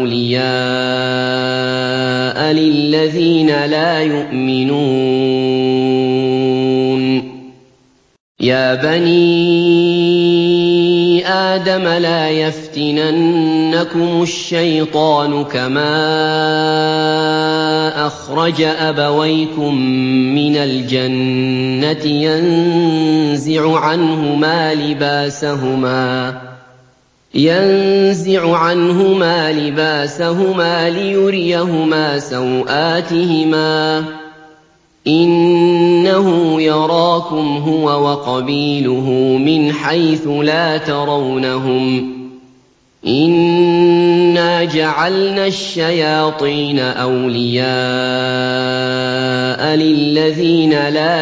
أَوْلِيَاءَ لِلَّذِينَ لَا يُؤْمِنُونَ. يَا بَنِي آدَمَ لَا يَفْتِنَنَّكُمُ الشَّيْطَانُ كَمَا أَخْرَجَ أَبَوَيْكُم مِّنَ الْجَنَّةِ يَنزِعُ عَنْهُمَا لِبَاسَهُمَا يَنزِعُ عَنْهُمَا لِبَاسَهُمَا لِيُرِيَهُمَا سَوْآتِهِمَا ۗ إِنَّهُ يَرَاكُمْ هُوَ وَقَبِيلُهُ مِنْ حَيْثُ لَا تَرَوْنَهُمْ ۗ إِنَّا جَعَلْنَا الشَّيَاطِينَ أَوْلِيَاءَ لِلَّذِينَ لَا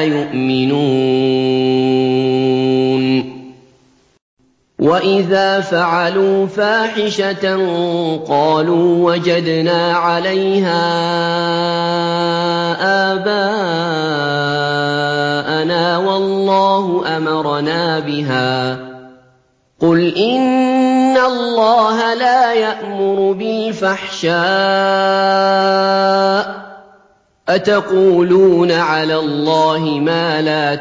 يُؤْمِنُونَ. وَإِذَا فَعَلُوا فَاحِشَةً قَالُوا وَجَدْنَا عَلَيْهَا آبَاءَنَا وَاللَّهُ أَمَرَنَا بِهَا ۗ قُلْ إِنَّ اللَّهَ لَا يَأْمُرُ بِالْفَحْشَاءِ ۖ أَتَقُولُونَ عَلَى اللَّهِ مَا لَا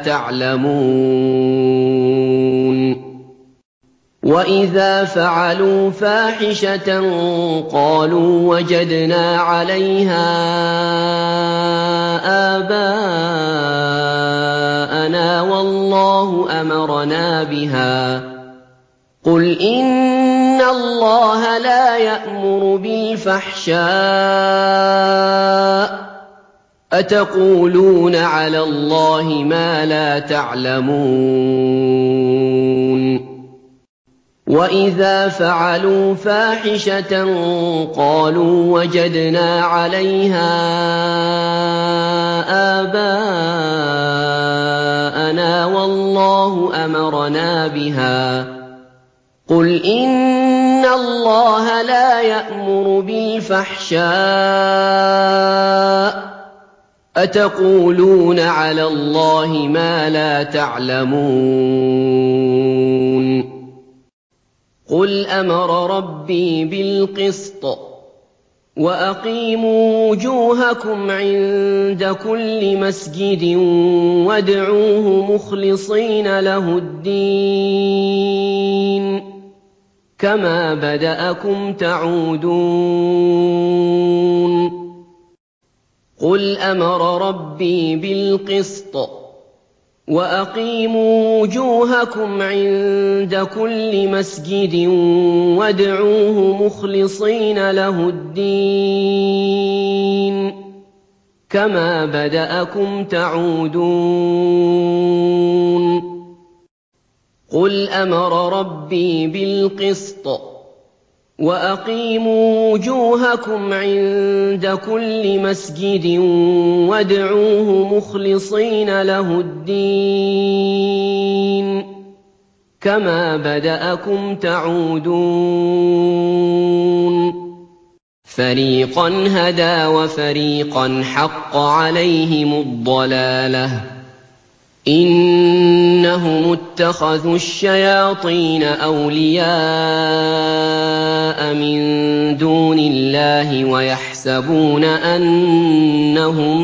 تَعْلَمُونَ. وَإِذَا فَعَلُوا فَاحِشَةً قَالُوا وَجَدْنَا عَلَيْهَا آبَاءَنَا وَاللَّهُ أَمَرَنَا بِهَا ۗ قُلْ إِنَّ اللَّهَ لَا يَأْمُرُ بِالْفَحْشَاءِ ۖ أَتَقُولُونَ عَلَى اللَّهِ مَا لَا تَعْلَمُونَ. وَإِذَا فَعَلُوا فَاحِشَةً قَالُوا وَجَدْنَا عَلَيْهَا آبَاءَنَا وَاللَّهُ أَمَرَنَا بِهَا ۗ قُلْ إِنَّ اللَّهَ لَا يَأْمُرُ بِالْفَحْشَاءِ ۖ أَتَقُولُونَ عَلَى اللَّهِ مَا لَا تَعْلَمُونَ. قُلْ أَمَرَ رَبِّي بِالْقِسْطِ ۖ وَأَقِيمُوا وُجُوهَكُمْ عِندَ كُلِّ مَسْجِدٍ وَادْعُوهُ مُخْلِصِينَ لَهُ الدِّينَ كَمَا بَدَأَكُمْ تَعُودُونَ. قُلْ أَمَرَ رَبِّي بِالْقِسْطِ ۖ وَأَقِيمُوا وُجُوهَكُمْ عِندَ كُلِّ مَسْجِدٍ وَادْعُوهُ مُخْلِصِينَ لَهُ الدِّينَ كَمَا بَدَأَكُمْ تَعُودُونَ. قُلْ أَمَرَ رَبِّي بِالْقِسْطِ ۖ وَأَقِيمُوا وُجُوهَكُمْ عِندَ كُلِّ مَسْجِدٍ وَادْعُوهُ مُخْلِصِينَ لَهُ الدِّينَ كَمَا بَدَأَكُمْ تَعُودُونَ. فَرِيقًا هَدَىٰ وَفَرِيقًا حَقَّ عَلَيْهِمُ الضَّلَالَةُ ۗ إِنَّهُمُ اتَّخَذُوا الشَّيَاطِينَ أَوْلِيَاءَ مِن دُونِ اللَّهِ وَيَحْسَبُونَ أَنَّهُم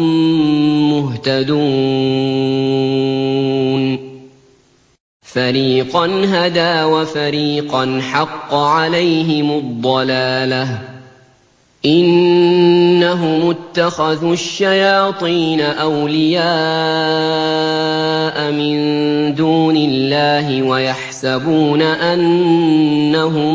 مُّهْتَدُونَ. فَرِيقًا هَدَىٰ وَفَرِيقًا حَقَّ عَلَيْهِمُ الضَّلَالَةُ ۗ إِنَّهُمُ اتَّخَذُوا الشَّيَاطِينَ أَوْلِيَاءَ مِن دُونِ اللَّهِ وَيَحْسَبُونَ أَنَّهُم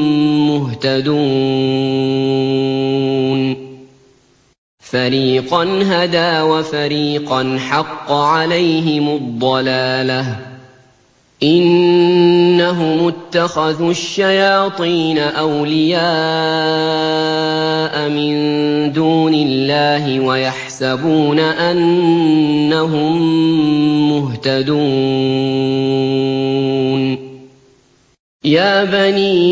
مُّهْتَدُونَ. فَرِيقًا هَدَىٰ وَفَرِيقًا حَقَّ عَلَيْهِمُ الضَّلَالَةُ ۗ إِنَّهُمُ اتَّخَذُوا الشَّيَاطِينَ أَوْلِيَاءَ مِن دُونِ اللَّهِ وَيَحْسَبُونَ أَنَّهُم مُّهْتَدُونَ. يَا بَنِي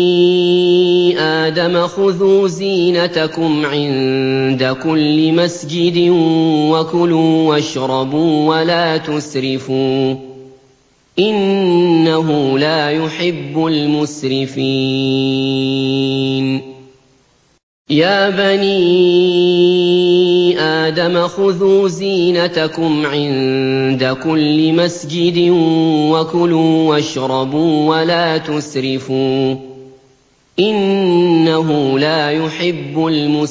آدَمَ خُذُوا زِينَتَكُمْ عِندَ كُلِّ مَسْجِدٍ وَكُلُوا وَاشْرَبُوا وَلَا تُسْرِفُوا ۚ إِنَّهُ لَا يُحِبُّ الْمُسْرِفِينَ يَا بَنِي آدَمَ خُذُوا زِينَتَكُمْ عِندَ كُلِّ مَسْجِدٍ وَكُلُوا وَاشْرَبُوا وَلَا تُسْرِفُوا ۚ إِنَّهُ لَا يُحِبُّ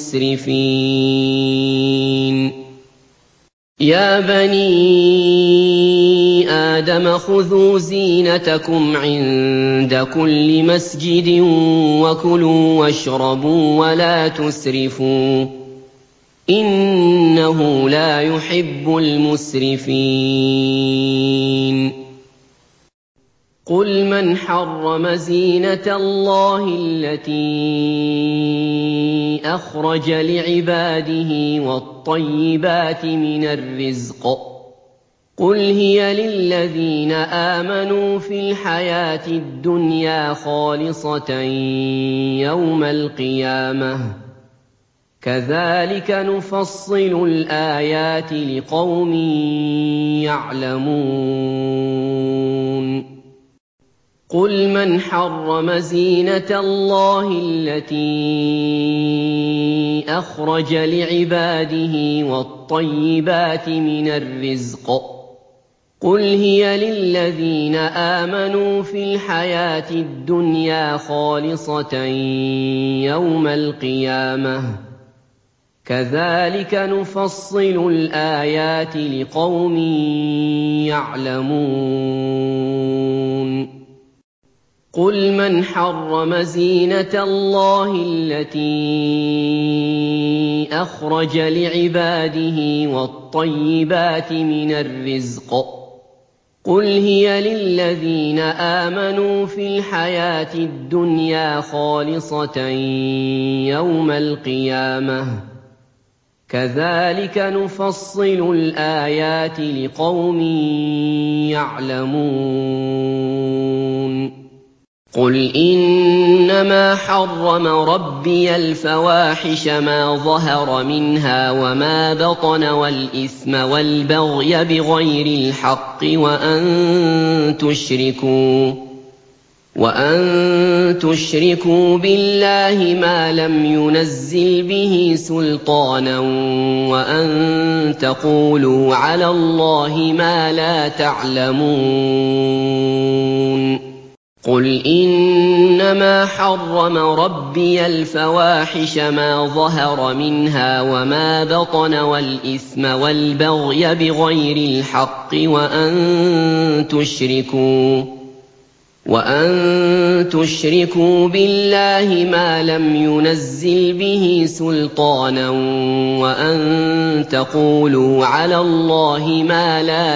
الْمُسْرِفِينَ يَا بَنِي آدَمَ خُذُوا زِينَتَكُمْ عِندَ كُلِّ مَسْجِدٍ وَكُلُوا وَاشْرَبُوا وَلَا تُسْرِفُوا ۚ إِنَّهُ لَا يُحِبُّ الْمُسْرِفِينَ قُلْ مَنْ حَرَّمَ زِينَةَ اللَّهِ الَّتِي أَخْرَجَ لِعِبَادِهِ وَالطَّيِّبَاتِ مِنَ الرِّزْقِ ۚ قُلْ هِيَ لِلَّذِينَ آمَنُوا فِي الْحَيَاةِ الدُّنْيَا خَالِصَةً يَوْمَ الْقِيَامَةِ ۗ كَذَٰلِكَ نُفَصِّلُ الْآيَاتِ لِقَوْمٍ يَعْلَمُونَ قُلْ مَنْ حَرَّمَ زِينَةَ اللَّهِ الَّتِي أَخْرَجَ لِعِبَادِهِ وَالطَّيِّبَاتِ مِنَ الرِّزْقِ ۚ قُلْ هِيَ لِلَّذِينَ آمَنُوا فِي الْحَيَاةِ الدُّنْيَا خَالِصَةً يَوْمَ الْقِيَامَةِ ۗ كَذَٰلِكَ نُفَصِّلُ الْآيَاتِ لِقَوْمٍ يَعْلَمُونَ قُلْ مَنْ حَرَّمَ زِينَةَ اللَّهِ الَّتِي أَخْرَجَ لِعِبَادِهِ وَالطَّيِّبَاتِ مِنَ الرِّزْقِ ۚ قُلْ هِيَ لِلَّذِينَ آمَنُوا فِي الْحَيَاةِ الدُّنْيَا خَالِصَةً يَوْمَ الْقِيَامَةِ ۗ كَذَٰلِكَ نُفَصِّلُ الْآيَاتِ لِقَوْمٍ يَعْلَمُونَ قُلْ إِنَّمَا حَرَّمَ رَبِّيَ الْفَوَاحِشَ مَا ظَهَرَ مِنْهَا وَمَا بَطَنَ وَالْإِثْمَ وَالْبَغْيَ بِغَيْرِ الْحَقِّ وَأَن تُشْرِكُوا وَأَن تُشْرِكُوا بِاللَّهِ مَا لَمْ يُنَزِّلْ بِهِ سُلْطَانًا وَأَن تَقُولُوا عَلَى اللَّهِ مَا لَا تَعْلَمُونَ قُلْ إِنَّمَا حَرَّمَ رَبِّيَ الْفَوَاحِشَ مَا ظَهَرَ مِنْهَا وَمَا بَطَنَ وَالْإِثْمَ وَالْبَغْيَ بِغَيْرِ الْحَقِّ وَأَن تُشْرِكُوا وَأَن تُشْرِكُوا بِاللَّهِ مَا لَمْ يُنَزِّلْ بِهِ سُلْطَانًا وَأَن تَقُولُوا عَلَى اللَّهِ مَا لَا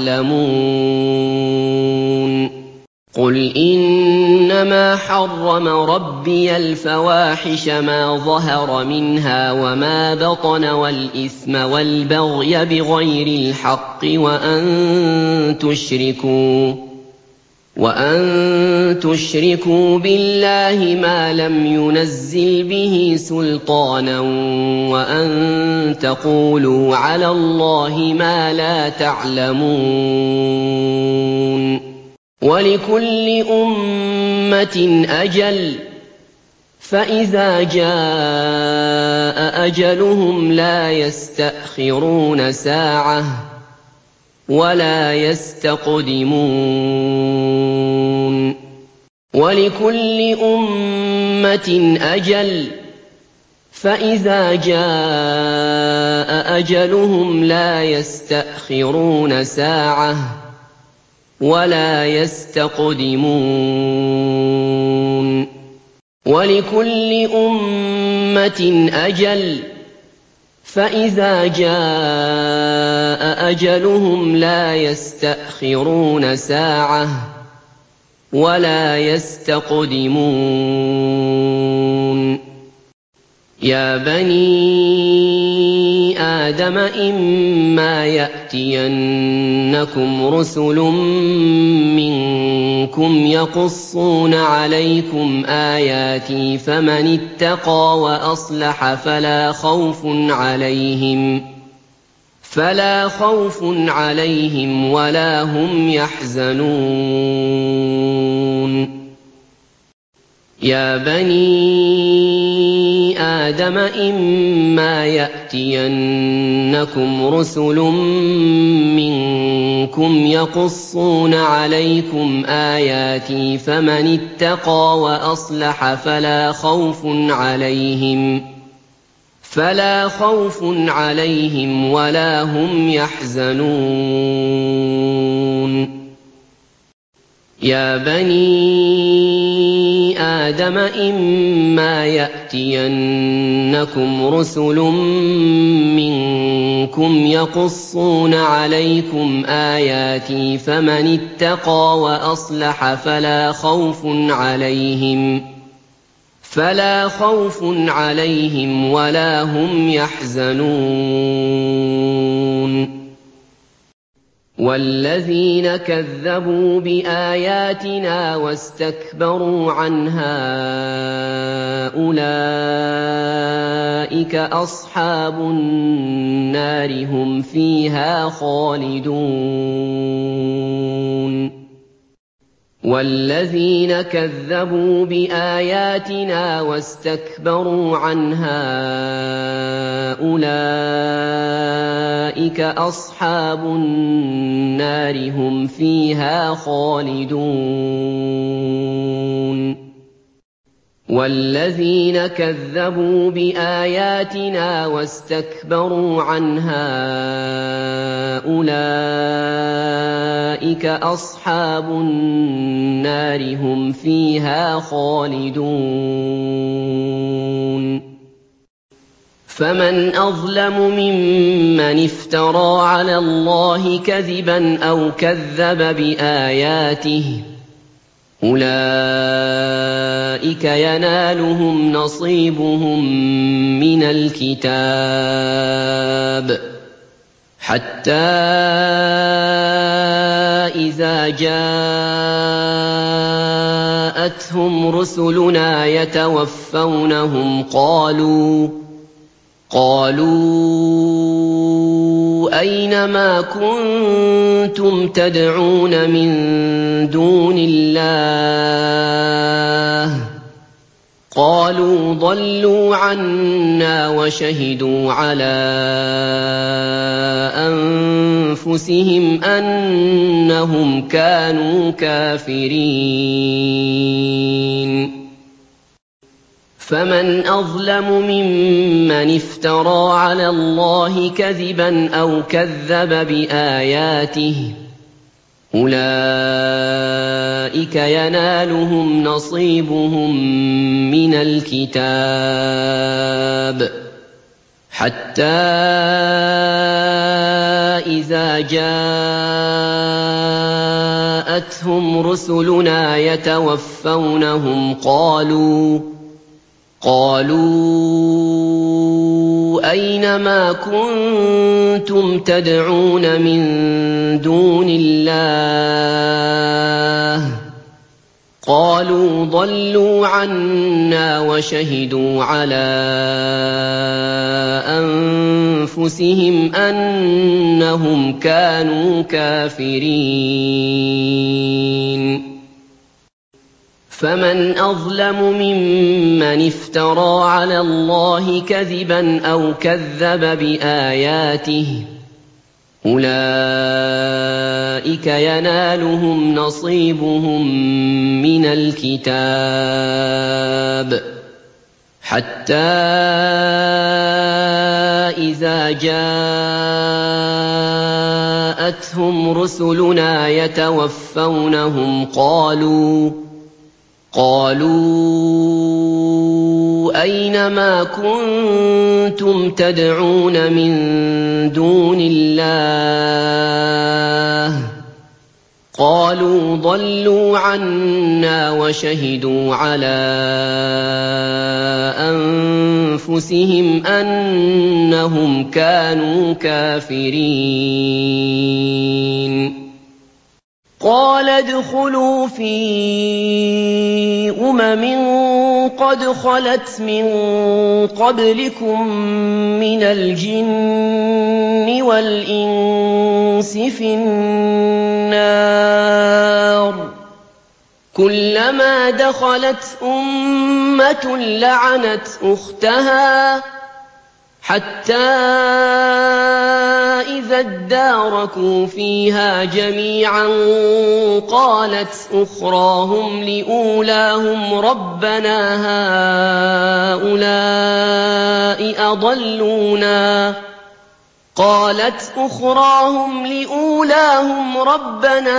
تَعْلَمُونَ قُلْ إِنَّمَا حَرَّمَ رَبِّيَ الْفَوَاحِشَ مَا ظَهَرَ مِنْهَا وَمَا بَطَنَ وَالْإِثْمَ وَالْبَغْيَ بِغَيْرِ الْحَقِّ وَأَن تُشْرِكُوا وَأَن تُشْرِكُوا بِاللَّهِ مَا لَمْ يُنَزِّلْ بِهِ سُلْطَانًا وَأَن تَقُولُوا عَلَى اللَّهِ مَا لَا تَعْلَمُونَ وَلِكُلِّ أُمَّةٍ أَجَلٌ ۖ فَإِذَا جَاءَ أَجَلُهُمْ لَا يَسْتَأْخِرُونَ سَاعَةً ۖ وَلَا يَسْتَقْدِمُونَ وَلِكُلِّ أُمَّةٍ أَجَلٌ ۖ فَإِذَا جَاءَ أَجَلُهُمْ لَا يَسْتَأْخِرُونَ سَاعَةً ۖ وَلَا يَسْتَقْدِمُونَ وَلِكُلِّ أُمَّةٍ أَجَلٌ ۖ فَإِذَا جَاءَ أَجَلُهُمْ لَا يَسْتَأْخِرُونَ سَاعَةً ۖ وَلَا يَسْتَقْدِمُونَ يَا بَنِي آدَمَ إِمَّا يَأْتِيَنَّكُم يَأْتِيَنَّكُمْ رُسُلٌ مِّنكُمْ يَقُصُّونَ عَلَيْكُمْ آيَاتِي فَمَنِ اتَّقَىٰ وَأَصْلَحَ فَلَا خَوْفٌ عَلَيْهِمْ فَلَا خَوْفٌ عَلَيْهِمْ وَلَا هُمْ يَحْزَنُونَ يَا بَنِي آدَمَ إِمَّا يَأْتِيَنَّكُمْ رُسُلٌ مِّنكُمْ يَقُصُّونَ عَلَيْكُمْ آيَاتِي فَمَنِ اتَّقَىٰ وَأَصْلَحَ فَلَا خَوْفٌ عَلَيْهِمْ فَلَا خَوْفٌ عَلَيْهِمْ وَلَا هُمْ يَحْزَنُونَ يَا بَنِي آدَمَ إِمَّا يَأْتِيَنَّكُمْ رُسُلٌ مِّنكُمْ يَقُصُّونَ عَلَيْكُمْ آيَاتِي فَمَنِ اتَّقَىٰ وَأَصْلَحَ فَلَا خَوْفٌ عَلَيْهِمْ فَلَا خَوْفٌ عَلَيْهِمْ وَلَا هُمْ يَحْزَنُونَ وَالَّذِينَ كَذَّبُوا بِآيَاتِنَا وَاسْتَكْبَرُوا عَنْهَا أُولَٰئِكَ أَصْحَابُ النَّارِ ۖ هُمْ فِيهَا خَالِدُونَ وَالَّذِينَ كَذَّبُوا بِآيَاتِنَا وَاسْتَكْبَرُوا عَنْهَا أُولَٰئِكَ أَصْحَابُ النَّارِ ۖ هُمْ فِيهَا خَالِدُونَ وَالَّذِينَ كَذَّبُوا بِآيَاتِنَا وَاسْتَكْبَرُوا عَنْهَا أُولَٰئِكَ أَصْحَابُ النَّارِ ۖ هُمْ فِيهَا خَالِدُونَ فَمَنْ أَظْلَمُ مِمَّنِ افْتَرَىٰ عَلَى اللَّهِ كَذِبًا أَوْ كَذَّبَ بِآيَاتِهِ ۚ أُولَٰئِكَ يَنَالُهُمْ نَصِيبُهُم مِّنَ الْكِتَابِ حَتَّىٰ إِذَا جَاءَتْهُمْ رُسُلُنَا يَتَوَفَّوْنَهُمْ قَالُوا قَالُوا أَيْنَ مَا كُنتُمْ تَدْعُونَ مِن دُونِ اللَّهِ ۖ قَالُوا ضَلُّوا عَنَّا وَشَهِدُوا عَلَىٰ أَنفُسِهِمْ أَنَّهُمْ كَانُوا كَافِرِينَ فَمَنْ أَظْلَمُ مِمَّنِ افْتَرَىٰ عَلَى اللَّهِ كَذِبًا أَوْ كَذَّبَ بِآيَاتِهِ ۚ أُولَٰئِكَ يَنَالُهُمْ نَصِيبُهُم مِّنَ الْكِتَابِ حَتَّىٰ إِذَا جَاءَتْهُمْ رُسُلُنَا يَتَوَفَّوْنَهُمْ قَالُوا قَالُوا أَيْنَ مَا كُنتُمْ تَدْعُونَ مِن دُونِ اللَّهِ ۖ قَالُوا ضَلُّوا عَنَّا وَشَهِدُوا عَلَىٰ أَنفُسِهِمْ أَنَّهُمْ كَانُوا كَافِرِينَ فَمَنْ أَظْلَمُ مِمَّنِ افْتَرَىٰ عَلَى اللَّهِ كَذِبًا أَوْ كَذَّبَ بِآيَاتِهِ ۚ أُولَٰئِكَ يَنَالُهُمْ نَصِيبُهُم مِّنَ الْكِتَابِ حَتَّىٰ إِذَا جَاءَتْهُمْ رُسُلُنَا يَتَوَفَّوْنَهُمْ قَالُوا قَالُوا أَيْنَ مَا كُنتُمْ تَدْعُونَ مِن دُونِ اللَّهِ ۖ قَالُوا ضَلُّوا عَنَّا وَشَهِدُوا عَلَىٰ أَنفُسِهِمْ أَنَّهُمْ كَانُوا كَافِرِينَ قَالَ ادْخُلُوا فِي أُمَمٍ قَدْ خَلَتْ مِن قَبْلِكُم مِّنَ الْجِنِّ وَالْإِنسِ فِي النَّارِ كُلَّمَا دَخَلَتْ أُمَّةٌ لَّعَنَتْ أُخْتَهَا حَتَّىٰ إِذَا ادَّارَكُوا فِيهَا جَمِيعًا قَالَتْ أُخْرَاهُمْ لِأُولَاهُمْ رَبَّنَا هَٰؤُلَاءِ أَضَلُّونَا قالت أخراهم لأولاهم ربنا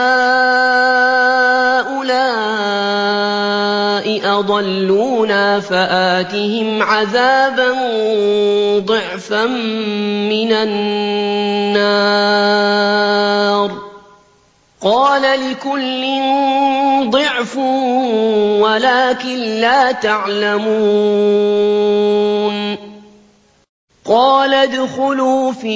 هؤلاء أضلونا فآتهم عذابا ضعفا من النار قال لكل ضعف ولكن لا تعلمون قال ادخلوا في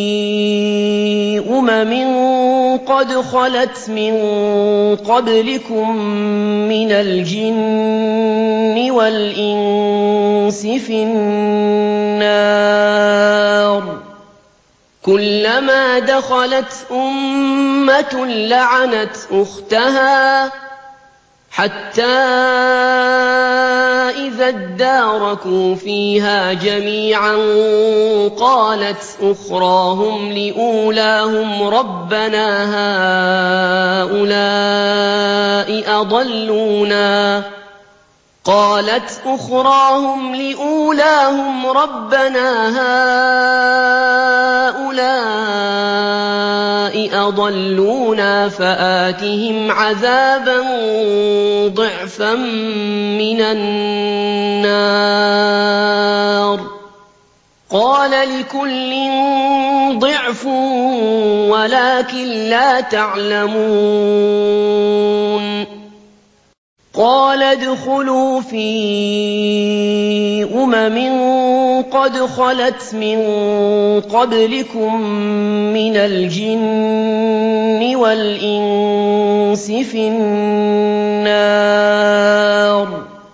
أمم قد خلت من قبلكم من الجن والإنس في النار كلما دخلت أمة لعنت أختها حتى إذا اداركوا فيها جميعا قالت أخراهم لأولاهم ربنا هؤلاء أضلونا قالت أخراهم لأولاهم ربنا هؤلاء أضلونا فآتهم عذابا ضعفا من النار قال لكل ضعف ولكن لا تعلمون قال ادخلوا في أمم قد خلت من قبلكم من الجن والإنس في النار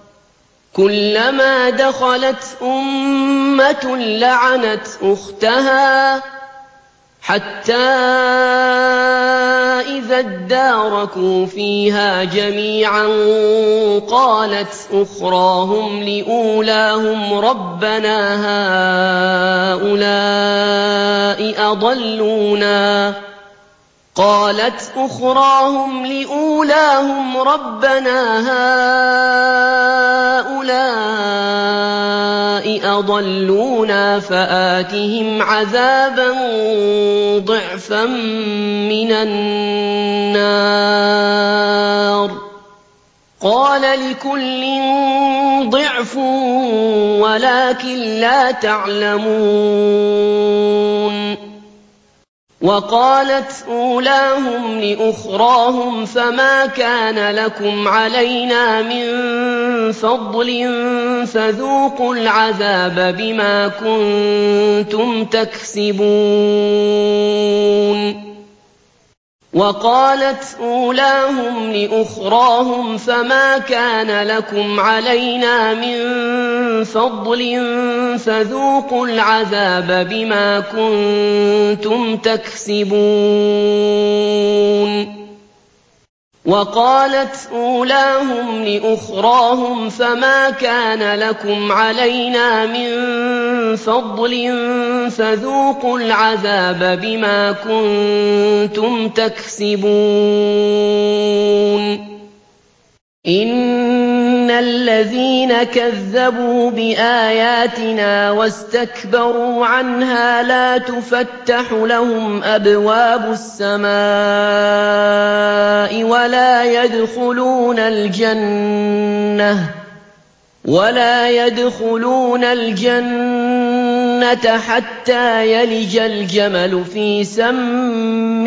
كلما دخلت أمة لعنت أختها حتى إذا اداركوا فيها جميعا قالت أخراهم لأولاهم ربنا هؤلاء أضلونا قالت أخراهم لأولاهم ربنا هؤلاء أضلونا فآتهم عذابا ضعفا من النار قال لكل ضعف ولكن لا تعلمون وقالت أولاهم لأخراهم فما كان لكم علينا من فضل فذوقوا العذاب بما كنتم تكسبون وقالت أولاهم لأخراهم فما كان لكم علينا من فضل فذوقوا العذاب بما كنتم تكسبون وقالت أولاهم لأخراهم فما كان لكم علينا من فضل فذوقوا العذاب بما كنتم تكسبون إن الذين كذبوا بآياتنا واستكبروا عنها لا تفتح لهم أبواب السماء ولا يدخلون الجنة ولا يدخلون الجنة حتى يلج الجمل في سم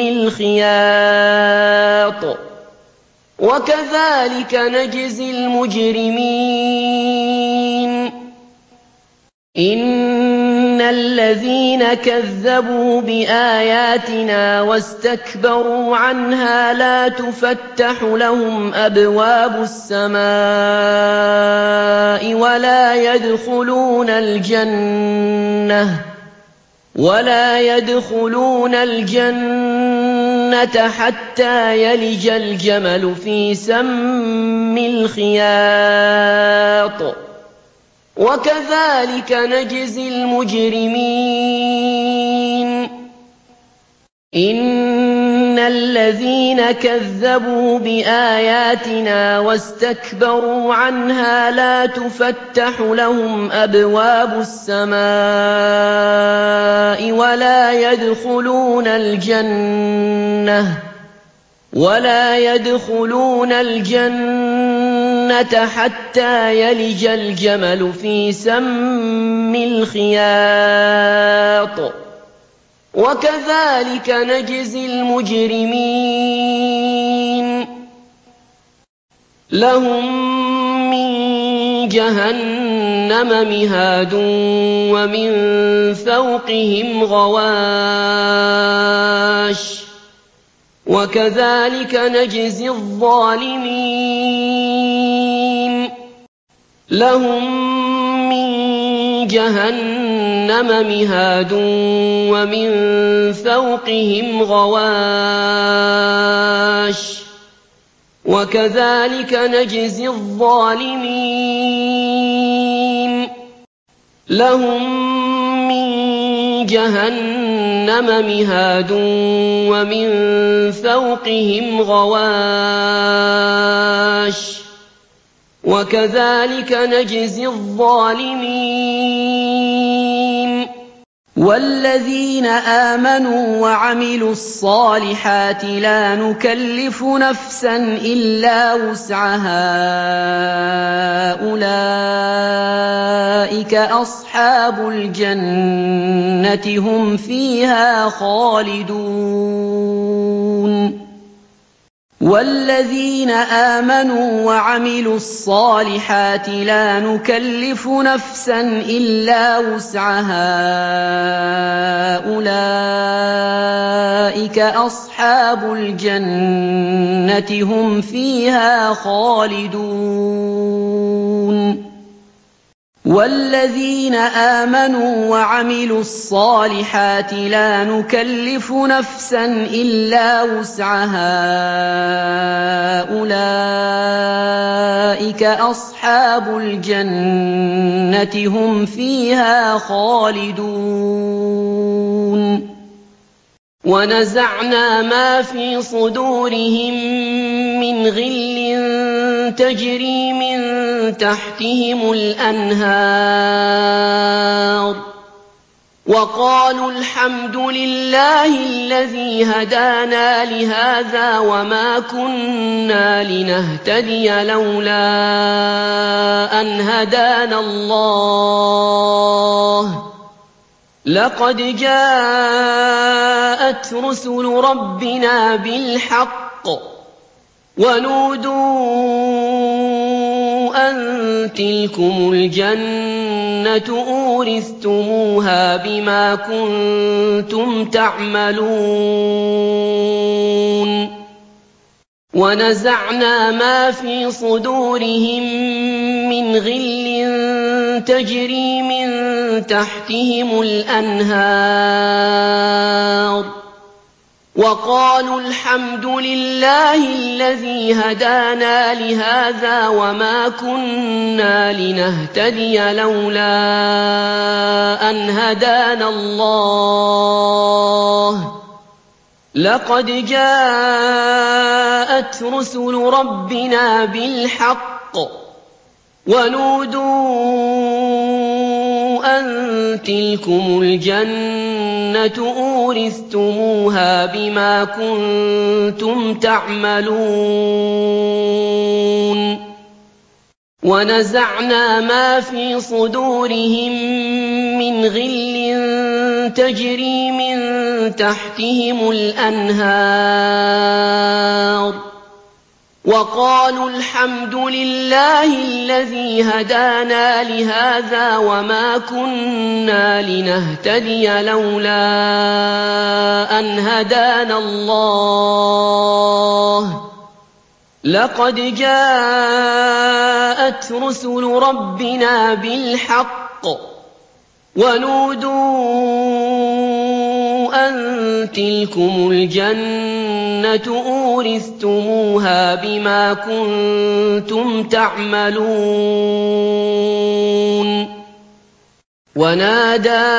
الخياط وكذلك نجزي المجرمين إِنَّ الَّذِينَ كَذَّبُوا بِآيَاتِنَا وَاسْتَكْبَرُوا عَنْهَا لَا تُفَتَّحُ لَهُمْ أَبْوَابُ السَّمَاءِ وَلَا يَدْخُلُونَ الْجَنَّةَ وَلَا يَدْخُلُونَ الْجَنَّةَ حَتَّىٰ يَلِجَ الْجَمَلُ فِي سَمِّ الْخِيَاطِ وَكَذَٰلِكَ نَجْزِي الْمُجْرِمِينَ إِنَّ الَّذِينَ كَذَّبُوا بِآيَاتِنَا وَاسْتَكْبَرُوا عَنْهَا لَا تُفَتَّحُ لَهُمْ أَبْوَابُ السَّمَاءِ وَلَا يَدْخُلُونَ الْجَنَّةَ وَلَا يَدْخُلُونَ الْجَنَّةَ حَتَّىٰ يَلِجَ الْجَمَلُ فِي سَمِّ الْخِيَاطِ وَكَذَٰلِكَ نَجْزِي الْمُجْرِمِينَ لَهُم مِّن جَهَنَّمَ مِهَادٌ وَمِن فَوْقِهِمْ غَوَاشٍ وَكَذَٰلِكَ نَجْزِي الظَّالِمِينَ لَهُم مِّن جَهَنَّمَ مِهَادٌ وَمِن فَوْقِهِمْ غَوَاشٍ وَكَذَٰلِكَ نَجْزِي الظَّالِمِينَ لَهُم مِّن جَهَنَّمَ مِهَادٌ وَمِن فَوْقِهِمْ غَوَاشٍ وَكَذَٰلِكَ نَجْزِي الظَّالِمِينَ وَالَّذِينَ آمَنُوا وَعَمِلُوا الصَّالِحَاتِ لَا نُكَلِّفُ نَفْسًا إِلَّا وُسْعَهَا أُولَٰئِكَ أَصْحَابُ الْجَنَّةِ هُمْ فِيهَا خَالِدُونَ وَالَّذِينَ آمَنُوا وَعَمِلُوا الصَّالِحَاتِ لَا نُكَلِّفُ نَفْسًا إِلَّا وُسْعَهَا أُولَٰئِكَ أَصْحَابُ الْجَنَّةِ هُمْ فِيهَا خَالِدُونَ وَالَّذِينَ آمَنُوا وَعَمِلُوا الصَّالِحَاتِ لَا نُكَلِّفُ نَفْسًا إِلَّا وُسْعَهَا أُولَٰئِكَ أَصْحَابُ الْجَنَّةِ هُمْ فِيهَا خَالِدُونَ وَنَزَعْنَا مَا فِي صُدُورِهِم مِّنْ غِلٍّ تَجْرِي مِن تَحْتِهِمُ الْأَنْهَارُ وَقَالُوا الْحَمْدُ لِلَّهِ الَّذِي هَدَانَا لِهَٰذَا وَمَا كُنَّا لِنَهْتَدِيَ لَوْلَا أَنْ هَدَانَا اللَّهُ لَقَدْ جَاءَتْ رُسُلُ رَبِّنَا بِالْحَقِّ وَنُودُوا أَن تِلْكُمُ الْجَنَّةُ أُورِثْتُمُوهَا بِمَا كُنتُمْ تَعْمَلُونَ وَنَزَعْنَا مَا فِي صُدُورِهِم مِّنْ غِلٍّ تَجْرِي مِن تَحْتِهِمُ الْأَنْهَارُ وَقَالُوا الْحَمْدُ لِلَّهِ الَّذِي هَدَانَا لِهَٰذَا وَمَا كُنَّا لِنَهْتَدِيَ لَوْلَا أَنْ هَدَانَا اللَّهُ لَقَدْ جَاءَتْ رُسُلُ رَبِّنَا بِالْحَقِّ وَنُودُوا أَن تِلْكُمُ الْجَنَّةُ أُورِثْتُمُوهَا بِمَا كُنتُمْ تَعْمَلُونَ وَنَزَعْنَا مَا فِي صُدُورِهِم مِّنْ غِلٍّ تَجْرِي مِن تَحْتِهِمُ الْأَنْهَارُ وَقَالُوا الْحَمْدُ لِلَّهِ الَّذِي هَدَانَا لِهَٰذَا وَمَا كُنَّا لِنَهْتَدِيَ لَوْلَا أَنْ هَدَانَا اللَّهُ ۖ لَقَدْ جَاءَتْ رُسُلُ رَبِّنَا بِالْحَقِّ ۖ وَنُودُوا أَن تِلْكُمُ الْجَنَّةُ أُورِثْتُمُوهَا بِمَا كُنتُمْ تَعْمَلُونَ وَنَادَىٰ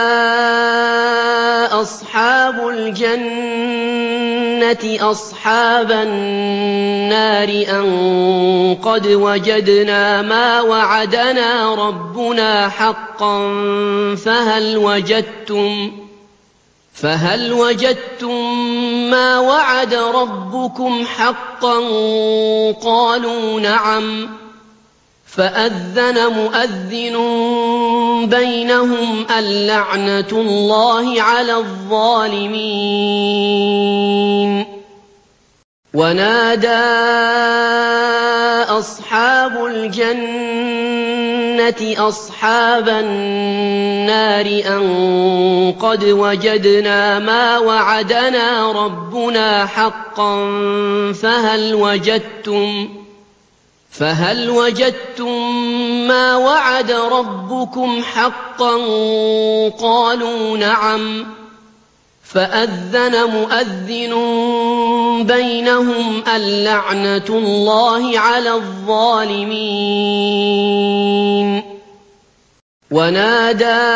أَصْحَابُ الْجَنَّةِ أَصْحَابَ النَّارِ أَن قَدْ وَجَدْنَا مَا وَعَدَنَا رَبُّنَا حَقًّا فَهَلْ وَجَدتُّم فَهَلْ وَجَدتُّم مَّا وَعَدَ رَبُّكُمْ حَقًّا ۖ قَالُوا نَعَمْ ۚ فَأَذَّنَ مُؤَذِّنٌ بَيْنَهُمْ اللَّعْنَةُ اللَّهِ عَلَى الظَّالِمِينَ وَنَادَىٰ أَصْحَابُ الْجَنَّةِ أَصْحَابَ النَّارِ أَن قَدْ وَجَدْنَا مَا وَعَدَنَا رَبُّنَا حَقًّا فَهَلْ وَجَدتُّم فَهَلْ وَجَدتُّم مَّا وَعَدَ رَبُّكُمْ حَقًّا ۖ قَالُوا نَعَمْ ۚ فَأَذَّنَ مُؤَذِّنٌ بَيْنَهُمْ اللَّعْنَةُ اللَّهِ عَلَى الظَّالِمِينَ وَنَادَىٰ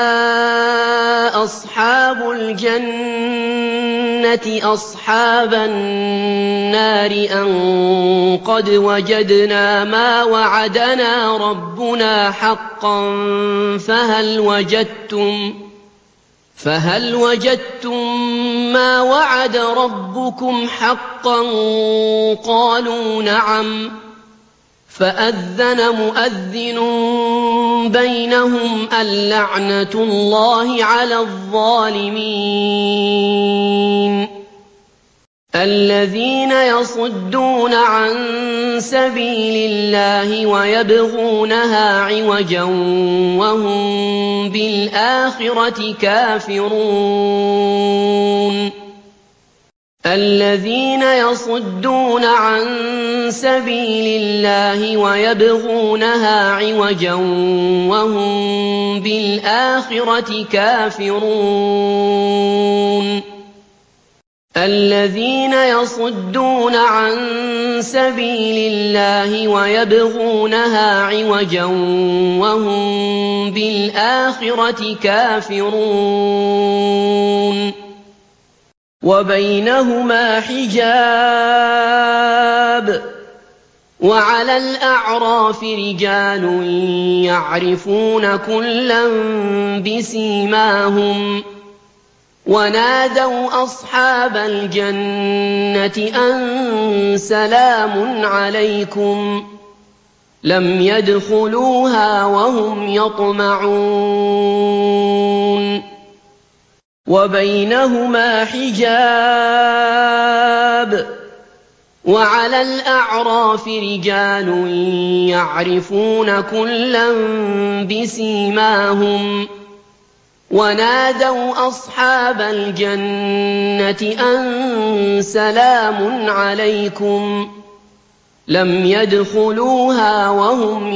أَصْحَابُ الْجَنَّةِ أَصْحَابَ النَّارِ أَن قَدْ وَجَدْنَا مَا وَعَدَنَا رَبُّنَا حَقًّا فَهَلْ وَجَدتُّم فَهَلْ وَجَدتُّم مَّا وَعَدَ رَبُّكُمْ حَقًّا ۖ قَالُوا نَعَمْ ۚ فَأَذَّنَ مُؤَذِّنٌ بَيْنَهُمْ اللَّعْنَةُ اللَّهِ عَلَى الظَّالِمِينَ الَّذِينَ يَصُدُّونَ عَن سَبِيلِ اللَّهِ وَيَبْغُونَهَا عِوَجًا وَهُم بِالْآخِرَةِ كَافِرُونَ الَّذِينَ يَصُدُّونَ عَن سَبِيلِ اللَّهِ وَيَبْغُونَهَا عِوَجًا وَهُم بِالْآخِرَةِ كَافِرُونَ الَّذِينَ يَصُدُّونَ عَن سَبِيلِ اللَّهِ وَيَبْغُونَهَا عِوَجًا وَهُم بِالْآخِرَةِ كَافِرُونَ وَبَيْنَهُمَا حِجَابٌ ۚ وَعَلَى الْأَعْرَافِ رِجَالٌ يَعْرِفُونَ كُلًّا بِسِيمَاهُمْ ۚ وَنَادَوْا أَصْحَابَ الْجَنَّةِ أَن سَلَامٌ عَلَيْكُمْ ۚ لَمْ يَدْخُلُوهَا وَهُمْ يَطْمَعُونَ وَبَيْنَهُمَا حِجَابٌ ۚ وَعَلَى الْأَعْرَافِ رِجَالٌ يَعْرِفُونَ كُلًّا بِسِيمَاهُمْ ۚ وَنَادَوْا أَصْحَابَ الْجَنَّةِ أَن سَلَامٌ عَلَيْكُمْ ۚ لَمْ يَدْخُلُوهَا وَهُمْ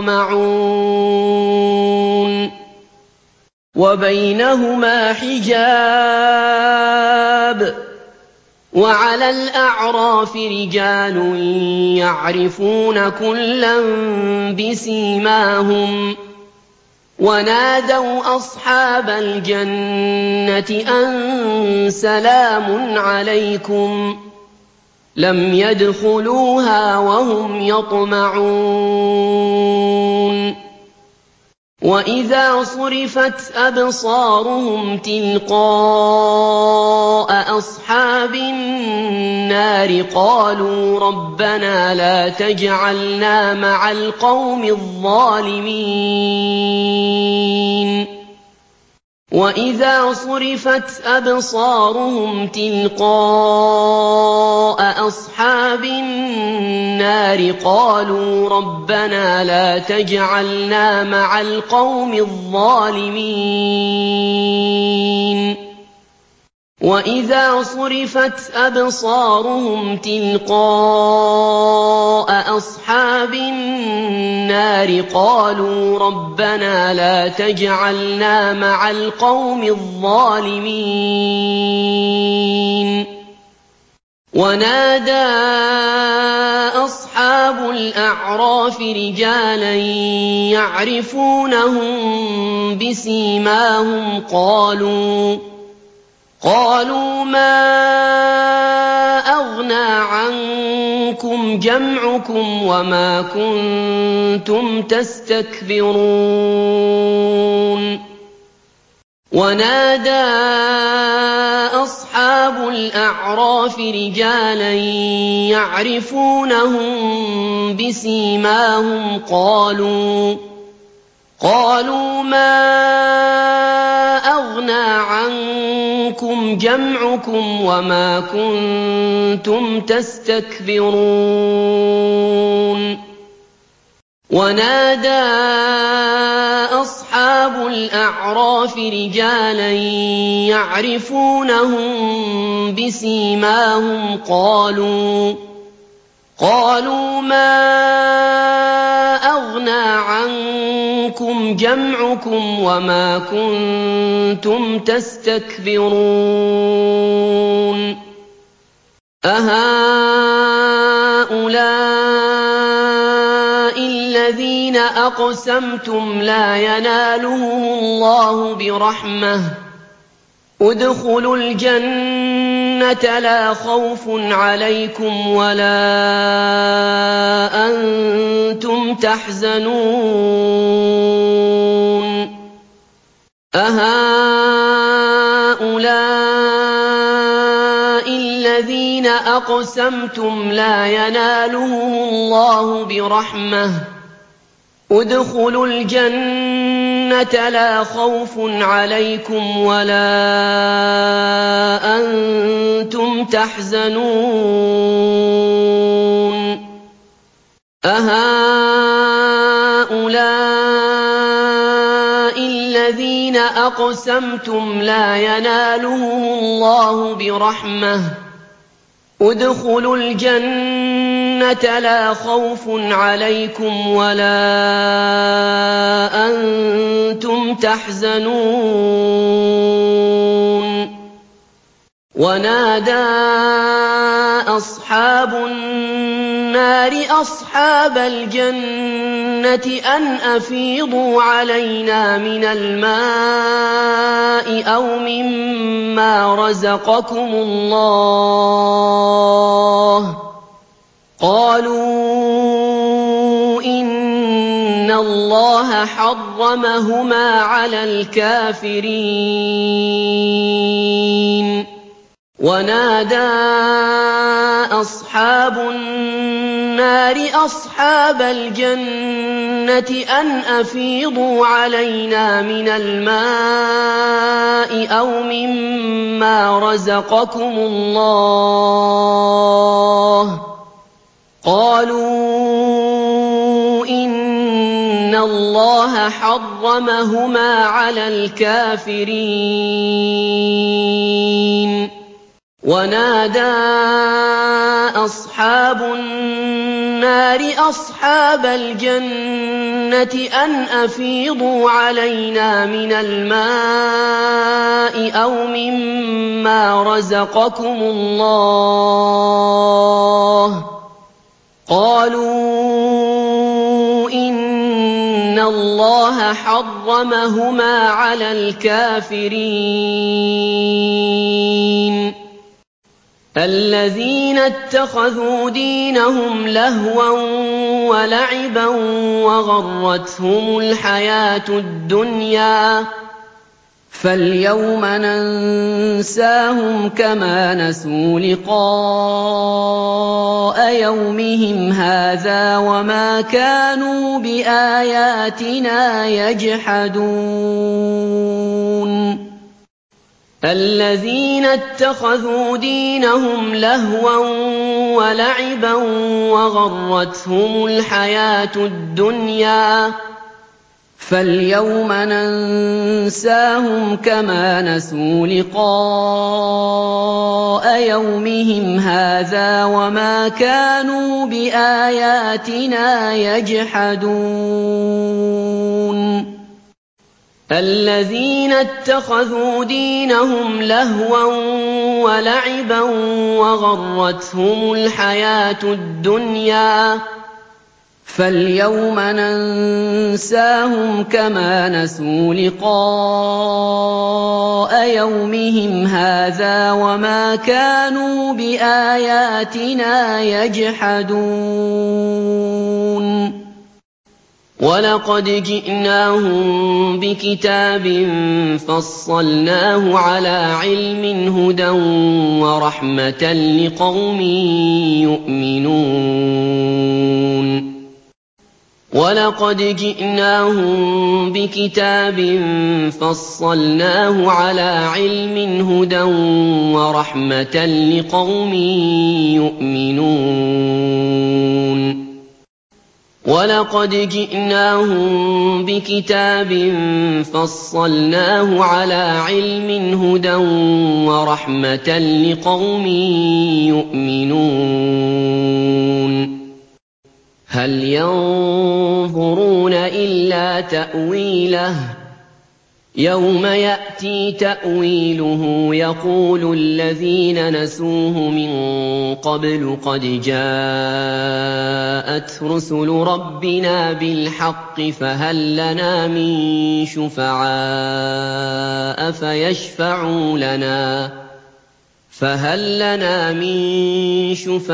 يَطْمَعُونَ وَبَيْنَهُمَا حِجَابٌ ۚ وَعَلَى الْأَعْرَافِ رِجَالٌ يَعْرِفُونَ كُلًّا بِسِيمَاهُمْ ۚ وَنَادَوْا أَصْحَابَ الْجَنَّةِ أَن سَلَامٌ عَلَيْكُمْ ۚ لَمْ يَدْخُلُوهَا وَهُمْ يَطْمَعُونَ وَإِذَا صُرِفَتْ أَبْصَارُهُمْ تِلْقَاءَ أَصْحَابِ النَّارِ قَالُوا رَبَّنَا لَا تَجْعَلْنَا مَعَ الْقَوْمِ الظَّالِمِينَ وَإِذَا صُرِفَتْ أَبْصَارُهُمْ تِلْقَاءَ أَصْحَابِ النَّارِ قَالُوا رَبَّنَا لَا تَجْعَلْنَا مَعَ الْقَوْمِ الظَّالِمِينَ وَإِذَا صُرِفَتْ أَبْصَارُهُمْ تِلْقَاءَ أَصْحَابِ النَّارِ قَالُوا رَبَّنَا لَا تَجْعَلْنَا مَعَ الْقَوْمِ الظَّالِمِينَ وَنَادَىٰ أَصْحَابُ الْأَعْرَافِ رِجَالًا يَعْرِفُونَهُم بِسِيمَاهُمْ قَالُوا قالوا مَا أَغْنَىٰ عَنكُمْ جَمْعُكُمْ وَمَا كُنتُمْ تَسْتَكْبِرُونَ وَنَادَىٰ أَصْحَابُ الْأَعْرَافِ رِجَالًا يَعْرِفُونَهُم بِسِيمَاهُمْ قَالُوا قالوا مَا أَغْنَىٰ عَنكُمْ جَمْعُكُمْ وَمَا كُنتُمْ تَسْتَكْبِرُونَ وَنَادَىٰ أَصْحَابُ الْأَعْرَافِ رِجَالًا يَعْرِفُونَهُم بِسِيمَاهُمْ قَالُوا قالوا مَا أَغْنَىٰ عَنكُمْ جَمْعُكُمْ وَمَا كُنتُمْ تَسْتَكْبِرُونَ أَهَٰؤُلَاءِ الَّذِينَ أَقْسَمْتُمْ لَا يَنَالُهُمُ اللَّهُ بِرَحْمَةٍ ادْخُلُوا الْجَنَّةَ لَا خَوْفٌ عَلَيْكُمْ وَلَا أَنتُمْ تَحْزَنُونَ أَهَٰؤُلَاءِ الَّذِينَ أَقْسَمْتُمْ لَا يَنَالُهُمُ اللَّهُ بِرَحْمَةٍ ادْخُلُوا الْجَنَّةَ لَا خَوْفٌ عَلَيْكُمْ وَلَا أَنتُمْ تَحْزَنُونَ أَهَٰؤُلَاءِ الَّذِينَ أَقْسَمْتُمْ لَا يَنَالُهُمُ اللَّهُ بِرَحْمَةٍ ادْخُلُوا الْجَنَّةَ لَا خَوْفٌ عَلَيْكُمْ وَلَا أَنتُمْ تَحْزَنُونَ وَنَادَىٰ أَصْحَابُ النَّارِ أَصْحَابَ الْجَنَّةِ أَنْ أَفِيضُوا عَلَيْنَا مِنَ الْمَاءِ أَوْ مِمَّا رَزَقَكُمُ اللَّهُ قَالُوا إِنَّ اللَّهَ حَرَّمَهُمَا عَلَى الْكَافِرِينَ وَنَادَىٰ أَصْحَابُ النَّارِ أَصْحَابَ الْجَنَّةِ أَنْ أَفِيضُوا عَلَيْنَا مِنَ الْمَاءِ أَوْ مِمَّا رَزَقَكُمُ اللَّهُ قَالُوا إِنَّ اللَّهَ حَرَّمَهُمَا عَلَى الْكَافِرِينَ وَنَادَىٰ أَصْحَابُ النَّارِ أَصْحَابَ الْجَنَّةِ أَنْ أَفِيضُوا عَلَيْنَا مِنَ الْمَاءِ أَوْ مِمَّا رَزَقَكُمُ اللَّهُ قَالُوا إِنَّ اللَّهَ حَرَّمَهُمَا عَلَى الْكَافِرِينَ الَّذِينَ اتَّخَذُوا دِينَهُمْ لَهْوًا وَلَعِبًا وَغَرَّتْهُمُ الْحَيَاةُ الدُّنْيَا فَالْيَوْمَ نَنسَاهُمْ كَمَا نَسُوا لِقَاءَ يَوْمِهِمْ هَٰذَا وَمَا كَانُوا بِآيَاتِنَا يَجْحَدُونَ الَّذِينَ اتَّخَذُوا دِينَهُمْ لَهْوًا وَلَعِبًا وَغَرَّتْهُمُ الْحَيَاةُ الدُّنْيَا فَالْيَوْمَ نَنسَاهُمْ كَمَا نَسُوا لِقَاءَ يَوْمِهِمْ هَٰذَا وَمَا كَانُوا بِآيَاتِنَا يَجْحَدُونَ الَّذِينَ اتَّخَذُوا دِينَهُمْ لَهْوًا وَلَعِبًا وَغَرَّتْهُمُ الْحَيَاةُ الدُّنْيَا فَالْيَوْمَ نَنسَاهُمْ كَمَا نَسُوا لِقَاءَ يَوْمِهِمْ هَٰذَا وَمَا كَانُوا بِآيَاتِنَا يَجْحَدُونَ وَلَقَدْ جِئْنَاهُم بِكِتَابٍ فَصَّلْنَاهُ عَلَىٰ عِلْمٍ هُدًى وَرَحْمَةً لِّقَوْمٍ يُؤْمِنُونَ وَلَقَدْ جِئْنَاهُم بِكِتَابٍ فَصَّلْنَاهُ عَلَىٰ عِلْمٍ هُدًى وَرَحْمَةً لِّقَوْمٍ يُؤْمِنُونَ وَلَقَدْ جِئْنَاهُم بِكِتَابٍ فَصَّلْنَاهُ عَلَىٰ عِلْمٍ هُدًى وَرَحْمَةً لِّقَوْمٍ يُؤْمِنُونَ هَلْ يَنظُرُونَ إِلَّا تَأْوِيلَهُ ۚ يَوْمَ يَأْتِي تَأْوِيلُهُ يَقُولُ الَّذِينَ نَسُوهُ مِن قَبْلُ قَدْ جَاءَتْ رُسُلُ رَبِّنَا بِالْحَقِّ فَهَل لَّنَا مِن شُفَعَاءَ فَيَشْفَعُوا لَنَا فَهَل لَّنَا مِن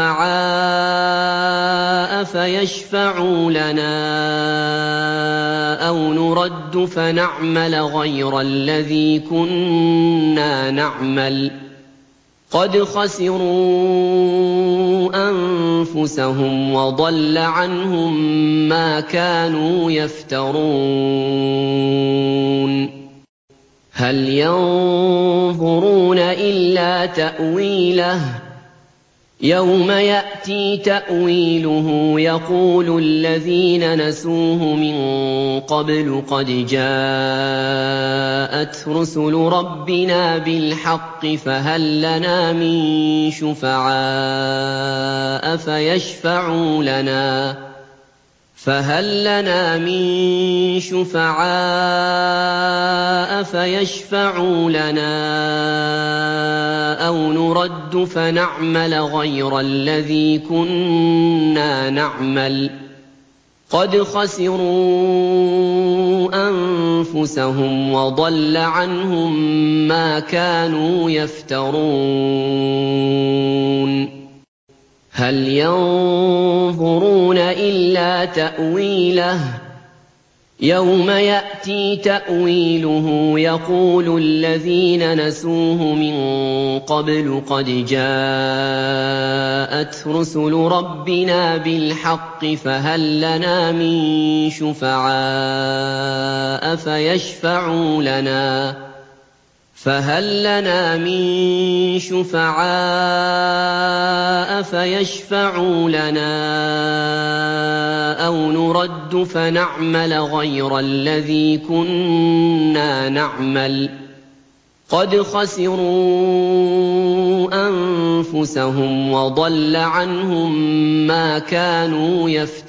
شُفَعَاءَ فَيَشْفَعُوا لَنَا أَوْ نُرَدُّ فَنَعْمَلَ غَيْرَ الَّذِي كُنَّا نَعْمَلُ ۚ قَدْ خَسِرُوا أَنفُسَهُمْ وَضَلَّ عَنْهُم مَّا كَانُوا يَفْتَرُونَ هَلْ يَنظُرُونَ إِلَّا تَأْوِيلَهُ ۚ يَوْمَ يَأْتِي تَأْوِيلُهُ يَقُولُ الَّذِينَ نَسُوهُ مِن قَبْلُ قَدْ جَاءَتْ رُسُلُ رَبِّنَا بِالْحَقِّ فَهَل لَّنَا مِن شُفَعَاءَ فَيَشْفَعُوا لَنَا فَهَل لَّنَا مِن شُفَعَاءَ فَيَشْفَعُوا لَنَا أَوْ نُرَدُّ فَنَعْمَلَ غَيْرَ الَّذِي كُنَّا نَعْمَلُ ۚ قَدْ خَسِرُوا أَنفُسَهُمْ وَضَلَّ عَنْهُم مَّا كَانُوا يَفْتَرُونَ هَلْ يَنظُرُونَ إِلَّا تَأْوِيلَهُ ۚ يَوْمَ يَأْتِي تَأْوِيلُهُ يَقُولُ الَّذِينَ نَسُوهُ مِن قَبْلُ قَدْ جَاءَتْ رُسُلُ رَبِّنَا بِالْحَقِّ فَهَل لَّنَا مِن شُفَعَاءَ فَيَشْفَعُوا لَنَا فَهَل لَّنَا مِن شُفَعَاءَ فَيَشْفَعُوا لَنَا أَوْ نُرَدُّ فَنَعْمَلَ غَيْرَ الَّذِي كُنَّا نَعْمَلُ ۚ قَدْ خَسِرُوا أَنفُسَهُمْ وَضَلَّ عَنْهُم مَّا كَانُوا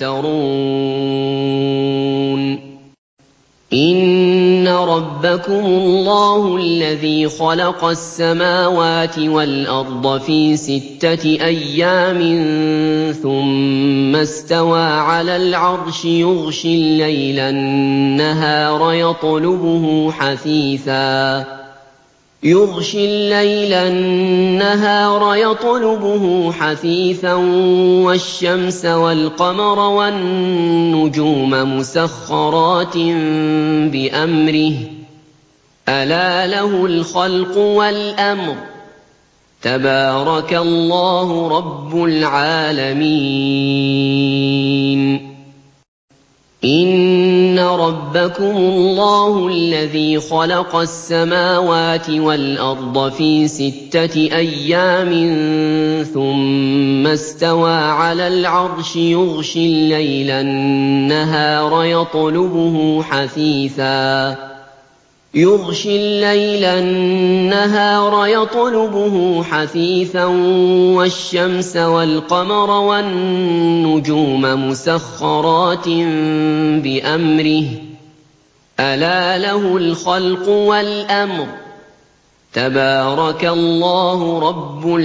يَفْتَرُونَ إِنَّ رَبَّكُمُ اللَّهُ الَّذِي خَلَقَ السَّمَاوَاتِ وَالْأَرْضَ فِي سِتَّةِ أَيَّامٍ ثُمَّ اسْتَوَىٰ عَلَى الْعَرْشِ يُغْشِي اللَّيْلَ النَّهَارَ يَطْلُبُهُ حَثِيثًا يُغْشِي اللَّيْلَ النَّهَارَ يَطْلُبُهُ حَثِيثًا وَالشَّمْسَ وَالْقَمَرَ وَالنُّجُومَ مُسَخَّرَاتٍ بِأَمْرِهِ ۗ أَلَا لَهُ الْخَلْقُ وَالْأَمْرُ ۗ تَبَارَكَ اللَّهُ رَبُّ الْعَالَمِينَ إِنَّ رَبَّكُمُ اللَّهُ الَّذِي خَلَقَ السَّمَاوَاتِ وَالْأَرْضَ فِي سِتَّةِ أَيَّامٍ ثُمَّ اسْتَوَىٰ عَلَى الْعَرْشِ يُغْشِي اللَّيْلَ النَّهَارَ يَطْلُبُهُ حَثِيثًا يغشي الليل النهار يطلبه حثيثا والشمس والقمر والنجوم مسخرات بأمره ألا له الخلق والأمر تبارك الله رب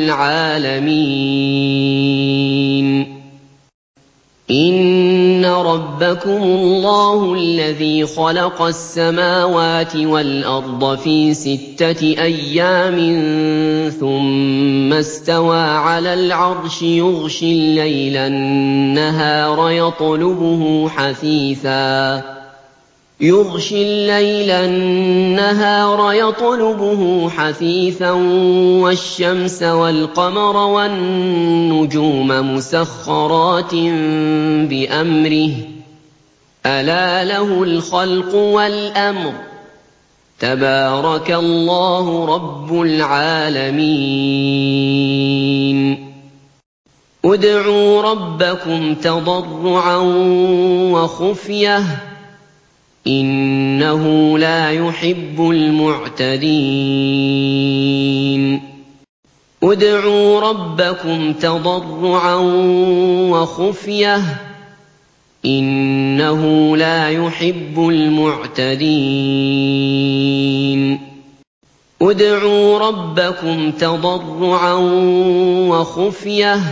العالمين إن ربكم الله الذي خلق السماوات والأرض في ستة أيام ثم استوى على العرش يغشي الليل النهار يطلبه حثيثا يغشي الليل النهار يطلبه حثيثا والشمس والقمر والنجوم مسخرات بأمره ألا له الخلق والأمر تبارك الله رب العالمين ادعوا ربكم تضرعا وخفية إنه لا يحب المعتدين ادعوا ربكم تضرعا وخفية إنه لا يحب المعتدين ادعوا ربكم تضرعا وخفية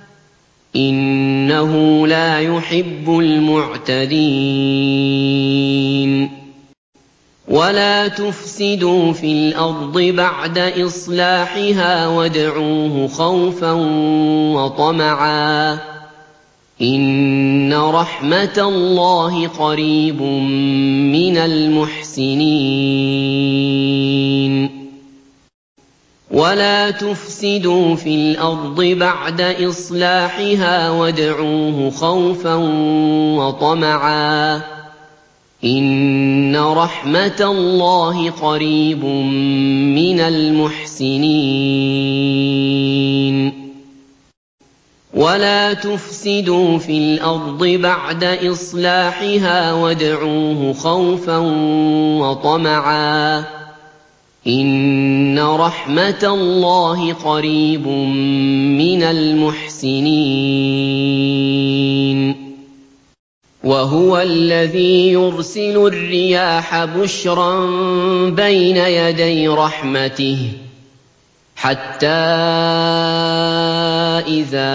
إنه لا يحب المعتدين ولا تفسدوا في الأرض بعد إصلاحها وادعوه خوفا وطمعا إن رحمة الله قريب من المحسنين ولا تفسدوا في الأرض بعد إصلاحها وادعوه خوفا وطمعا إن رحمة الله قريب من المحسنين ولا تفسدوا في الأرض بعد إصلاحها وادعوه خوفا وطمعا إن رحمة الله قريب من المحسنين وهو الذي يرسل الرياح بشرا بين يدي رحمته حتى إذا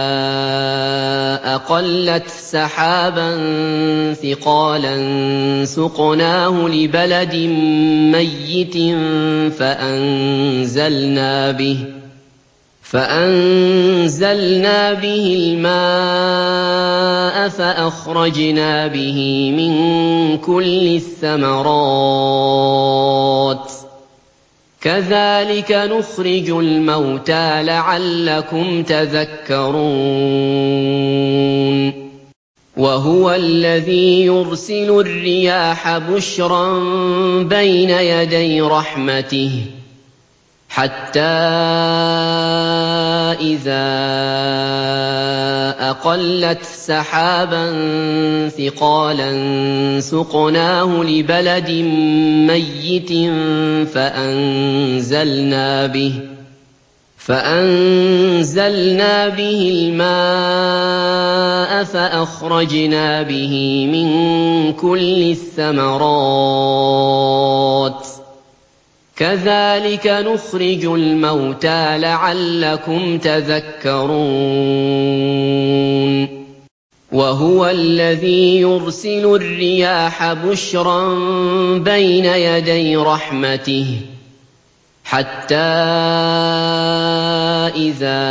أقلت سحابا ثقالا سقناه لبلد ميت فأنزلنا به فأنزلنا به الماء فأخرجنا به من كل الثمرات كذلك نخرج الموتى لعلكم تذكرون وهو الذي يرسل الرياح بشرا بين يدي رحمته حتى إذا أقلت سحابا ثقالا سقناه لبلد ميت فأنزلنا به فأنزلنا به الماء فأخرجنا به من كل الثمرات كذلك نخرج الموتى لعلكم تذكرون وهو الذي يرسل الرياح بشرا بين يدي رحمته حتى إذا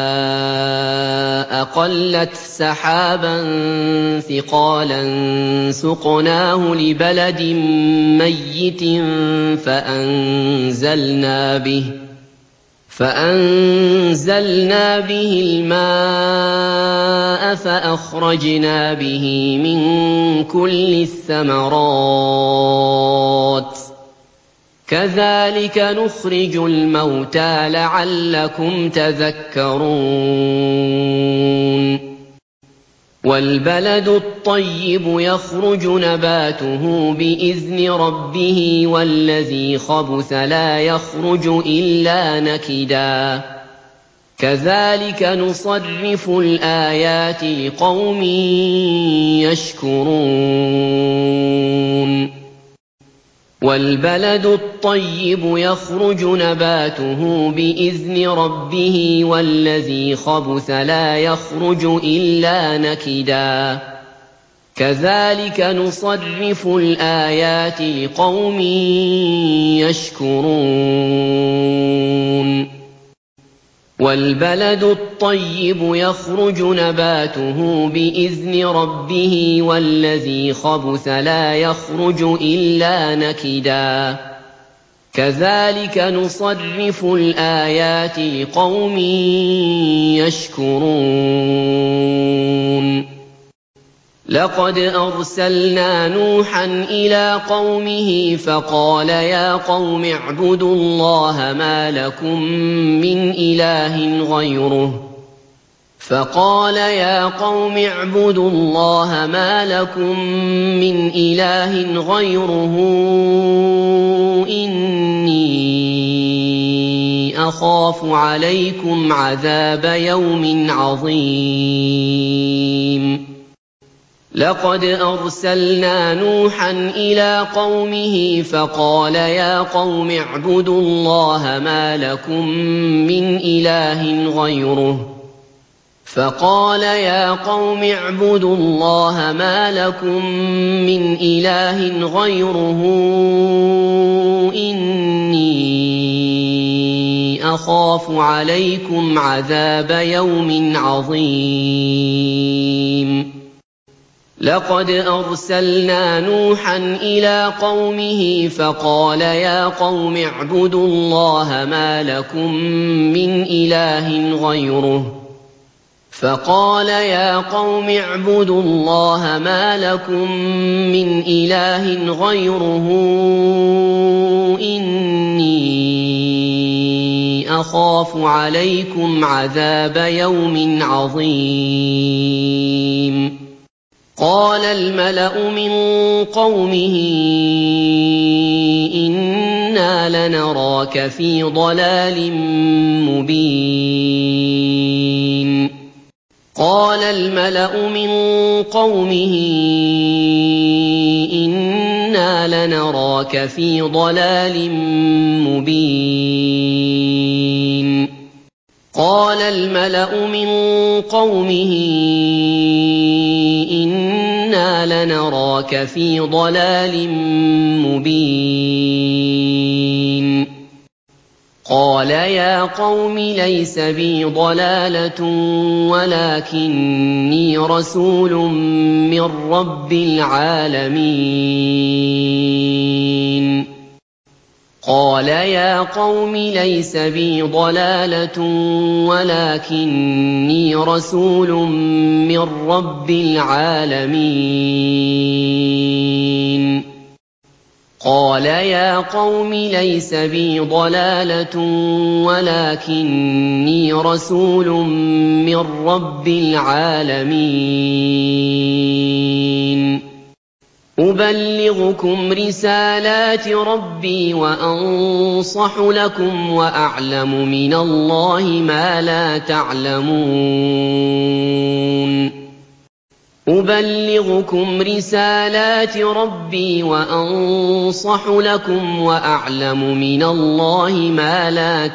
أقلت سحابا ثقالا سقناه لبلد ميت فأنزلنا به فأنزلنا به الماء أَخْرَجْنَا بِهِ مِن كُلِّ الثَّمَرَاتِ كَذَٰلِكَ نُخْرِجُ الْمَوْتَىٰ لَعَلَّكُمْ تَذَكَّرُونَ وَالْبَلَدُ الطَّيِّبُ يَخْرُجُ نَبَاتُهُ بِإِذْنِ رَبِّهِ وَالَّذِي خَبُثَ لَا يَخْرُجُ إِلَّا نَكِدًا كَذَٰلِكَ نُصَرِّفُ الْآيَاتِ لِقَوْمٍ يَشْكُرُونَ وَالْبَلَدُ الطَّيِّبُ يَخْرُجُ نَبَاتُهُ بِإِذْنِ رَبِّهِ وَالَّذِي خَبُثَ لَا يَخْرُجُ إِلَّا نَكِدًا كَذَٰلِكَ نُصَرِّفُ الْآيَاتِ لِقَوْمٍ يَشْكُرُونَ وَالْبَلَدُ الطَّيِّبُ يَخْرُجُ نَبَاتُهُ بِإِذْنِ رَبِّهِ وَالَّذِي خَبُثَ لَا يَخْرُجُ إِلَّا نَكِدًا كَذَٰلِكَ نُصَرِّفُ الْآيَاتِ لِقَوْمٍ يَشْكُرُونَ لَقَدْ أَرْسَلْنَا نُوحًا إِلَىٰ قَوْمِهِ فَقَالَ يَا قَوْمِ اعْبُدُوا اللَّهَ مَا لَكُم مِّنْ إِلَٰهٍ غَيْرُهُ فَقَالَ يَا قَوْمِ اعْبُدُوا اللَّهَ مَا لَكُم مِّنْ إِلَٰهٍ غَيْرُهُ إِنِّي أَخَافُ عَلَيْكُمْ عَذَابَ يَوْمٍ عَظِيمٍ لَقَدْ أَرْسَلْنَا نُوحًا إِلَىٰ قَوْمِهِ فَقَالَ يَا قَوْمِ اعْبُدُوا اللَّهَ مَا لَكُم مِّنْ إِلَٰهٍ غَيْرُهُ فَقَالَ يَا قَوْمِ اعْبُدُوا اللَّهَ مَا لَكُم مِّنْ إِلَٰهٍ غَيْرُهُ إِنِّي أَخَافُ عَلَيْكُمْ عَذَابَ يَوْمٍ عَظِيمٍ لَقَدْ أَرْسَلْنَا نُوحًا إِلَىٰ قَوْمِهِ فَقَالَ يَا قَوْمِ اعْبُدُوا اللَّهَ مَا لَكُم مِّنْ إِلَٰهٍ غَيْرُهُ فَقَالَ يَا قَوْمِ اعْبُدُوا اللَّهَ مَا لَكُم مِّنْ إِلَٰهٍ غَيْرُهُ إِنِّي أَخَافُ عَلَيْكُمْ عَذَابَ يَوْمٍ عَظِيمٍ قَالَ الْمَلَأُ مِن قَوْمِهِ إِنَّا لَنَرَاكَ فِي ضَلَالٍ مُّبِينٍ قَالَ الْمَلَأُ مِن قَوْمِهِ إِنَّا لَنَرَاكَ فِي ضَلَالٍ مُّبِينٍ قَالَ الْمَلَأُ مِن قَوْمِهِ إِنَّا لَنَرَاكَ فِي ضَلَالٍ مُّبِينٍ قَالَ يَا قَوْمِ لَيْسَ بِي ضَلَالَةٌ وَلَٰكِنِّي رَسُولٌ مِّن رَّبِّ الْعَالَمِينَ قَالَ يَا قَوْمِ لَيْسَ بِي ضَلَالَةٌ وَلَٰكِنِّي رَسُولٌ مِّن رَّبِّ الْعَالَمِينَ قَالَ يَا قَوْمِ لَيْسَ بِي ضَلَالَةٌ وَلَٰكِنِّي رَسُولٌ مِّن رَّبِّ الْعَالَمِينَ أُبَلِّغُكُمْ رِسَالَاتِ رَبِّي وَأَنصَحُ لَكُمْ وَأَعْلَمُ مِنَ اللَّهِ مَا لَا تَعْلَمُونَ أُبَلِّغُكُمْ رِسَالَاتِ رَبِّي وَأَنصَحُ لَكُمْ وَأَعْلَمُ مِنَ اللَّهِ مَا لَا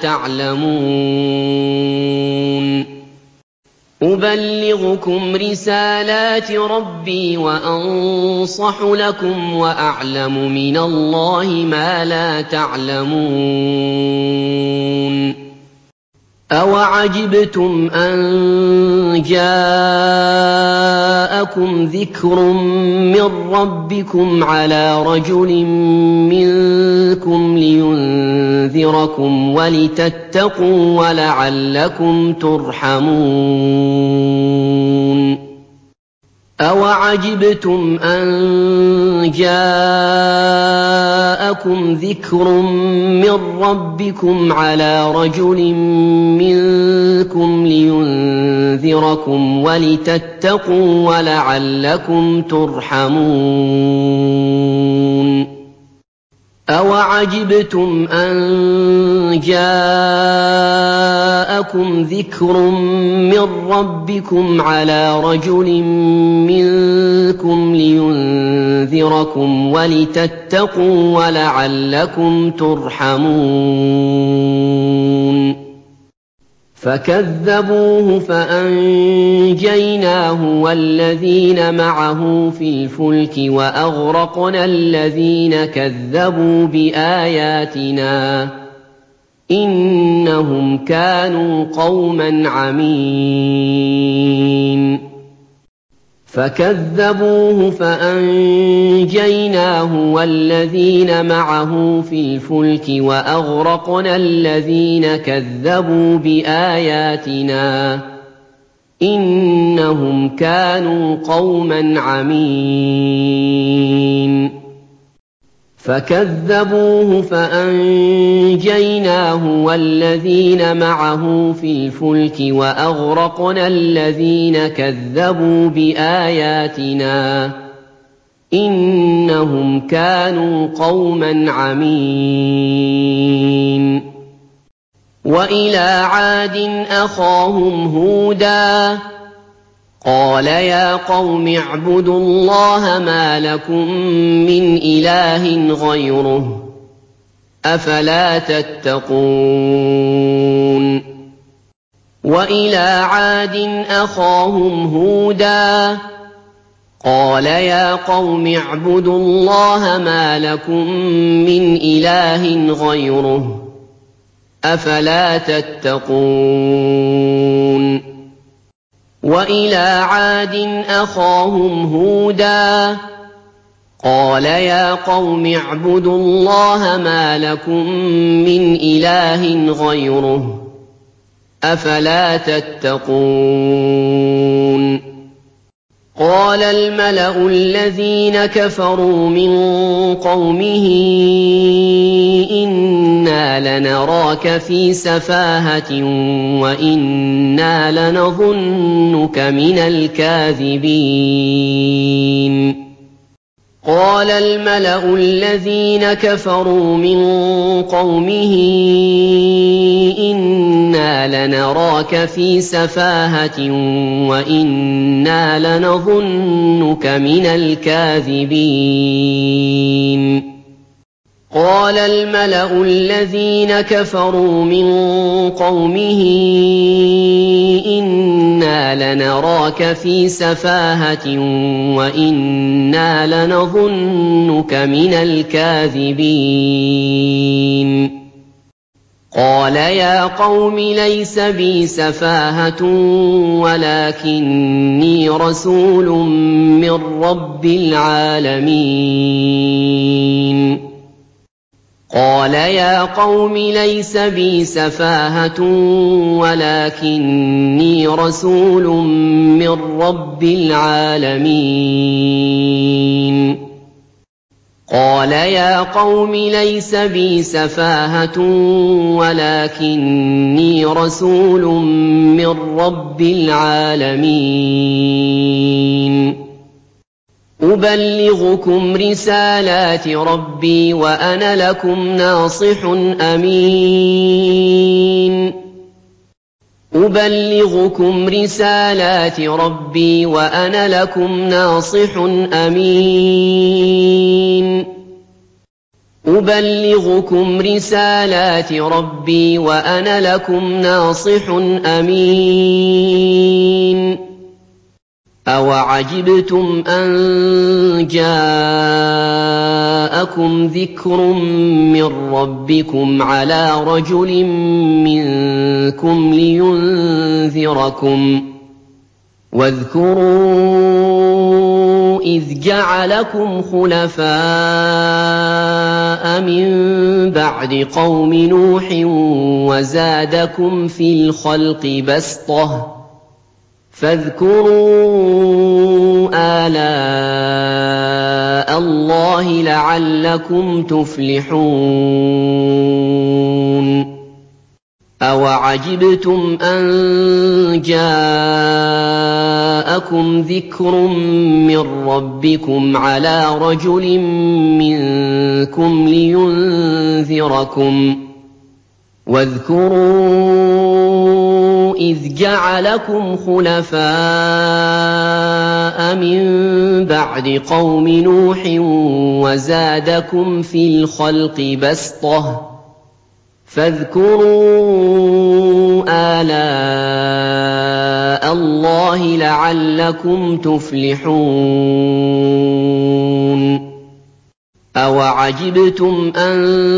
تَعْلَمُونَ أُبَلِّغُكُمْ رِسَالَاتِ رَبِّي وَأَنصَحُ لَكُمْ وَأَعْلَمُ مِنَ اللَّهِ مَا لَا تَعْلَمُونَ أَوَعَجِبْتُمْ أَن جَاءَكُمْ ذِكْرٌ مِّن رَّبِّكُمْ عَلَىٰ رَجُلٍ مِّنكُمْ لِيُنذِرَكُمْ وَلِتَتَّقُوا وَلَعَلَّكُمْ تُرْحَمُونَ أَوَعَجِبْتُمْ أَن جَاءَكُمْ ذِكْرٌ مِّن رَّبِّكُمْ عَلَىٰ رَجُلٍ مِّنكُمْ لِيُنذِرَكُمْ وَلِتَتَّقُوا وَلَعَلَّكُمْ تُرْحَمُونَ أَوَعَجِبْتُمْ أَن جَاءَكُمْ ذِكْرٌ مِّن رَّبِّكُمْ عَلَىٰ رَجُلٍ مِّنكُمْ لِيُنذِرَكُمْ وَلِتَتَّقُوا وَلَعَلَّكُمْ تُرْحَمُونَ فَكَذَّبُوهُ فَأَنجَيْنَاهُ وَالَّذِينَ مَعَهُ فِي الْفُلْكِ وَأَغْرَقْنَا الَّذِينَ كَذَّبُوا بِآيَاتِنَا ۚ إِنَّهُمْ كَانُوا قَوْمًا عَمِينَ فَكَذَّبُوهُ فَأَنجَيْنَاهُ وَالَّذِينَ مَعَهُ فِي الْفُلْكِ وَأَغْرَقْنَا الَّذِينَ كَذَّبُوا بِآيَاتِنَا ۚ إِنَّهُمْ كَانُوا قَوْمًا عَمِينَ فَكَذَّبُوهُ فَأَنجَيْنَاهُ وَالَّذِينَ مَعَهُ فِي الْفُلْكِ وَأَغْرَقْنَا الَّذِينَ كَذَّبُوا بِآيَاتِنَا ۚ إِنَّهُمْ كَانُوا قَوْمًا عَمِينَ وَإِلَىٰ عَادٍ أَخَاهُمْ هُودًا ۗ قَالَ يَا قَوْمِ اعْبُدُوا اللَّهَ مَا لَكُم مِّنْ إِلَٰهٍ غَيْرُهُ ۖ أَفَلَا تَتَّقُونَ وَإِلَىٰ عَادٍ أَخَاهُمْ هُودًا ۗ قَالَ يَا قَوْمِ اعْبُدُوا اللَّهَ مَا لَكُم مِّنْ إِلَٰهٍ غَيْرُهُ ۖ أَفَلَا تَتَّقُونَ وَإِلَىٰ عَادٍ أَخَاهُمْ هُودًا ۗ قَالَ يَا قَوْمِ اعْبُدُوا اللَّهَ مَا لَكُم مِّنْ إِلَٰهٍ غَيْرُهُ ۖ أَفَلَا تَتَّقُونَ قَالَ الْمَلَأُ الَّذِينَ كَفَرُوا مِن قَوْمِهِ إِنَّا لَنَرَاكَ فِي سَفَاهَةٍ وَإِنَّا لَنَظُنُّكَ مِنَ الْكَاذِبِينَ قَالَ الْمَلَأُ الَّذِينَ كَفَرُوا مِن قَوْمِهِ إِنَّا لَنَرَاكَ فِي سَفَاهَةٍ وَإِنَّا لَنَظُنُّكَ مِنَ الْكَاذِبِينَ قَالَ الْمَلَأُ الَّذِينَ كَفَرُوا مِن قَوْمِهِ إِنَّا لَنَرَاكَ فِي سَفَاهَةٍ وَإِنَّا لَنَظُنُّكَ مِنَ الْكَاذِبِينَ قَالَ يَا قَوْمِ لَيْسَ بِي سَفَاهَةٌ وَلَٰكِنِّي رَسُولٌ مِّن رَّبِّ الْعَالَمِينَ قَالَ يَا قَوْمِ لَيْسَ بِي سَفَاهَةٌ وَلَٰكِنِّي رَسُولٌ مِّن رَّبِّ الْعَالَمِينَ قَالَ يَا قَوْمِ لَيْسَ بِي سَفَاهَةٌ وَلَٰكِنِّي رَسُولٌ مِّن رَّبِّ الْعَالَمِينَ أُبَلِّغُكُمْ رِسَالَاتِ رَبِّي وَأَنَا لَكُمْ نَاصِحٌ أَمِينٌ أُبَلِّغُكُمْ رِسَالَاتِ رَبِّي وَأَنَا لَكُمْ نَاصِحٌ أَمِينٌ أُبَلِّغُكُمْ رِسَالَاتِ رَبِّي وَأَنَا لَكُمْ نَاصِحٌ أَمِينٌ أَوَعَجِبْتُمْ أَن جَاءَكُمْ ذِكْرٌ مِّن رَّبِّكُمْ عَلَىٰ رَجُلٍ مِّنكُمْ لِيُنذِرَكُمْ ۖ وَاذْكُرُوا إِذْ جَعَلَكُمْ خُلَفَاءَ مِن بَعْدِ قَوْمِ نُوحٍ وَزَادَكُمْ فِي الْخَلْقِ بَسْطَةً ۖ فاذكروا آلاء اللَّهِ لَعَلَّكُمْ تُفْلِحُونَ أَوَعَجِبْتُمْ أَن جَاءَكُمْ ذِكْرٌ مِّن رَّبِّكُمْ عَلَىٰ رَجُلٍ مِّنكُمْ لِيُنذِرَكُمْ ۚ وَاذْكُرُوا إِذْ جَعَلَكُمْ خُلَفَاءَ مِن بَعْدِ قَوْمِ نُوحٍ وَزَادَكُمْ فِي الْخَلْقِ بَسْطَةً ۖ فاذكروا آلاء اللَّهِ لَعَلَّكُمْ تُفْلِحُونَ أَوَعَجِبْتُمْ أَن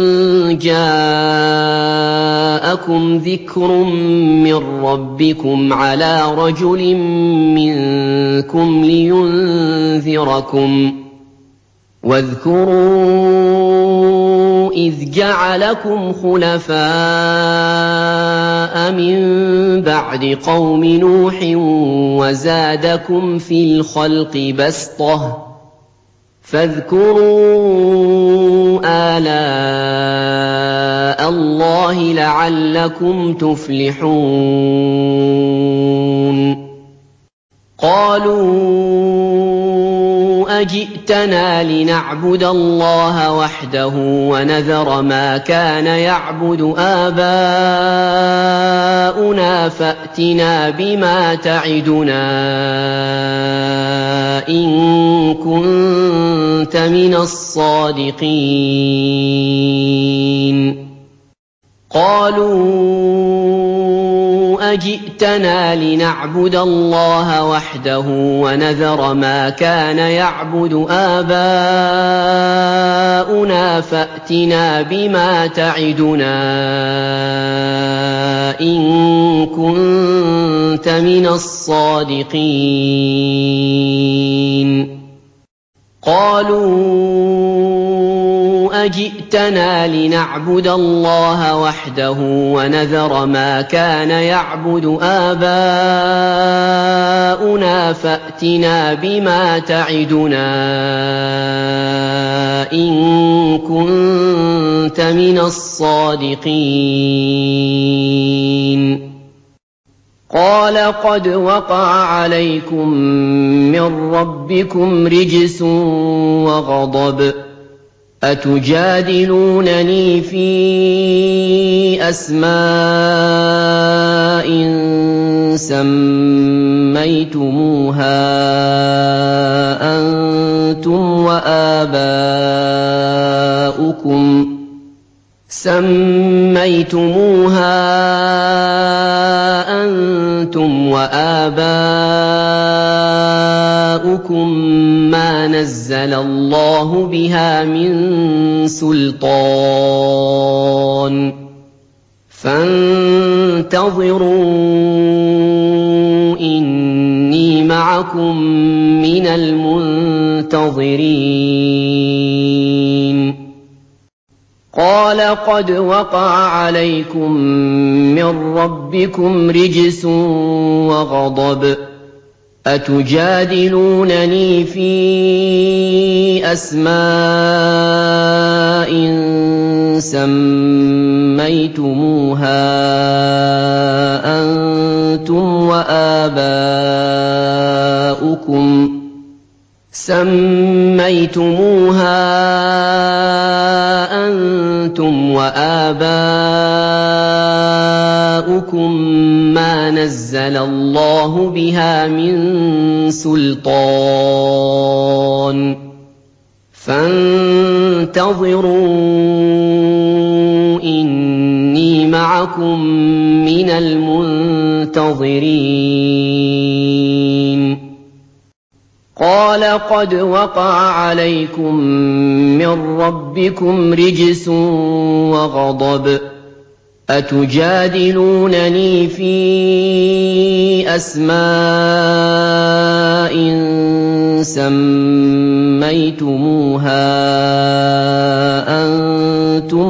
جَاءَكُمْ ذِكْرٌ مِّن رَّبِّكُمْ عَلَىٰ رَجُلٍ مِّنكُمْ لِيُنذِرَكُمْ ۚ وَاذْكُرُوا إِذْ جَعَلَكُمْ خُلَفَاءَ مِن بَعْدِ قَوْمِ نُوحٍ وَزَادَكُمْ فِي الْخَلْقِ بَسْطَةً ۖ فاذكروا آلاء اللَّهِ لَعَلَّكُمْ تُفْلِحُونَ قَالُوا أَجِئْتَنَا لِنَعْبُدَ اللَّهَ وَحْدَهُ وَنَذَرَ مَا كَانَ يَعْبُدُ آبَاؤُنَا فَأْتِنَا بِمَا تَعِدُنَا إِن كُنتَ مِنَ الصَّادِقِينَ قَالُوا أَجِئْتَنَا لِنَعْبُدَ اللَّهَ وَحْدَهُ وَنَذَرَ مَا كَانَ يَعْبُدُ آبَاؤُنَا فَأْتِنَا بِمَا تَعِدُنَا إِن كُنتَ مِنَ الصَّادِقِينَ قَالُوا أَجِئْتَنَا لِنَعْبُدَ اللَّهَ وَحْدَهُ وَنَذَرَ مَا كَانَ يَعْبُدُ آبَاؤُنَا فَأْتِنَا بِمَا تَعِدُنَا إِن كُنتَ مِنَ الصَّادِقِينَ قَالَ قَدْ وَقَعَ عَلَيْكُم مِّن رَّبِّكُمْ رِجْسٌ وَغَضَبٌ ۖ أَتُجَادِلُونَنِي فِي أَسْمَاءٍ سَمَّيْتُمُوهَا أَنتُمْ وَآبَاؤُكُمْ سَمَّيْتُمُوهَا أَنتُمْ وَآبَاؤُكُم مَّا نَزَّلَ اللَّهُ بِهَا مِن سُلْطَانٍ ۚ فَانتَظِرُوا إِنِّي مَعَكُم مِّنَ الْمُنتَظِرِينَ قَالَ قَدْ وَقَعَ عَلَيْكُم مِّن رَّبِّكُمْ رِجْسٌ وَغَضَبٌ ۖ أَتُجَادِلُونَنِي فِي أَسْمَاءٍ سَمَّيْتُمُوهَا أَنتُمْ وَآبَاؤُكُمْ سَمَّيْتُمُوهَا أَنتُمْ وَآبَاؤُكُم مَّا نَزَّلَ اللَّهُ بِهَا مِن سُلْطَانٍ ۚ فَانتَظِرُوا إِنِّي مَعَكُم مِّنَ الْمُنتَظِرِينَ قَالَ قَدْ وَقَعَ عَلَيْكُم مِّن رَّبِّكُمْ رِجْسٌ وَغَضَبٌ ۖ أَتُجَادِلُونَنِي فِي أَسْمَاءٍ سَمَّيْتُمُوهَا أَنتُمْ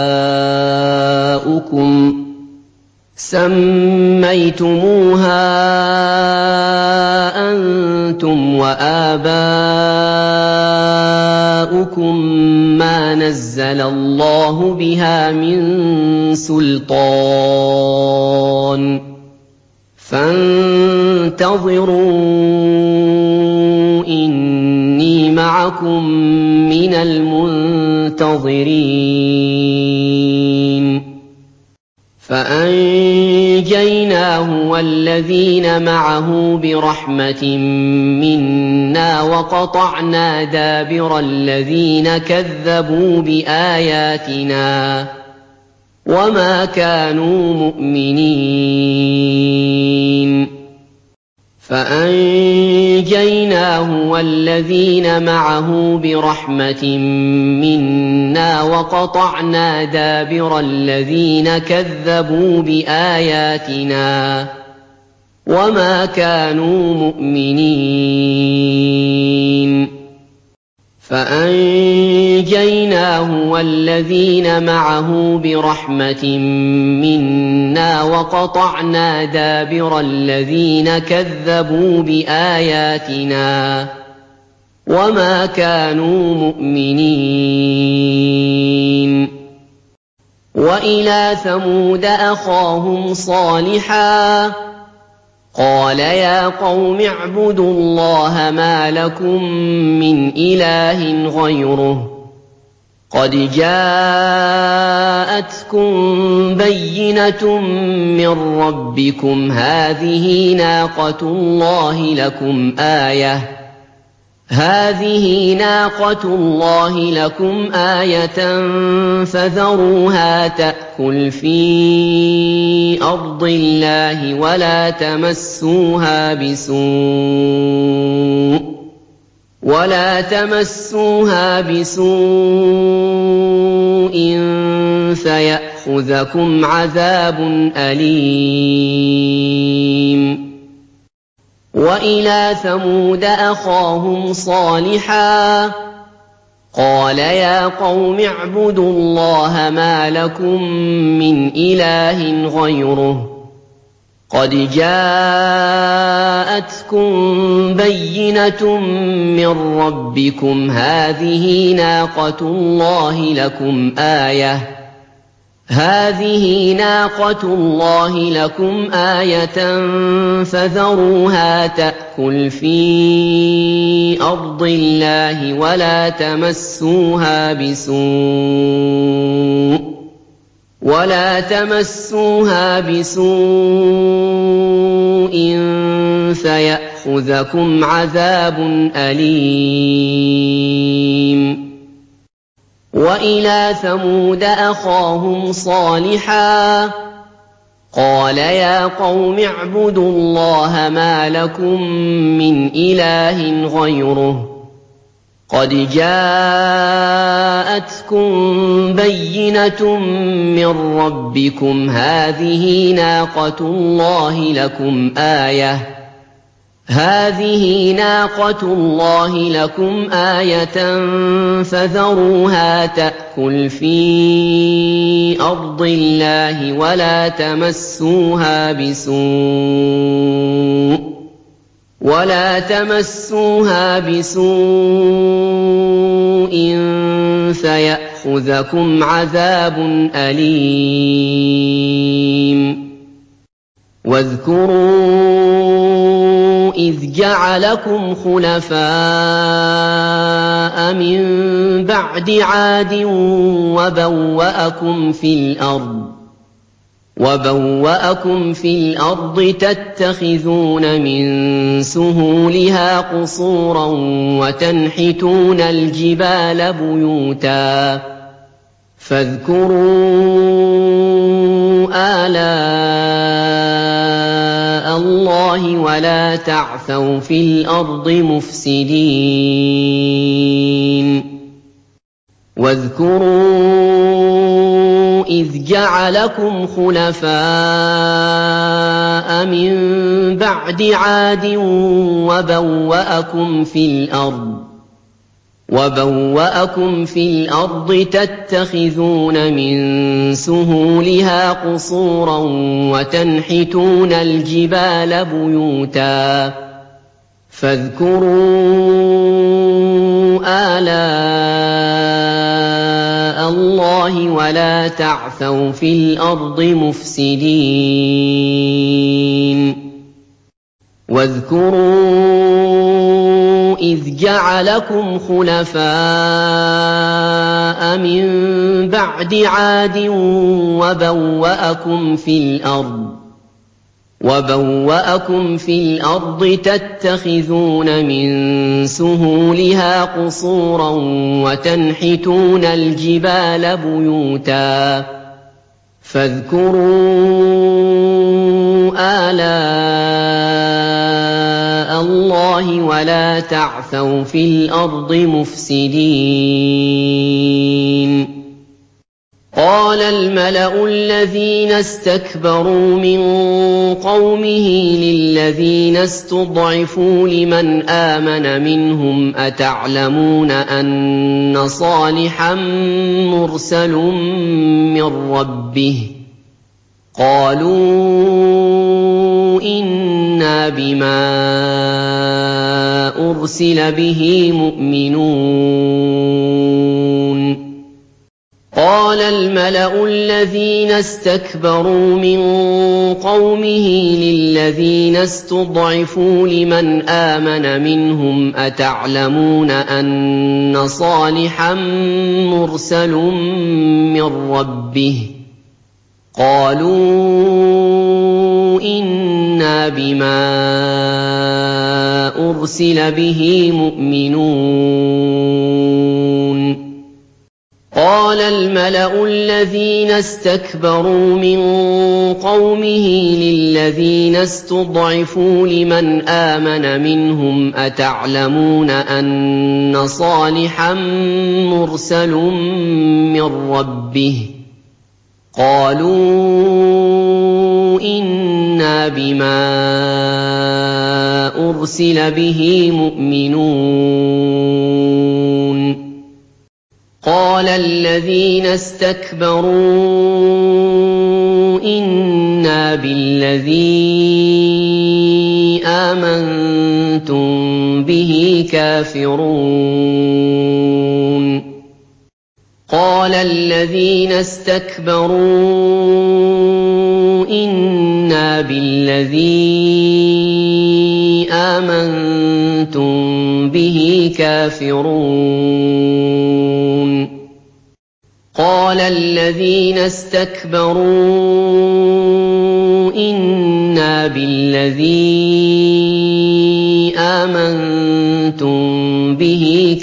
وَآبَاؤُكُمْ سَمَّيْتُمُوهَا أَنتُمْ وَآبَاؤُكُم مَّا نَزَّلَ اللَّهُ بِهَا مِن سُلْطَانٍ ۚ فَانتَظِرُوا إِنِّي مَعَكُم مِّنَ الْمُنتَظِرِينَ فَأَنجَيْنَاهُ وَالَّذِينَ مَعَهُ بِرَحْمَةٍ مِّنَّا وَقَطَعْنَا دَابِرَ الَّذِينَ كَذَّبُوا بِآيَاتِنَا ۖ وَمَا كَانُوا مُؤْمِنِينَ فَأَنجَيْنَاهُ وَالَّذِينَ مَعَهُ بِرَحْمَةٍ مِّنَّا وَقَطَعْنَا دَابِرَ الَّذِينَ كَذَّبُوا بِآيَاتِنَا ۖ وَمَا كَانُوا مُؤْمِنِينَ فَأَنجَيْنَاهُ وَالَّذِينَ مَعَهُ بِرَحْمَةٍ مِّنَّا وَقَطَعْنَا دَابِرَ الَّذِينَ كَذَّبُوا بِآيَاتِنَا ۖ وَمَا كَانُوا مُؤْمِنِينَ وَإِلَىٰ ثَمُودَ أَخَاهُمْ صَالِحًا ۗ قَالَ يَا قَوْمِ اعْبُدُوا اللَّهَ مَا لَكُم مِّنْ إِلَٰهٍ غَيْرُهُ ۖ قَدْ جَاءَتْكُم بَيِّنَةٌ مِّن رَّبِّكُمْ ۖ هَٰذِهِ نَاقَةُ اللَّهِ لَكُمْ آيَةً فَذَرُوهَا تَأْكُلْ فِي أَرْضِ اللَّهِ وَلَا تَمَسُّوهَا بِسُوءٍ وَلَا تَمَسُّوهَا بِسُوءٍ فَيَأْخُذَكُمْ عَذَابٌ أَلِيمٌ وَإِلَىٰ ثَمُودَ أَخَاهُمْ صَالِحًا ۗ قَالَ يَا قَوْمِ اعْبُدُوا اللَّهَ مَا لَكُم مِّنْ إِلَٰهٍ غَيْرُهُ ۖ قَدْ جَاءَتْكُم بَيِّنَةٌ مِّن رَّبِّكُمْ ۖ هَٰذِهِ نَاقَةُ اللَّهِ لَكُمْ آيَةً فَذَرُوهَا تَأْكُلْ فِي أَرْضِ اللَّهِ وَلَا تَمَسُّوهَا بِسُوءٍ وَلَا تَمَسُّوهَا بِسُوءٍ فَيَأْخُذَكُمْ عَذَابٌ أَلِيمٌ وَإِلَىٰ ثَمُودَ أَخَاهُمْ صَالِحًا ۗ قَالَ يَا قَوْمِ اعْبُدُوا اللَّهَ مَا لَكُم مِّنْ إِلَٰهٍ غَيْرُهُ ۖ قَدْ جَاءَتْكُم بَيِّنَةٌ مِّن رَّبِّكُمْ ۖ هَٰذِهِ نَاقَةُ اللَّهِ لَكُمْ آيَةً فَذَرُوهَا تَأْكُلْ فِي أَرْضِ اللَّهِ وَلَا تَمَسُّوهَا بِسُوءٍ وَلَا تَمَسُّوهَا بِسُوءٍ فَيَأْخُذَكُمْ عَذَابٌ أَلِيمٌ وَاذْكُرُوا إِذْ جَعَلَكُمْ خُلَفَاءَ مِن بَعْدِ عَادٍ وَبَوَّأَكُمْ فِي الْأَرْضِ تَتَّخِذُونَ مِن سُهُولِهَا قُصُورًا وَتَنْحِتُونَ الْجِبَالَ بُيُوتًا ۖ فَاذْكُرُوا آلَاءَ اللَّهِ وَلَا تَعْثَوْا فِي الْأَرْضِ مُفْسِدِينَ وَاذْكُرُوا إِذْ جَعَلَكُمْ خُلَفَاءَ مِن بَعْدِ عَادٍ وَبَوَّأَكُمْ فِي الْأَرْضِ وَبَوَّأَكُمْ فِي الْأَرْضِ تَتَّخِذُونَ مِن سُهُولِهَا قُصُورًا وَتَنْحِتُونَ الْجِبَالَ بُيُوتًا فَاذْكُرُوا آلَاءَ اللَّهِ وَلَا تَعْثَوْا فِي الْأَرْضِ مُفْسِدِينَ وَاذْكُرُوا إِذْ جَعَلَكُمْ خُلَفَاءَ مِن بَعْدِ عَادٍ وَبَوَّأَكُمْ فِي الْأَرْضِ وَبَوَّأَكُمْ فِي الْأَرْضِ تَتَّخِذُونَ مِن سُهُولِهَا قُصُورًا وَتَنْحِتُونَ الْجِبَالَ بُيُوتًا فَاذْكُرُوا آلَاءَ اللَّهِ وَلَا تَعْثَوْا فِي الْأَرْضِ مُفْسِدِينَ قَالَ الْمَلَأُ الَّذِينَ اسْتَكْبَرُوا مِن قَوْمِهِ لِلَّذِينَ اسْتُضْعِفُوا لِمَنْ آمَنَ مِنْهُمْ أَتَعْلَمُونَ أَنَّ صَالِحًا مُّرْسَلٌ مِّن رَّبِّهِ ۚ قَالُوا إِنَّا بِمَا أُرْسِلَ بِهِ مُؤْمِنُونَ قَالَ الْمَلَأُ الَّذِينَ اسْتَكْبَرُوا مِن قَوْمِهِ لِلَّذِينَ اسْتُضْعِفُوا لِمَنْ آمَنَ مِنْهُمْ أَتَعْلَمُونَ أَنَّ صَالِحًا مُّرْسَلٌ مِّن رَّبِّهِ ۚ قَالُوا إِنَّا بِمَا أُرْسِلَ بِهِ مُؤْمِنُونَ قَالَ الْمَلَأُ الَّذِينَ اسْتَكْبَرُوا مِن قَوْمِهِ لِلَّذِينَ اسْتُضْعِفُوا لِمَنْ آمَنَ مِنْهُمْ أَتَعْلَمُونَ أَنَّ صَالِحًا مُّرْسَلٌ مِّن رَّبِّهِ ۚ قَالُوا إِنَّا بِمَا أُرْسِلَ بِهِ مُؤْمِنُونَ قَالَ الَّذِينَ اسْتَكْبَرُوا إِنَّا بِالَّذِي آمَنتُم بِهِ كَافِرُونَ قَالَ الَّذِينَ اسْتَكْبَرُوا إِنَّا بِالَّذِي آمَنتُم بِهِ كَافِرُونَ قَالَ الَّذِينَ اسْتَكْبَرُوا إِنَّا بِالَّذِي آمَنتُم بِهِ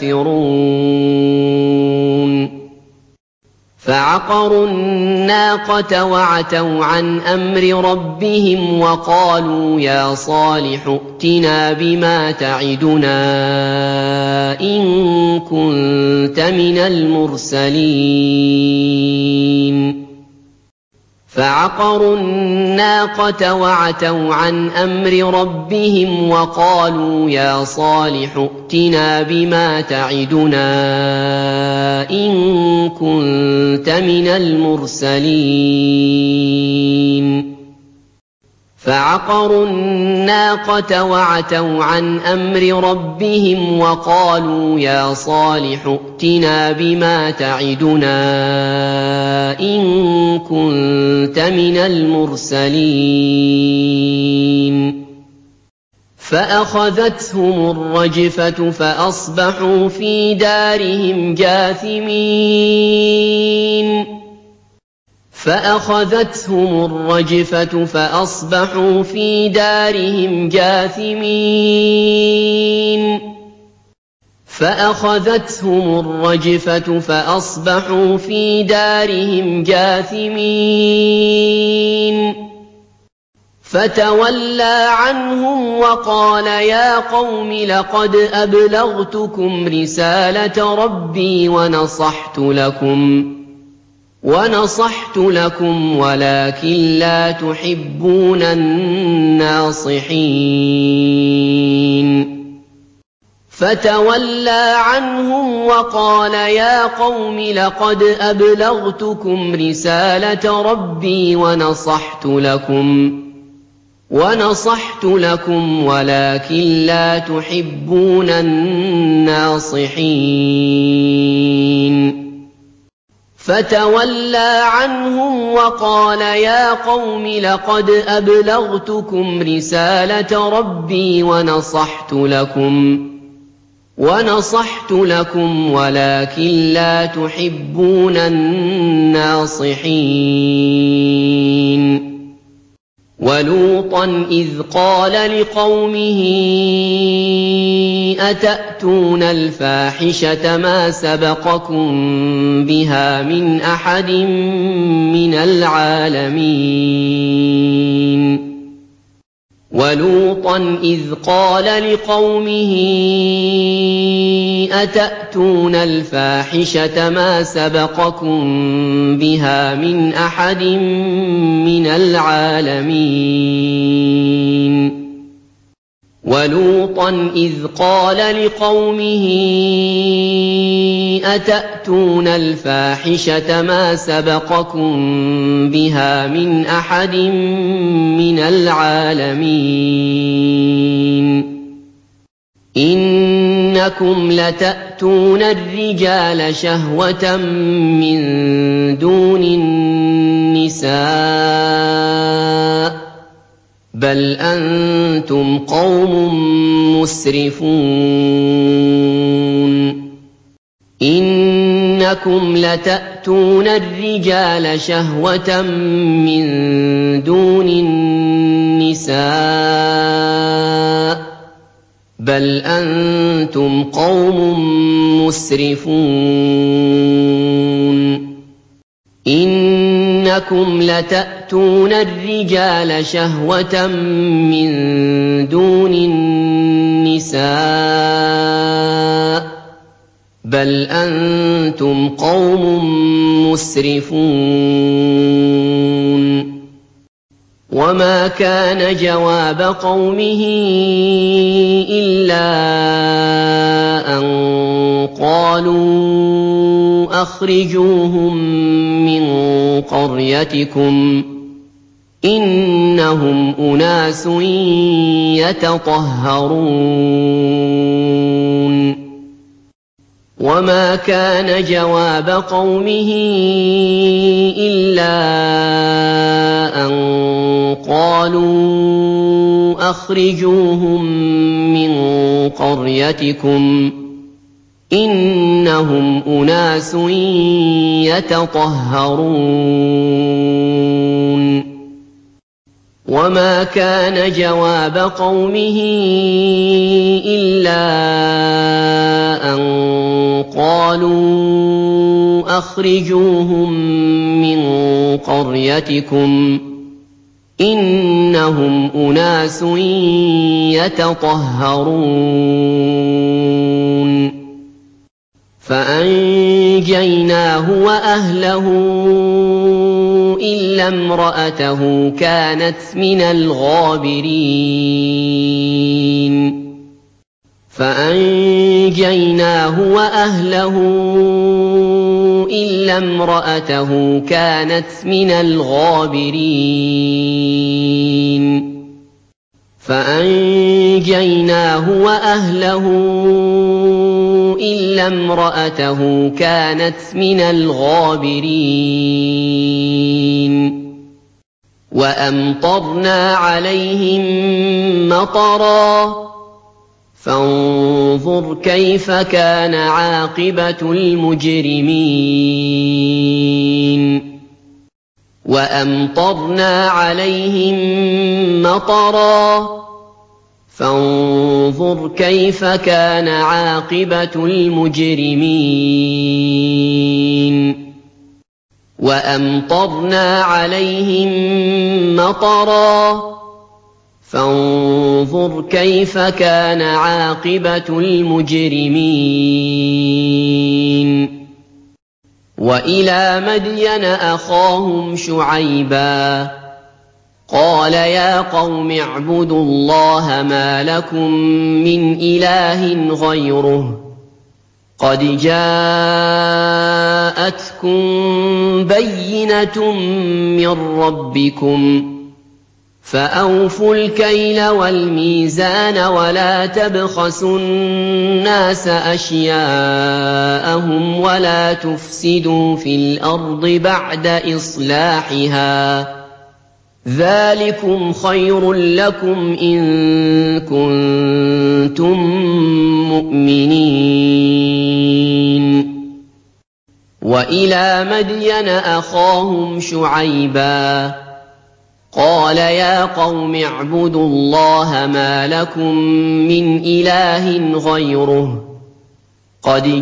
كَافِرُونَ فَعَقَرُوا النَّاقَةَ وَعَتَوْا عَنْ أَمْرِ رَبِّهِمْ وَقَالُوا يَا صَالِحُ ائْتِنَا بِمَا تَعِدُنَا إِن كُنتَ مِنَ الْمُرْسَلِينَ فَعَقَرُوا النَّاقَةَ وَعَتَوْا عَنْ أَمْرِ رَبِّهِمْ وَقَالُوا يَا صَالِحُ ائْتِنَا بِمَا تَعِدُنَا إِن كُنتَ مِنَ الْمُرْسَلِينَ فَعَقَرُوا النَّاقَةَ وَعَتَوْا عَنْ أَمْرِ رَبِّهِمْ وَقَالُوا يَا صَالِحُ ائْتِنَا بِمَا تَعِدُنَا إِن كُنتَ مِنَ الْمُرْسَلِينَ فَأَخَذَتْهُمُ الرَّجْفَةُ فَأَصْبَحُوا فِي دَارِهِمْ جَاثِمِينَ فَأَخَذَتْهُمُ الرَّجْفَةُ فَأَصْبَحُوا فِي دَارِهِمْ جَاثِمِينَ فَأَخَذَتْهُمُ الرَّجْفَةُ فَأَصْبَحُوا فِي دَارِهِمْ جَاثِمِينَ فَتَوَلَّىٰ عَنْهُمْ وَقَالَ يَا قَوْمِ لَقَدْ أَبْلَغْتُكُمْ رِسَالَةَ رَبِّي وَنَصَحْتُ لَكُمْ وَنَصَحْتُ لَكُمْ وَلَٰكِن لَّا تُحِبُّونَ النَّاصِحِينَ فَتَوَلَّىٰ عَنْهُمْ وَقَالَ يَا قَوْمِ لَقَدْ أَبْلَغْتُكُمْ رِسَالَةَ رَبِّي وَنَصَحْتُ لَكُمْ وَنَصَحْتُ لَكُمْ وَلَٰكِن لَّا تُحِبُّونَ النَّاصِحِينَ فَتَوَلَّىٰ عَنْهُمْ وَقَالَ يَا قَوْمِ لَقَدْ أَبْلَغْتُكُمْ رِسَالَةَ رَبِّي وَنَصَحْتُ لَكُمْ وَنَصَحْتُ لَكُمْ وَلَٰكِن لَّا تُحِبُّونَ النَّاصِحِينَ وَلُوطًا إِذْ قَالَ لِقَوْمِهِ أَتَأْتُونَ الْفَاحِشَةَ مَا سَبَقَكُم بِهَا مِنْ أَحَدٍ مِّنَ الْعَالَمِينَ وَلُوطًا إِذْ قَالَ لِقَوْمِهِ أَتَأْتُونَ الْفَاحِشَةَ مَا سَبَقَكُم بِهَا مِنْ أَحَدٍ مِّنَ الْعَالَمِينَ وَلُوطًا إِذْ قَالَ لِقَوْمِهِ أَتَأْتُونَ الْفَاحِشَةَ مَا سَبَقَكُم بِهَا مِنْ أَحَدٍ مِّنَ الْعَالَمِينَ إِنَّكُمْ لَتَأْتُونَ الرِّجَالَ شَهْوَةً مِّن دُونِ النِّسَاءِ بَلْ أَنتُمْ قَوْمٌ مُّسْرِفُونَ إِنَّكُمْ لَتَأْتُونَ الرِّجَالَ شَهْوَةً مِّن دُونِ النِّسَاءِ بَلْ أَنتُمْ قَوْمٌ مُّسْرِفُونَ إِنَّكُمْ لَتَأْتُونَ الرِّجَالَ شَهْوَةً مِّن دُونِ النِّسَاءِ بَلْ أَنتُمْ قَوْمٌ مُّسْرِفُونَ وَمَا كَانَ جَوَابَ قَوْمِهِ إِلَّا أَن قَالُوا أَخْرِجُوهُم مِّن قَرْيَتِكُمْ ۖ إِنَّهُمْ أُنَاسٌ يَتَطَهَّرُونَ وَمَا كَانَ جَوَابَ قَوْمِهِ إِلَّا أَن قَالُوا أَخْرِجُوهُم مِّن قَرْيَتِكُمْ ۖ إِنَّهُمْ أُنَاسٌ يَتَطَهَّرُونَ وَمَا كَانَ جَوَابَ قَوْمِهِ إِلَّا أَن قَالُوا أَخْرِجُوهُم مِّن قَرْيَتِكُمْ ۖ إِنَّهُمْ أُنَاسٌ يَتَطَهَّرُونَ فَأَنجَيْنَاهُ وَأَهْلَهُ إِلَّا امْرَأَتَهُ كَانَتْ مِنَ الْغَابِرِينَ فَأَنجَيْنَاهُ وَأَهْلَهُ إِلَّا امْرَأَتَهُ كَانَتْ مِنَ الْغَابِرِينَ فَأَنجَيْنَاهُ وَأَهْلَهُ إِلَّا امْرَأَتَهُ كَانَتْ مِنَ الْغَابِرِينَ وَأَمْطَرْنَا عَلَيْهِم مَّطَرًا ۖ فَانظُرْ كَيْفَ كَانَ عَاقِبَةُ الْمُجْرِمِينَ وَأَمْطَرْنَا عَلَيْهِم مَّطَرًا ۖ فَانظُرْ كَيْفَ كَانَ عَاقِبَةُ الْمُجْرِمِينَ وَأَمْطَرْنَا عَلَيْهِم مَّطَرًا ۖ فَانظُرْ كَيْفَ كَانَ عَاقِبَةُ الْمُجْرِمِينَ وَإِلَىٰ مَدْيَنَ أَخَاهُمْ شُعَيْبًا قَالَ يَا قَوْمِ اعْبُدُوا اللَّهَ مَا لَكُم مِّنْ إِلَٰهٍ غَيْرُهُ قَدْ جَاءَتْكُم بَيِّنَةٌ مِّن رَّبِّكُمْ ۖ فَأَوْفُوا الْكَيْلَ وَالْمِيزَانَ وَلَا تَبْخَسُوا النَّاسَ أَشْيَاءَهُمْ وَلَا تُفْسِدُوا فِي الْأَرْضِ بَعْدَ إِصْلَاحِهَا ۚ ذَٰلِكُمْ خَيْرٌ لَّكُمْ إِن كُنتُم مُّؤْمِنِينَ. وَإِلَىٰ مَدْيَنَ أَخَاهُمْ شُعَيْبًا ۗ قَالَ يَا قَوْمِ اعْبُدُوا اللَّهَ مَا لَكُم مِّنْ إِلَٰهٍ غَيْرُهُ قَدْ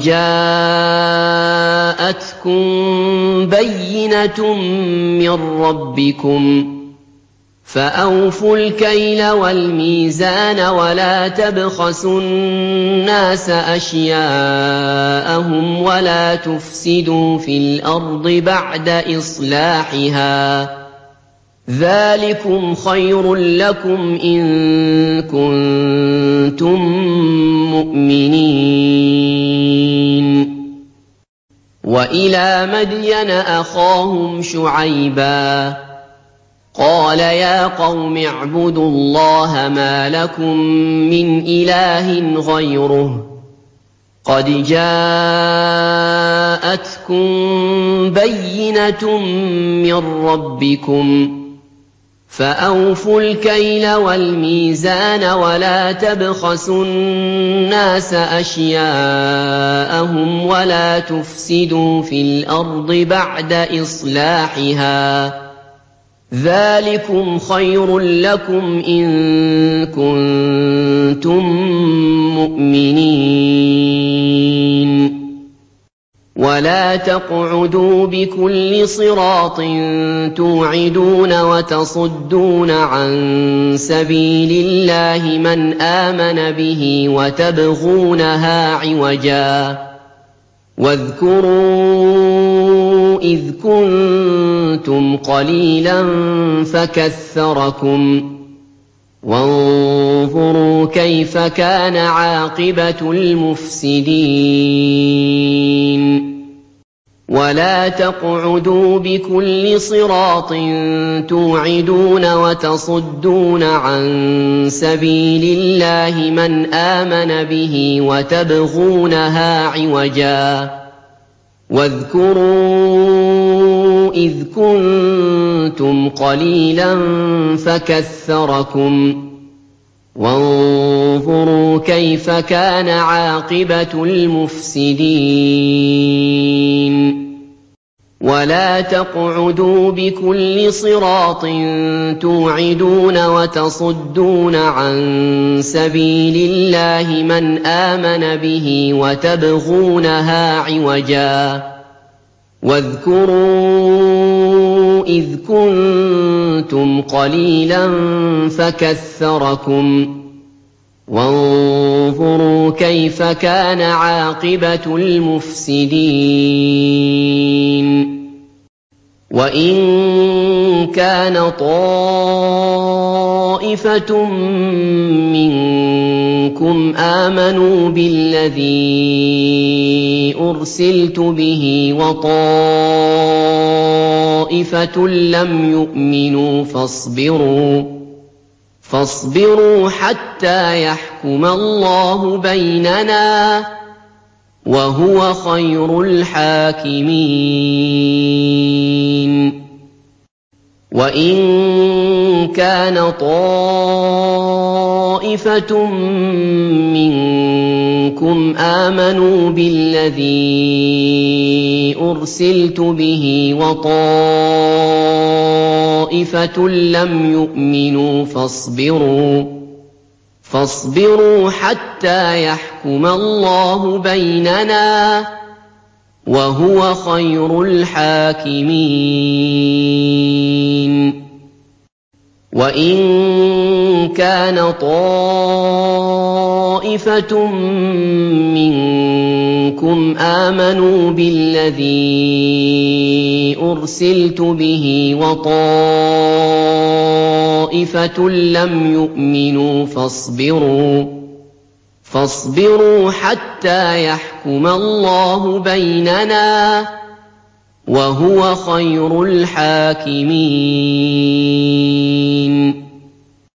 جَاءَتْكُم بَيِّنَةٌ مِّن رَّبِّكُمْ ۖ فَأَوْفُوا الْكَيْلَ وَالْمِيزَانَ وَلَا تَبْخَسُوا النَّاسَ أَشْيَاءَهُمْ وَلَا تُفْسِدُوا فِي الْأَرْضِ بَعْدَ إِصْلَاحِهَا ۚ ذَٰلِكُمْ خَيْرٌ لَّكُمْ إِن كُنتُم مُّؤْمِنِينَ. وَإِلَىٰ مَدْيَنَ أَخَاهُمْ شُعَيْبًا ۗ قَالَ يَا قَوْمِ اعْبُدُوا اللَّهَ مَا لَكُم مِّنْ إِلَٰهٍ غَيْرُهُ قَدْ جَاءَتْكُم بَيِّنَةٌ مِّن رَّبِّكُمْ ۖ فَأَوْفُوا الْكَيْلَ وَالْمِيزَانَ وَلَا تَبْخَسُوا النَّاسَ أَشْيَاءَهُمْ وَلَا تُفْسِدُوا فِي الْأَرْضِ بَعْدَ إِصْلَاحِهَا ۚ ذَٰلِكُمْ خَيْرٌ لَّكُمْ إِن كُنتُم مُّؤْمِنِينَ. وَلَا تَقْعُدُوا بِكُلِّ صِرَاطٍ تُوعِدُونَ وَتَصُدُّونَ عَن سَبِيلِ اللَّهِ مَنْ آمَنَ بِهِ وَتَبْغُونَهَا عِوَجًا ۚ وَاذْكُرُوا إِذْ كُنتُمْ قَلِيلًا فَكَثَّرَكُمْ ۖ وَانظُرُوا كَيْفَ كَانَ عَاقِبَةُ الْمُفْسِدِينَ. وَلَا تَقْعُدُوا بِكُلِّ صِرَاطٍ تُوعِدُونَ وَتَصُدُّونَ عَن سَبِيلِ اللَّهِ مَنْ آمَنَ بِهِ وَتَبْغُونَهَا عِوَجًا ۚ وَاذْكُرُوا إِذْ كُنتُمْ قَلِيلًا فَكَثَّرَكُمْ ۖ وَانظُرُوا كَيْفَ كَانَ عَاقِبَةُ الْمُفْسِدِينَ. وَلَا تَقْعُدُوا بِكُلِّ صِرَاطٍ تُوعِدُونَ وَتَصُدُّونَ عَن سَبِيلِ اللَّهِ مَنْ آمَنَ بِهِ وَتَبْغُونَهَا عِوَجًا ۚ وَاذْكُرُوا إِذْ كُنتُمْ قَلِيلًا فَكَثَّرَكُمْ ۖ وَانظُرُوا كَيْفَ كَانَ عَاقِبَةُ الْمُفْسِدِينَ. وَإِن كَانَ طَائِفَةٌ مِّنكُمْ آمَنُوا بِالَّذِي أُرْسِلْتُ بِهِ وَطَائِفَةٌ لَّمْ يُؤْمِنُوا فَاصْبِرُوا فَاصْبِرُوا حَتَّىٰ يَحْكُمَ اللَّهُ بَيْنَنَا ۖ وَهُوَ خَيْرُ الْحَاكِمِينَ. وَإِن كَانَ طَائِفَةٌ مِّنكُمْ آمَنُوا بِالَّذِي أُرْسِلْتُ بِهِ وَطَائِفَةٌ لَّمْ يُؤْمِنُوا فَاصْبِرُوا فَاصْبِرُوا حَتَّىٰ يَحْكُمَ اللَّهُ بَيْنَنَا ۖ وَهُوَ خَيْرُ الْحَاكِمِينَ. وَإِن كَانَ طَائِفَةٌ مِّنكُمْ آمَنُوا بِالَّذِي أُرْسِلْتُ بِهِ وَطَائِفَةٌ طَائِفَةٌ لَّمْ يُؤْمِنُوا فَاصْبِرُوا فَاصْبِرُوا حَتَّىٰ يَحْكُمَ اللَّهُ بَيْنَنَا ۚ وَهُوَ خَيْرُ الْحَاكِمِينَ